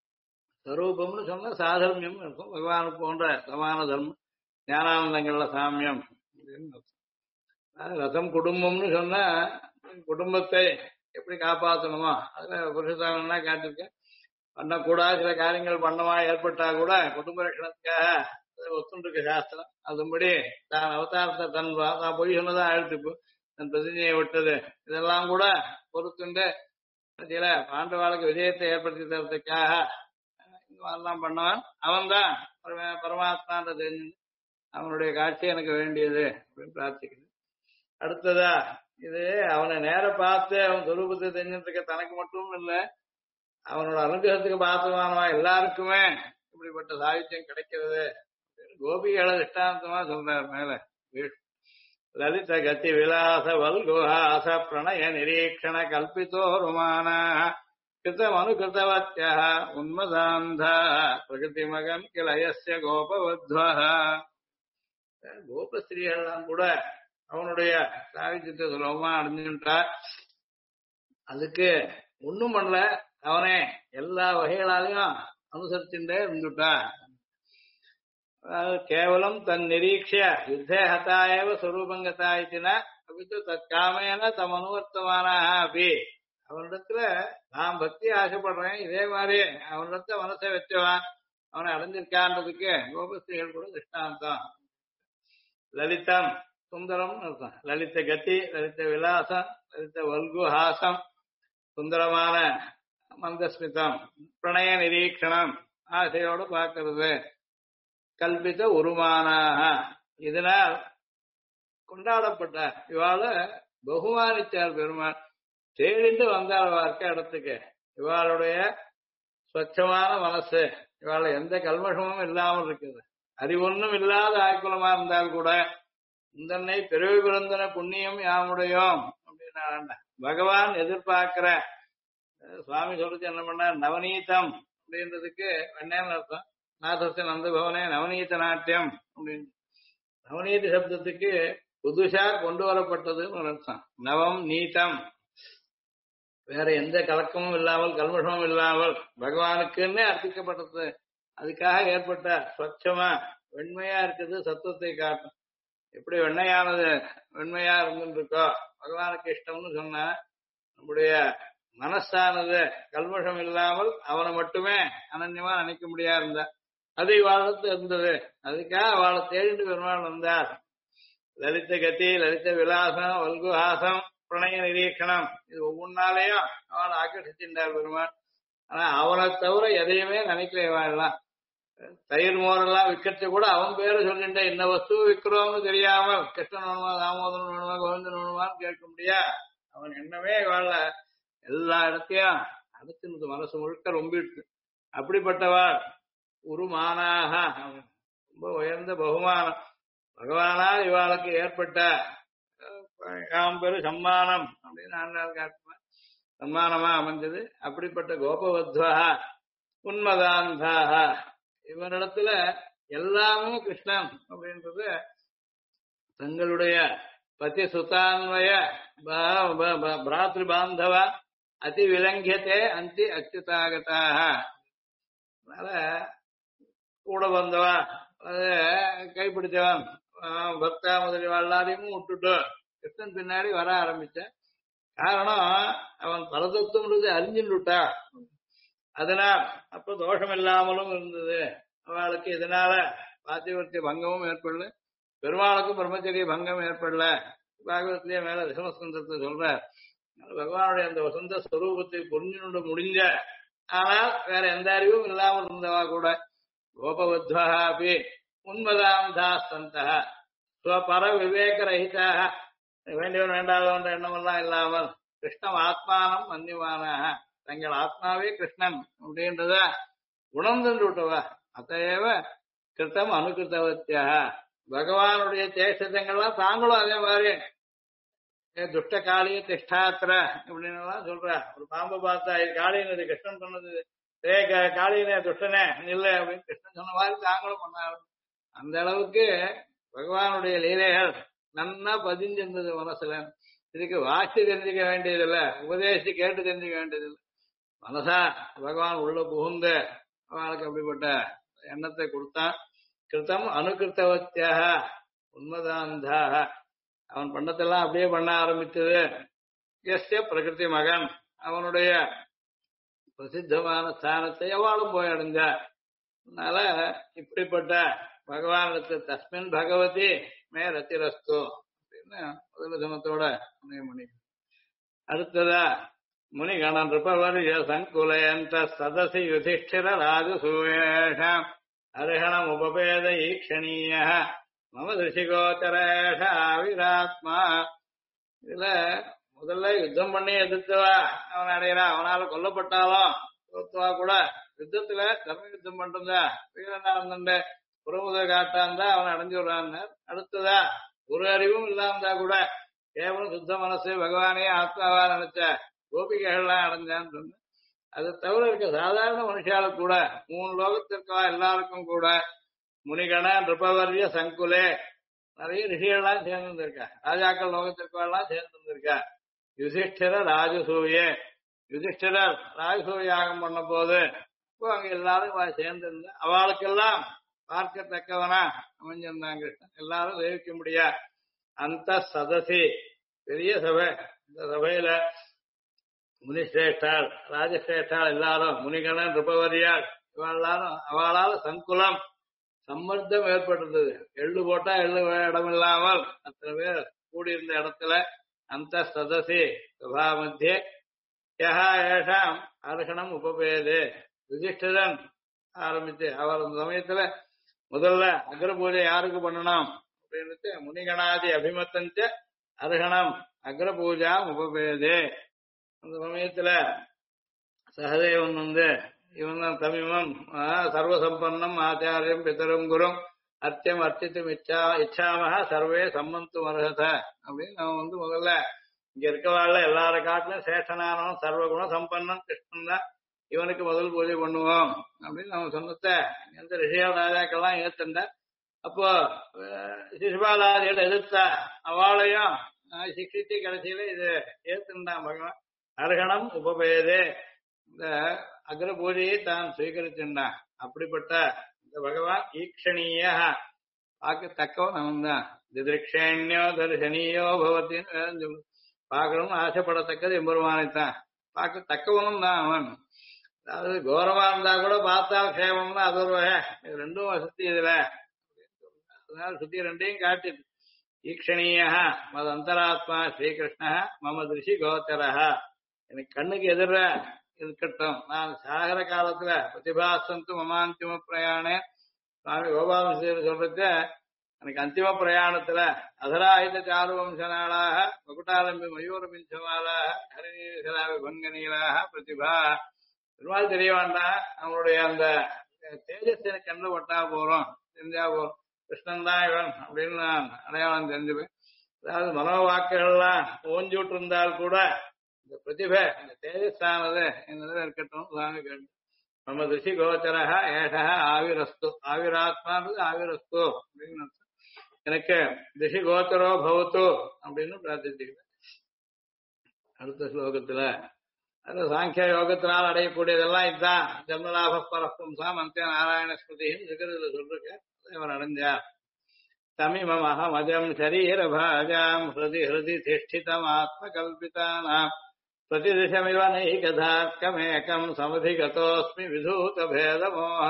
Speaker 2: ஸ்வரூபம்னு சொன்னா சாதர்மியம் இருக்கும், பகவான் போன்ற சமான தர்மம் ஞானானந்தங்கள்ல சாமியம். ரசம் குடும்பம்னு சொன்னா குடும்பத்தை எப்படி காப்பாற்றணுமோ அதுல புருஷதானா காட்டிருக்கேன். பண்ணக்கூடாத சில காரியங்கள் பண்ணவா ஏற்பட்டா கூட குடும்ப ரட்சணத்துக்காக ஒத்துண்டிருக்க சாஸ்திரம். அதுபடி தான் அவதாரத்தை தான் பொய் சொன்னதான் அழுத்துப்பு தன் பிரதிநிதியை விட்டது இதெல்லாம் கூட பொறுத்துண்டு சில பாண்டவாளுக்கு விஜயத்தை ஏற்படுத்தி தரத்துக்காக இந்த மாதிரிலாம் பண்ணவன் அவன் தான் பரமாத்மான்ற தெரிஞ்சு அவனுடைய காட்சி எனக்கு வேண்டியது அப்படின்னு பிரார்த்திக்கிறது. அடுத்ததா இது அவனை நேர பார்த்து அவன் சொரூபத்தை தெரிஞ்சிருக்க தனக்கு மட்டும் இல்லை அவனோட அனுகிரகத்துக்கு பாத்திரமானவா எல்லாருக்குமே இப்படிப்பட்ட சாகித்யம் கிடைக்கிறது கோபிகளை திஷ்டாந்தமா சொல்றார் மேல. லலித கதி விலாச வல்குஹாச பிரணய நிரீக்ஷண கல்பிதோருமான கிருதம் அனுகிருதவத்யா உன்மதாந்த பிரகிருதி மகன் கிளயஸ்ய கோபவத்வா. கோபஸ்திரீகள்லாம் கூட அவனுடைய சாகித்யத்தை சுலபமா அடைஞ்சுட்டா. அதுக்கு ஒண்ணும் பண்ணல, அவனே எல்லா வகைகளாலையும் அனுசரிச்சுட்டே இருந்துட்டா. கேவலம் தன் நிரீட்சிய யுத்தே ஹதாயவ ஸ்வரூபங்கதா இத்தின அபித்து தற்காமேன தம் அனுவர்த்தமான அப்படி அவனிடத்துல நான் பக்தி ஆசைப்படுறேன் இதே மாதிரி அவனிடத்த மனசை வச்சவன் அவனை அடைஞ்சிருக்கான்றதுக்கு கோபஸ்திரீகள் கூட திருஷ்டாந்தம். லலிதம் சுந்தரம் அர்த்தம். லலித கதி, லலித விலாசம், லலித வல்குஹாசம், சுந்தரமான மந்தஸ்மிதம், பிரணய நிரீக்ஷணம் ஆசையோடு பார்க்கிறது, கல்பித்த உருமானாக இதனால் கொண்டாடப்பட்ட இவாள பகுமானிச்சார் பெருமாள். தேடிட்டு வந்தாள் வாழ்க்கை இடத்துக்கு. இவாளுடைய ஸ்வச்சமான மனசு இவாள எந்த கல்மஷமும் இல்லாமல் இருக்குது. அறிவொன்னும் இல்லாத ஆய்குலமா இருந்தால் கூட இந்தன்னை பிறவி பிறந்தன புண்ணியம் யாமுடையோம் அப்படின்னா பகவான் எதிர்பார்க்கிற சுவாமி சொல்லிச்சு என்ன பண்ண நவநீதம் அப்படின்றதுக்கு வெண்ணேன்னு அர்த்தம். நாதஸ்ய நந்த பவனே நவநீத நாட்டியம் அப்படின்னு நவநீத சப்தத்துக்கு புதுசா கொண்டு வரப்பட்டதுன்னு ஒரு அர்த்தம். நவம் நீதம் வேற எந்த கலக்கமும் இல்லாமல் கல்மஷமும் இல்லாமல் பகவானுக்குன்னே அர்ப்பிக்கப்பட்டது. அதுக்காக ஏற்பட்ட ஸ்வச்சமா வெண்மையா இருக்குது சத்துவத்தை காட்டும். எப்படி வெண்மையானது வெண்மையா இருந்துருக்கோ பகவானுக்கு இஷ்டம்னு சொன்னா நம்முடைய மனசானது கல்மஷம் இல்லாமல் அவனை மட்டுமே அனன்யமா நினைக்க முடியா இருந்தா அது இவாழத்து இருந்தது. அதுக்காக அவளை தேடிட்டு பெருமாள் வந்தார். லலித கதி, லலித விலாசம், வல்குஹாசம், பிரணய நிரீக்கணம் இது ஒவ்வொன்னாலேயும் அவளை ஆக்கர்ஷிச்சிருந்தார் பெருமாள். ஆனா அவனை தவிர எதையுமே நினைக்கலாம். தயிர் மோரெல்லாம் விற்கிறது கூட அவன் பேரை சொல்லிட்ட இந்த வஸ்து விற்கிறோம்னு தெரியாமல் கிருஷ்ணன் வேணுமா தாமோதரன் வேணுமா கோவிந்தன் வேணுமான்னு கேட்க முடியா. அவன் என்னமே வாழ எல்லா இடத்தையும் அடுத்து மனசு முழுக்க ரொம்ப இருக்கு. அப்படிப்பட்டவாள் உருமானாக ரொம்ப உயர்ந்த பகுமானம் பகவானால் இவாளுக்கு ஏற்பட்ட பெரு சம்மானம் அப்படின்னு சம்மானமா அமைஞ்சது. அப்படிப்பட்ட கோபவத்வாக உன்மதாந்தாக இவனிடத்துல எல்லாமே கிருஷ்ணன் அப்படின்றது தங்களுடைய பதி சுதான்வய பிராத்ரு பாந்தவ அதி விலங்கியத்தே அந்தி அச்சுதாகதாக. அதனால கூட வந்தவா அது கைப்பிடிச்சவன் பக்தா முதலியவா எல்லாரையும் விட்டுட்டு கிருஷ்ணன் பின்னாடி வர ஆரம்பிச்ச காரணம் அவன் பரதத்துவம்ன்றது அறிஞ்சுட்டா. அதனால் அப்ப தோஷம் இல்லாமலும் இருந்தது அவளுக்கு. இதனால பாத்தியவர்த்திய பங்கமும் ஏற்படல, பெருமாளுக்கும் பிரம்மச்சரிய பங்கம் ஏற்படல. பாகவத்திலேயே மேல தசமஸ்கந்தத்தை சொல்ற பகவானுடைய அந்த வசந்த ஸ்வரூபத்தை புரிஞ்சு முடிஞ்ச ஆனால் வேற எந்த அறிவும் இல்லாமல் இருந்தவா கூட கோபவத்வா அப்படி உன்மதாந்தாஸ்தந்தா ஸ்வபர விவேக ரஹிதாக வேண்டியவன் வேண்டாதவன்ற எண்ணமெல்லாம் இல்லாமல் கிருஷ்ணம் ஆத்மானம் மன்னிவானாக தங்கள் ஆத்மாவே கிருஷ்ணன் அப்படின்றத உணர்ந்து விட்டவா. அத்தையவ கிருத்தம் அனுகிருத்தவத்தியா பகவானுடைய சேஷங்கள்லாம் தாங்களும் அதே மாதிரி துஷ்ட காளிய திஷ்டாத்திர இப்படின்னு எல்லாம் சொல்ற. ஒரு பாம்பை பார்த்தா காளியனது கிருஷ்ணன் சொன்னது காளியனே துஷ்டனே இல்லை அப்படின்னு கிருஷ்ணன் சொன்ன மாதிரி தாங்களும் பண்ணாரு. அந்த அளவுக்கு பகவானுடைய லீலைகள் நன்னா பதிஞ்சிருந்தது மனசுல. இதுக்கு வாசி தெரிஞ்சுக்க வேண்டியதில்லை, உபதேசி கேட்டு தெரிஞ்சுக்க வேண்டியதில்லை. மனசா பகவான் உள்ள புகுந்த அவனுக்கு அப்படிப்பட்ட எண்ணத்தை கொடுத்தான். கிருத்தம் அனுகிருத்தவத்தியாக உண்மதாந்தாக அவன் பண்ணத்தெல்லாம் அப்படியே பண்ண ஆரம்பித்தது. எஸ்ய பிரகிருதி மகன் அவனுடைய பிரசித்தமான ஸ்தானத்தை அவளும் போய் அடைஞ்சா. அதனால இப்படிப்பட்ட பகவானுக்கு தஸ்மின் பகவதி மே ரத்திரஸ்து அப்படின்னு முதல் தினத்தோட மணி. அடுத்ததா முனிகணன் ரிபவர்ய சங்குலயந்த சதசி யுதிஷ்டிர ராஜசூயேஷாம் அர்ஹணம் உபபேத ஈக்ஷணீய மம திருஷிகோச்சரேஷ ஆவிராத்மா. இதுல முதல்ல யுத்தம் பண்ணி எதிர்த்தவா அவன் அடையிறான். அவனால கொல்லப்பட்டாலும் தோத்துவா கூட யுத்தத்துல தர்ம யுத்தம் பண்றதா வீரனானந்த புறமுத காட்டாந்தா அவன் அடைஞ்சு விடுறான்னு. அடுத்ததா ஒரு அறிவும் இல்லாமந்தா கூட கேவலம் சுத்த மனசு பகவானே ஆத்மாவா நினைச்ச கோபிகைகள்லாம் அடைஞ்சான்னு சொன்ன. அது தவிர இருக்க சாதாரண மனுஷால கூட 3 லோகத்திற்கா எல்லாருக்கும் கூட முனிகண நிருபவர்ய சங்குலே நிறைய ரிஷிகள்லாம் சேர்ந்துருக்கா. ராஜாக்கள் லோகத்திற்கெல்லாம் சேர்ந்துருக்கா. யுதிஷ்டிர ராஜசூய யுதிஷ்டிரர் ராஜசூயாகம் பண்ண போது இப்போ அங்க எல்லாரும் சேர்ந்திருந்த அவளுக்கெல்லாம் பார்க்கத்தக்கவனா அமைஞ்சிருந்தாங்க கிருஷ்ணன். எல்லாரும் சேவிக்க முடியா. அந்த சதசி பெரிய சபை. இந்த சபையில முனிசிரேஷ்டாள் ராஜசிரேஷ்டாள் எல்லாரும் முனிகணன் நிருபவரியாள் இவெல்லாரும் அவளால சங்குலம் சம்மர்த்தம் ஏற்பட்டிருந்தது. எள்ளு போட்டா எள்ளு இடம் இல்லாமல் அத்தனை பேர் கூடியிருந்த இடத்துல அந்த சதசி சபா மத்திய யஹா ஏஷாம் அர்ஹணம் உபபேதே யுதிஷ்டிரன் ஆரம்பிச்சு அவர் அந்த சமயத்துல முதல்ல அக்ர பூஜை யாருக்கு பண்ணணும் அப்படின்னு முனிகணாதி அபிமத்தஞ்ச அர்ஹணம் அக்ர பூஜா உபபேதே. அந்த சமயத்துல சகதேவன் இவன் தான் தமிமம் சர்வசம்பன்னம் ஆச்சாரியம் பிதரும் குரும் அர்த்தியம் அர்த்தித்தும் இச்சாமக சர்வே சம்மந்தும் அர்ஹத அப்படின்னு அவன் முதல்ல இங்க இருக்கவாழ்ல எல்லார காட்டிலும் சேஷனானவன் சர்வகுண சம்பன்னன் கிருஷ்ணன் தான் இவனுக்கு முதல் பூஜை பண்ணுவோம் அப்படின்னு அவன் சொன்னத எந்த ரிஷியால் ராஜாக்கள்லாம் ஏத்துண்ட. அப்போ சிசுபாலாதிகள் எதிர்த்தா அவளையும் சிக்ஷித்து கடைசியில இது ஏத்துண்டான் பகவான். அர்ஹணம் உபபேதே இந்த அக்ர பூஜையை தான் சுவீகரிச்சுட்டான். அப்படிப்பட்ட இந்த பகவான் ஈக்ஷணீய பார்க்கத்தக்கவன் அவன் தான். திதிருக்ஷேண்யோ தர்ஷனீயோ பவத்தின்னு வேதம் சொல்லு. பார்க்கணும்னு ஆசைப்படத்தக்கது எம்பெருமானைத்தான். பார்க்கத்தக்கவனும் தான் அவன். அதாவது கௌரவமா இருந்தா கூட பார்த்தால் சேவம்னா அது ஒரு வகை. இது ரெண்டும் வசதி இதுல. அதனால சுத்தி ரெண்டையும் காட்டு. ஈக்ஷணீய மது அந்தராத்மா ஸ்ரீகிருஷ்ண மம திருஷி கோச்சரஹ எனக்கு கண்ணுக்கு எதிர இருக்கட்டும். நான் சாகர காலத்துல பிரதிபாசந்து மமாந்திம பிரயாணே சுவாமி கோபாலன் சொல்றது எனக்கு அந்திம பிரயாணத்துல அதராயுத சாருவம்ச நாளாக மகுட்டாலம்பி மயூர பிஞ்சமாலாக ஹரிநீலாக பங்கநீலாக பிரதிபா பெருமாள் தெரிய வேண்டாம். அவனுடைய அந்த தேஜஸ் எனக்கு கண்ணு பட்டா போறோம் தெரிஞ்சா போறோம். கிருஷ்ணன் தான் இவன் அப்படின்னு நான் அடையாளம் தெரிஞ்சுப்பேன். அதாவது மனோவாக்குகள்லாம் ஓஞ்சி விட்டு இருந்தால் கூட இந்த பிரதிபை இந்த தேஜஸானது என்னது இருக்கட்டும் சுவாமி கேட்டு நம்ம ரிஷி கோச்சரக ஏஷ ஆவிரஸ்து ஆவிராத்மானது ஆவிரஸ்து அப்படின்னு எனக்கு ரிஷி கோச்சரோ பவத்து அப்படின்னு பிரார்த்திச்சுக்கிறேன். அடுத்த ஸ்லோகத்துல அது சாங்கிய யோகத்தினால் அடையக்கூடியதெல்லாம் இதுதான். ஜன்மலாப பரப்பும்சாம் அந்திய நாராயண ஸ்மிருதின்னு இருக்கிறதுல சொல்றேன். இவர் அடைஞ்சார். தமிமம் அஜம் சரீர பாஜாம் ஹிருதி ஹிருதி திஷ்டிதம் ஆத்ம கல்பிதானாம் பிரதிதிஷமிவ நைகதார்க்கமேகம் சமதிகதோஸ்மி விதூத பேதமோஹ.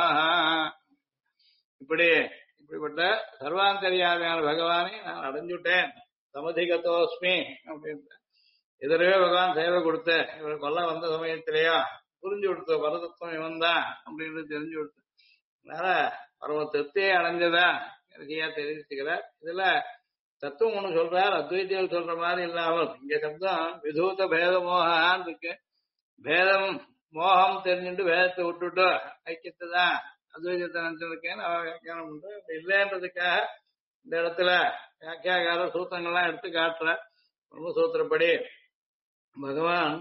Speaker 2: இப்படிப்பட்ட சர்வாந்தரியாமையான பகவானை நான் அடைஞ்சுட்டேன். சமதிகதோஸ்மி அப்படின்னு எதிரவே பகவான் சேவை கொடுத்த இவரை கொல்ல வந்த சமயத்திலேயா புரிஞ்சு கொடுத்த பரதத்துவம் இவன் தான் அப்படின்னு தெரிஞ்சு கொடுத்த. அதனால பரம திருப்தியை அடைஞ்சதா கடைசியா தெரிவிச்சுக்கிறார். இதுல தத்துவம் ஒண்ணு சொல்றார். அத்வைத்திகள் சொல்ற மாதிரி இல்லாமல் இங்க சப்தம் விதூத பேத மோகான்னு இருக்கு. பேதம் மோகம் தெரிஞ்சுட்டு வேதத்தை விட்டுட்டு ஐக்கியத்தை தான் அத்வைதத்தை நினைச்சிருக்கேன்னு அவன் வியாக்கியானம் பண்ற. அப்படி இல்லைன்றதுக்காக இந்த இடத்துல வியாக்கியாகார சூத்திரங்கள்லாம் எடுத்து காட்டுற. பிரம்மசூத்திரப்படி பகவான்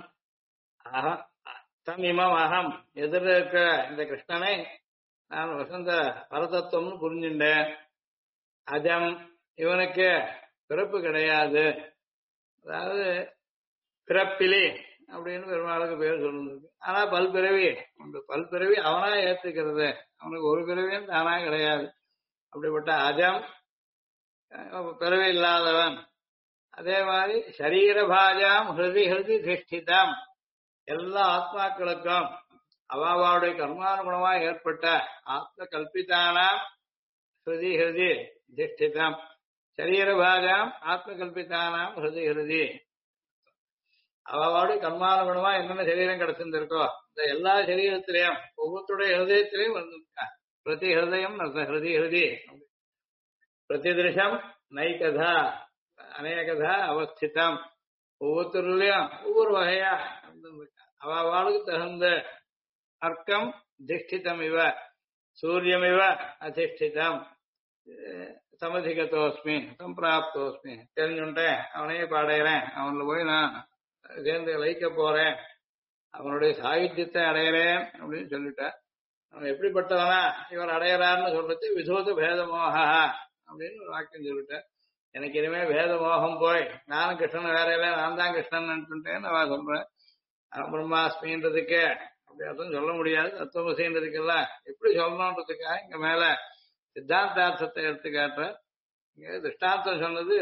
Speaker 2: தமிமம் அகம் எதிர இருக்க இந்த கிருஷ்ணனை நான் வசந்த பரதத்துவம்னு புரிஞ்சுட்டேன். அஜம் இவனுக்கு பிறப்பு கிடையாது. அதாவது பிறப்பிலி அப்படின்னு பெருமாளுக்கு பேர் சொல்லிருக்கு. ஆனா பல்பிறவி பல்பிறவி அவனா ஏத்துக்கிறது. அவனுக்கு ஒரு பிறவியும் தானா கிடையாது. அப்படிப்பட்ட அஜம் பிறவி இல்லாதவன். அதே மாதிரி சரீர பாஜாம் ஹிருதி ஹிருதி திஷ்டிதம் எல்லா ஆத்மாக்களுக்கும் அவாவுடைய கர்மானுகுணமா ஏற்பட்ட ஆத்ம கல்பித்தானாம் ஹிருதி ஹிருதி திஷ்டிதம் சரீர பாஜாம் ஆத்ம கல்பித்தானாம் ஹிருதி ஹிருதி அவாவுடைய கர்மானுகுணமா என்னென்ன சரீரம் கிடைச்சிருந்திருக்கோ இந்த எல்லா சரீரத்திலையும் ஒவ்வொருத்தருடைய ஹிருதயத்திலையும் வந்திருக்கா பிரதி ஹிருதயம் ஹிருதி ஹிருதி பிரதிதிருஷம் நைகதா அநேகதா அவஸ்திதம் ஒவ்வொருத்தருலயும் ஒவ்வொரு வகையா அவாளுக்கு தகுந்த அர்க்கம் திஷ்டிதம் இவ சூரியம் இவ அதிஷ்டிதம் சமதிகத்தோஸ்மி சம்பிராப்தோஸ்மி தெரிஞ்சுட்டேன் அவனையே பாடையிறேன் அவன்ல போய் நான் சேர்ந்து லயிக்க போறேன் அவனுடைய சாகித்யத்தை அடையிறேன் அப்படின்னு சொல்லிட்டேன் அவன் எப்படிப்பட்டவனா இவர் அடையறான்னு சொல்றது விதூத பேதமோக அப்படின்னு ஒரு வாக்கியம் சொல்லிட்டேன் எனக்கு இனிமே பேத மோகம் போய் நானும் கிருஷ்ணன் வேற இல்லை நான் தான் கிருஷ்ணன் நினைச்சுட்டேன்னு அவன் சொல்றேன் பிரம்மாஸ்மின்றதுக்கு அப்படி அர்த்தம் சொல்ல முடியாது தத்துவமசின்றதுக்கெல்லாம் எப்படி சொல்லணுன்றதுக்காக இங்க மேல சித்தாந்தார்த்தத்தை எடுத்து காட்டுற இங்க திருஷ்டாந்தம் சொன்னது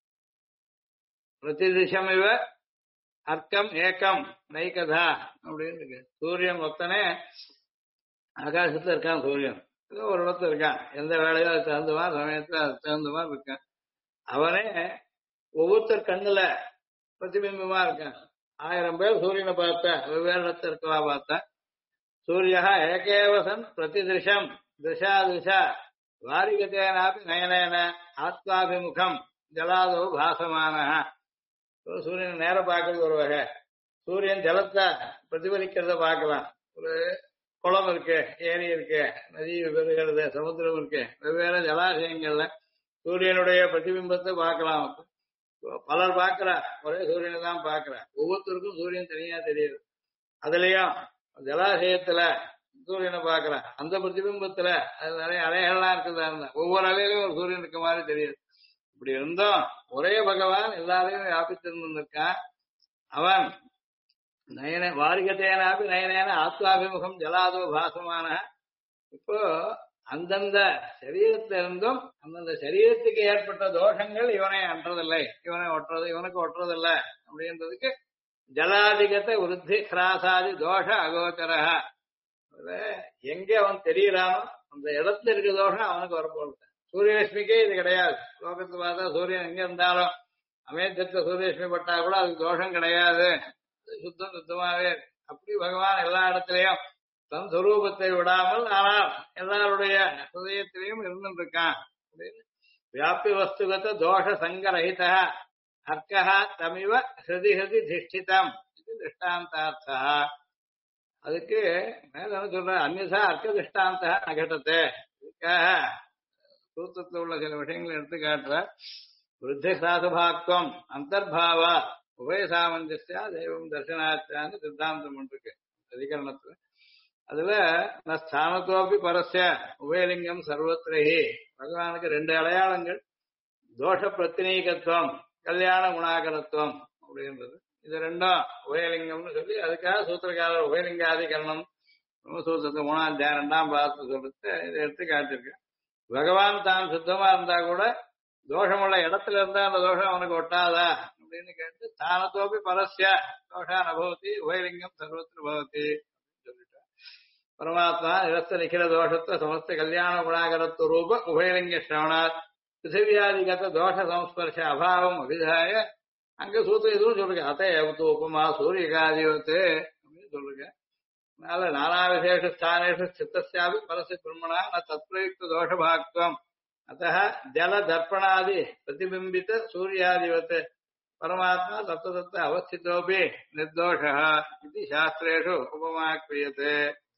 Speaker 2: பிரதிதிஷம் இவ அர்க்கம் ஏக்கம் நைகதா அப்படின்னு இருக்கு சூரியன் ஒத்தனே ஆகாசத்துல இருக்கான் சூரியன் ஏதோ ஒரு இடத்துல இருக்கான் எந்த வேலையோ அது தகுந்த மாதிரி சமயத்துல அது தகுந்த மாதிரி இருக்கான் அவனே ஒவ்வொருத்தர் கண்ணுல பிரதிபிம்பமா இருக்கான் 1000 பேர் சூரியனை பார்த்த வெவ்வேறு இடத்துல இருக்கவா பார்த்த சூரியா ஏகேவசன் பிரதிதிருஷம் திசா திசா வாரிகத்தேனாபி நயனேன ஆத்மாபிமுகம் ஜலாதோ பாசமான சூரியனை நேரம் பார்க்கறது ஒரு வகை சூரியன் ஜலத்தை பிரதிபலிக்கிறத பார்க்கலாம் ஒரு குளம் இருக்கு ஏரி இருக்கு நதி பெருகிறது சமுத்திரம் இருக்கு வெவ்வேறு ஜலாசயங்கள்ல சூரியனுடைய பிரதிபிம்பத்தை பார்க்கலாம் பலர் பார்க்கிறா ஒரே சூரியனை தான் பார்க்கிறா ஒவ்வொருத்தருக்கும் சூரியன் தனியா தெரியுது அதுலயும் ஜலாசயத்துல சூரியனை பார்க்கிறா அந்த பிரதிபிம்பத்துல அது நிறைய அலைகள்லாம் இருக்குதா இருந்தா ஒவ்வொரு அலையிலும் ஒரு சூரியன் இருக்க மாதிரி தெரியுது இப்படி இருந்தும் ஒரே பகவான் எல்லாரையும் வியாபித்திருந்திருக்கான் அவன் நயன வாரிகத்தேனாபி நயனேன ஆத்மாபிமுகம் ஜலாதோ பாசமான இப்போ அந்தந்த சரீரத்திலிருந்தும் அந்தந்த சரீரத்துக்கு ஏற்பட்ட தோஷங்கள் இவனை அன்றதில்லை இவனை ஒட்டுறது இவனுக்கு ஒட்டுறதில்லை அப்படின்றதுக்கு ஜலாதிகத்தை விருத்தி கிராசாதி தோஷ அகோச்சரக எங்க அவன் தெரியறானோ அந்த இடத்துல இருக்க தோஷம் அவனுக்கு வரப்போகுது சூரியலட்சுமிக்கே இது கிடையாது லோகத்து பார்த்தா சூரியன் எங்க இருந்தாலும் அமேத்தியத்தை சூரியலட்சுமி பட்டா கூட அதுக்கு தோஷம் கிடையாது சுத்தம் சுத்தமாவே அப்படி பகவான் எல்லா இடத்துலயும் தன் சுரூபத்தை விடாமல் ஆனால் எல்லாருடைய ஹிருதயத்திலையும் இருந்துருக்கான் வியாபி வஸ்துகத தோஷ சங்கரஹித அர்க்கா தமிவ ஹிருதி ஹிருதி திஷ்டிதம் இது திருஷ்டாந்தார்த்தா அதுக்கு மேல என்ன சொல்ற அந்நியசா அர்க்க திருஷ்டாந்த நகட்டத்தை இதுக்காக சூத்திரத்தில் உள்ள சில விஷயங்களை எடுத்து காட்டுற விருத்தி சாதுபாக்துவம் அந்தர்பாவ உபய சாமந்தியா தெய்வம் தர்சனாச்சான்னு சித்தாந்தம் இருக்கு அதிகரணத்துல அதுல ஸ்தானத்தோப்பி பரஸ்ய உபயலிங்கம் சர்வத்திரஹி பகவானுக்கு 2 அடையாளங்கள் தோஷ பிரத்தினீகத்துவம் கல்யாண குணாகரத்துவம் அப்படின்றது இது ரெண்டும் உபயலிங்கம்னு சொல்லி அதுக்காக சூத்திரக்காரர் உபயலிங்காதிகரணம் சூத்திரத்தை 3ஆம் அத்தியாயம் 2ஆம் பாகத்தை சொல்லிட்டு இதை எடுத்து காட்டிருக்கு பகவான் தான் சுத்தமா இருந்தா கூட தோஷமுள்ள இடத்துல இருந்தா அந்த தோஷம் அவனுக்கு ஒட்டாதா அப்படின்னு கேட்டு ஸ்தானத்தோப்பி பரஸ்ய தோஷா நபவதி உபயலிங்கம் சர்வத்திர பவதி சொல்லிட்டார் பரமாத்மா நிரஸ்த நிகில தோஷத்தை சமஸ்த கல்யாண குணாகரத்து ரூப உபயலிங்க சிரவணாத் பிருத்திவியாதிகத தோஷ சம்ஸ்பர்ஷ அபாவம் அபிதாய அங்க சூத்திரம் இதுவும் சொல்லுங்க அத்த உபமா சூரியகாதிவத்து அப்படின்னு சொல்லுங்க அதனால நானா விசேஷ ஸ்தானேஷு சித்தஸ்யாபி பரஸ்ய பிரம்மணா ந தத்பிரயுக்த தோஷபாக்துவம் அத்தः ஜல தர்ப்பணாதி பிரதிபிம்பித சூர்யாதிவத் பரமாத்மா தத்துவதத்த அவஸ்திதோபி நிர்தோஷः இது சாஸ்திரேஷு உபமா கிரியதே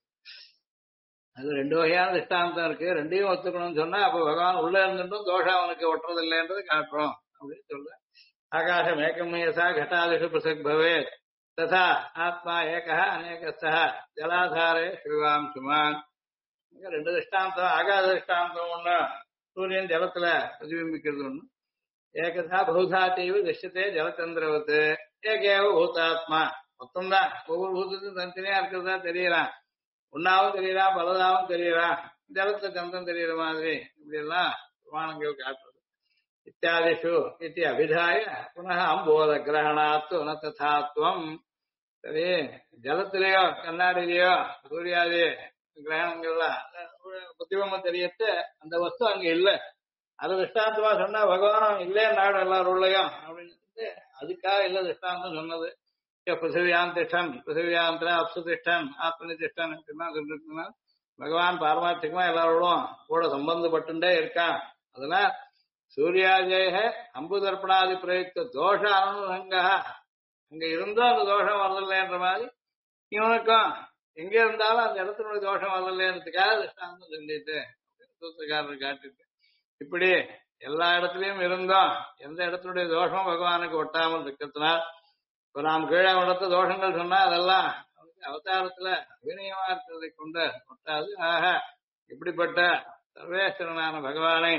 Speaker 2: அது 2 வகையான திஷ்டாந்தம் இருக்கு ரெண்டையும் ஒத்துக்கணும்னு சொன்னா அப்ப பகவான் உள்ள இருந்துட்டும் தோஷம் அவனுக்கு ஒட்டுறதில்லைன்றது காட்டுறோம் அப்படின்னு சொல்ற ஆகாசம் ஏகமயசா घटादिषु पृथक् भवेत् तथा आत्मा एकः अनेकस्थः जलाधारे श्रीवांशुमान् 2 திஷ்டாந்தம் ஆகாச திஷ்டாந்தம் ஒண்ணு சூரியன் ஜலத்துல பிரதிபிம்பிக்கிறது ஒண்ணு ஏகதா பௌதாத்தீவ திருஷ்யத்தே ஜலச்சந்திரவத்து ஏகேவ பூதாத்மா மொத்தம்தான் ஒவ்வொரு பூதத்தும் தனித்தனியா இருக்கிறதா தெரியலாம் ஒன்னாவும் தெரியலாம் பலதாவும் தெரியலாம் ஜலத்துல சந்திரன் தெரியற மாதிரி இப்படி எல்லாம் பிரமாணங்கள் காட்டுறது இத்தியாதிஷு இத்தி அபிதாய புனः அம்போத கிரகணாத்து ந ததாத்வம். சரி, ஜலத்திலேயோ கண்ணாடியிலேயோ சூரியாதி கிரகணங்கள்ல பிரதிபம்பம் தெரியத்து அந்த வஸ்து அங்க இல்ல. அது திருஷ்டாந்தமா சொன்னா பகவானும் இல்லே நாடு எல்லாரும் உள்ளயும் அப்படின்னு அதுக்காக இல்ல திருஷ்டாந்தம் சொன்னது. பிருத்திவியான் திஷ்டன் பிருத்திவியாந்திர அப்சு திஷ்டன் ஆத்மனி திஷ்டன் சொல்லிருக்குன்னா பகவான் பாரமார்த்திகமா எல்லாரோடும் கூட சம்பந்தப்பட்டுட்டே இருக்கான். அதனால சூர்யாஜய அம்புதர்ப்பணாதி பிரயுக்த தோஷ அனுபங்க அங்க இருந்தும் அந்த தோஷம் வரதில்லைன்ற மாதிரி இவனுக்கும் எங்க இருந்தாலும் அந்த இடத்தினுடைய தோஷம் வரதில்லைன்றதுக்காக திருஷ்டாந்தம் சொல்லிட்டு சூத்திரக்காரர் காட்டிட்டு இப்படி எல்லா இடத்துலயும் இருந்தோம் எந்த இடத்தினுடைய தோஷம் பகவானுக்கு ஒட்டாமல் இருக்கிறதுனால் இப்ப நாம் கீழே இடத்த தோஷங்கள் சொன்னா அதெல்லாம் அவதாரத்துல அபிநயமா இருக்கிறதை கொண்டு ஒட்டாது. ஆக இப்படிப்பட்ட சர்வேஸ்வரனான பகவானை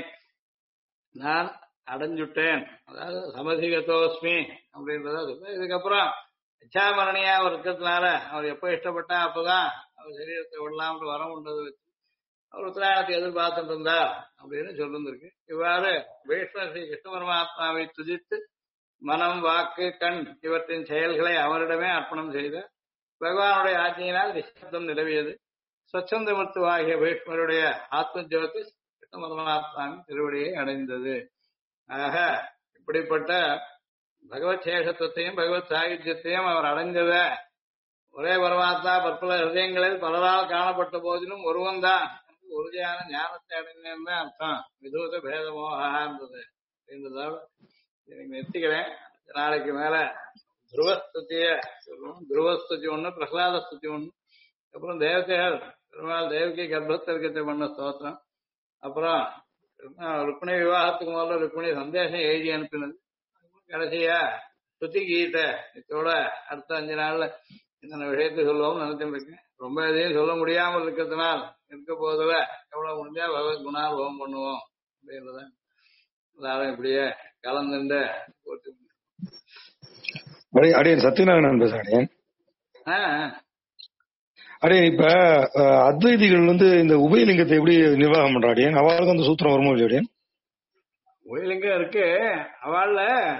Speaker 2: நான் அடைஞ்சுட்டேன், அதாவது சமதிகதோஸ்மி அப்படின்றத சொல்ல. இதுக்கப்புறம் இச்சாமரணியா அவர் இருக்கிறதுனால அவர் எப்ப இஷ்டப்பட்டா அப்பதான் அவர் சரீரத்தை விடலாம்னு வரம் கொண்டது வச்சு அவர் உத்தராயணத்தை எதிர்பார்த்துட்டு இருந்தார் அப்படின்னு சொல்லிருக்கு. இவ்வாறு வைஷ்ணவ ஸ்ரீ கிருஷ்ண பரமாத்மாவை துதித்து மனம் வாக்கு கண் இவற்றின் செயல்களை அவரிடமே அர்ப்பணம் செய்த பகவானுடைய ஆட்சியினால் நிசப்தம் நிலவியது. ஸ்வச்சந்த முத்துவாகிய வைஷ்ணவருடைய ஆத்ம ஜோதி கிருஷ்ண பரமாத்மாவின் திருவடியை அடைந்தது. ஆக இப்படிப்பட்ட பகவத் சேஷத்துவத்தையும் பகவத் சாகித்யத்தையும் அவர் அடைஞ்சத ஒரே பரமாத்மா பற்பல ஹிருதயங்களில் பலரால் காணப்பட்ட போதிலும் ஒருவன் தான் உறுதியான ஞானத்தை அடைந்தேன் தான் அர்த்தம். விதூத பேதமோகான்றது அப்படின்றதோட நிறுத்திக்கிறேன். நாளைக்கு மேல துருவஸ்துதிய சொல்லுவோம். துருவஸ்துதி ஒண்ணு, பிரகலாத ஸ்துதி ஒண்ணு, அப்புறம் தேவதைகள் பெருமாள் தேவகி கர்ப்பத்திற்கத்தை பண்ண ஸ்தோத்திரம், அப்புறம் ருக்மிணி விவாகத்துக்கு முதல்ல ருக்மிணி சந்தேசம் எழுதி அனுப்பினது, கடைசியா ஸ்துதி கீதை. இதோட அடுத்த 5 நாள்ல என்னென்ன விஷயத்தை சொல்லுவோம் நினைச்சுட்டு இருக்கேன். ரொம்ப எதையும் சொல்ல முடியாமல் இருக்கிறதுனால் இருக்க போதுல எவ்வளவு முடிஞ்சா பகவத் குணால் பண்ணுவோம் அப்படின்றத எல்லாரும் இப்படியே கலந்துண்டு
Speaker 4: அடியன் சத்யநாராயணன் பேசுறேன். அடே இப்ப அத்வைதிகள் இந்த உபயலிங்கத்தை எப்படி நிர்வாகம் பண்றாடியன்? அவளுக்கு அந்த சூத்திரம் வருமோ இல்லையா?
Speaker 2: உபயலிங்கம் இருக்கு, அவள்ல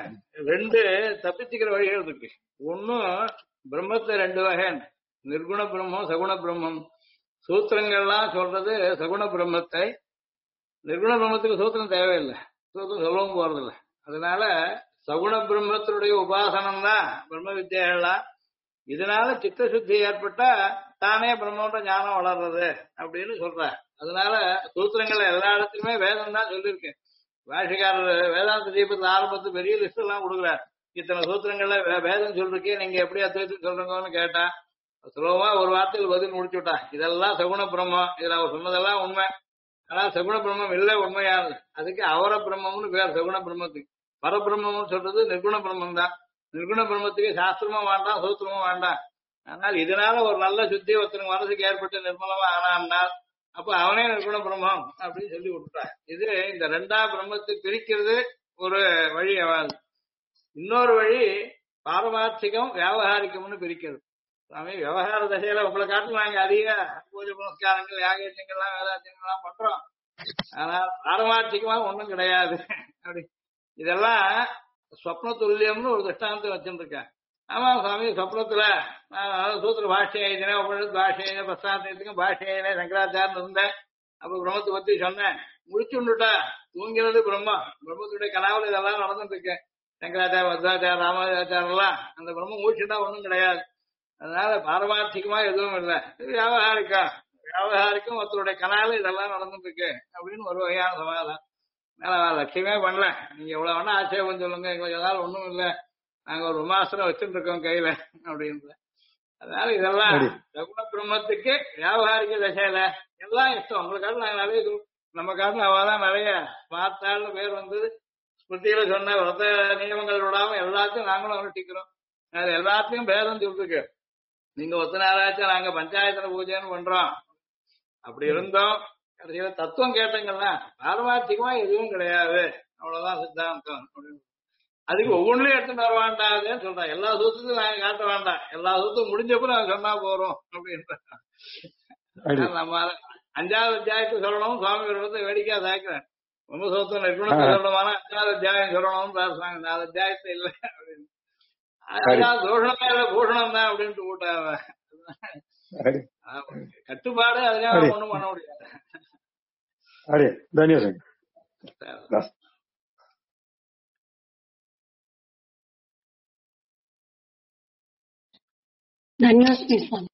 Speaker 2: 2 தப்பிச்சுக்கிற வழிகள் இருக்கு. ஒன்னும் பிரம்மத்தை 2 வகை, நிர்குண பிரம்மம் சகுண பிரம்மம். சூத்திரங்கள்லாம் சொல்றது சகுண பிரம்மத்தை, நிர்குண பிரம்மத்துக்கு சூத்திரம் தேவையில்லை, சூத்திரம் சொல்லவும் போறதில்லை. அதனால சகுண பிரம்மத்தினுடைய உபாசனம் தான் பிரம்ம வித்தியெல்லாம். இதனால சித்த சுத்தி ஏற்பட்டா தானே பிரம்மோட ஞானம் வளர்றது அப்படின்னு சொல்ற. அதனால சூத்திரங்கள் எல்லா இடத்துலயுமே வேதம் தான் சொல்லியிருக்கேன். பாஷிகாரர் வேதாந்த தீபத்தில் ஆரம்பத்து பெரிய லிஸ்ட் எல்லாம் கொடுக்குறார். இத்தனை சூத்திரங்கள்ல வேதம் சொல்றீங்க, நீங்க எப்படி அத்வைத்தம் சொல்றீங்கன்னு கேட்டா சுலபமா ஒரு வார்த்தையில் பதில் முடிச்சு விட்டா. இதெல்லாம் சகுண பிரம்மம், இதுல அவர் சொன்னதெல்லாம் உண்மை, ஆனா சகுண பிரம்மம் இல்ல உண்மையானது. அதுக்கு அவர பிரம்மம்னு பேர் சகுண பிரம்மத்துக்கு. பரபிரம்மம்னு சொல்றது நிர்குண பிரம்மம் தான். நிர்குண பிரம்மத்துக்கு சாஸ்திரமும் வேண்டாம் சூத்திரமும் வேண்டாம். ஆனால் இதனால ஒரு நல்ல சுத்தி ஒருத்தனுக்கு மனசுக்கு ஏற்பட்டு நிர்மலமா ஆனான்னால் அப்ப அவனே நிர்குண பிரம்மம் அப்படின்னு சொல்லி விட்டுட்டான். இது இந்த 2ஆம் பிரம்மத்தை பிரிக்கிறது ஒரு வழி. ஆகாது. இன்னொரு வழி பாரமார்த்திகம் வியாபகாரிக்கம்னு பிரிக்கிறது. சாமி விவகார தசையில உங்களை காட்டில் நாங்க அதிக பூஜை புனஸ்காரங்கள் யாகேஷங்கள்லாம் வேதாத்தியங்கள்லாம் பண்றோம், ஆனா பாரமார்த்திகமா ஒண்ணும் கிடையாது. அப்படி இதெல்லாம் ஸ்வப்ன துல்லியம்னு ஒரு திஷ்டாந்தம் வச்சுருக்கேன். ஆமா சுவாமி, சொப்னத்துல நான் சூத்திர பாஷ்யம் எழுதினேன், உபனிஷத் பாஷ்யம் எழுதினேன், பிரஸ்தாந்தத்துக்கும் பாஷ்யம் எழுதினேன், சங்கராச்சாரம் இருந்தேன். அப்ப பிரம்மத்தை பத்தி சொன்னேன், முடிச்சுட்டா தூங்கிறது பிரம்மம். பிரம்மத்துடைய கனாவில் இதெல்லாம் நடந்துட்டு இருக்கேன். சங்கராச்சாரம் மத்வாச்சாரம் ராமாச்சாரம் எல்லாம் அந்த பிரம்மம் முடிச்சுட்டா ஒண்ணும் கிடையாது. அதனால பாரமார்த்திகமா எதுவும் இல்லை, வியாபகாரிக்கும் ஒருத்தருடைய கனால இதெல்லாம் நடந்துட்டு இருக்கு அப்படின்னு ஒரு வகையான சமாதானம். லட்சியமே பண்ணல, நீங்க எவ்வளவு வேணா ஆட்சேபம் சொல்லுங்க, எங்களுக்கு ஏதாவது ஒண்ணும் இல்லை, நாங்க ஒரு விமாசனம் வச்சுட்டு இருக்கோம் கையில அப்படின்ற. அதனால இதெல்லாம் சகுண பிரம்மத்துக்கு வியாபாரிக தசையில எல்லாம் இஷ்டம். உங்களுக்காக நாங்க நிறைய நம்ம காரணம் அவதான் நிறைய பார்த்தாலும் பேர் வந்தது. ஸ்மிருதியில சொன்ன விரத நியமங்கள் விடாம எல்லாத்தையும் நாங்களும் அனுஷ்டிக்கிறோம். அது எல்லாத்தையும் பேதம் சொல்லிருக்கு. நீங்க ஒத்தனாராச்சும் நாங்க பஞ்சாயத்துல பூஜைன்னு பண்றோம். அப்படி இருந்தோம் கடைசியில தத்துவம் கேட்டீங்கன்னா பாரமார்த்திகமா எதுவும் கிடையாது, அவ்வளவுதான் சித்தாந்தம் அப்படின்னு. அதுக்கு ஒவ்வொன்றிலையும் எடுத்துட்டு வர வேண்டாதுன்னு சொல்றேன். எல்லா சூத்திரத்தையும் நாங்க காட்ட வேண்டாம், எல்லா சூத்திரம் முடிஞ்சப்ப நாங்க சொன்னா போறோம் அப்படின்ற. நம்ம 5வது அத்தியாயத்தை சொல்லணும், சுவாமி ஒரு வேடிக்கையா சாய்க்கிறேன். பிரம்மசூத்திரம் நிர்குணத்தை சொல்லணுமான 5வது அத்தியாயம் சொல்லணும்னு பேசுறாங்க. இந்த 4 அத்தியாயத்தை இல்லை அப்படின்னு. அதனால தோஷமே இல்லை, பூஷணம் தான் அப்படின்ட்டு கூட்டாவ. கட்டுப்பாடு அதனால ஒண்ணும் பண்ண முடியாது.
Speaker 4: अरे धन्यवाद.
Speaker 5: धन्यवाद स्वामी.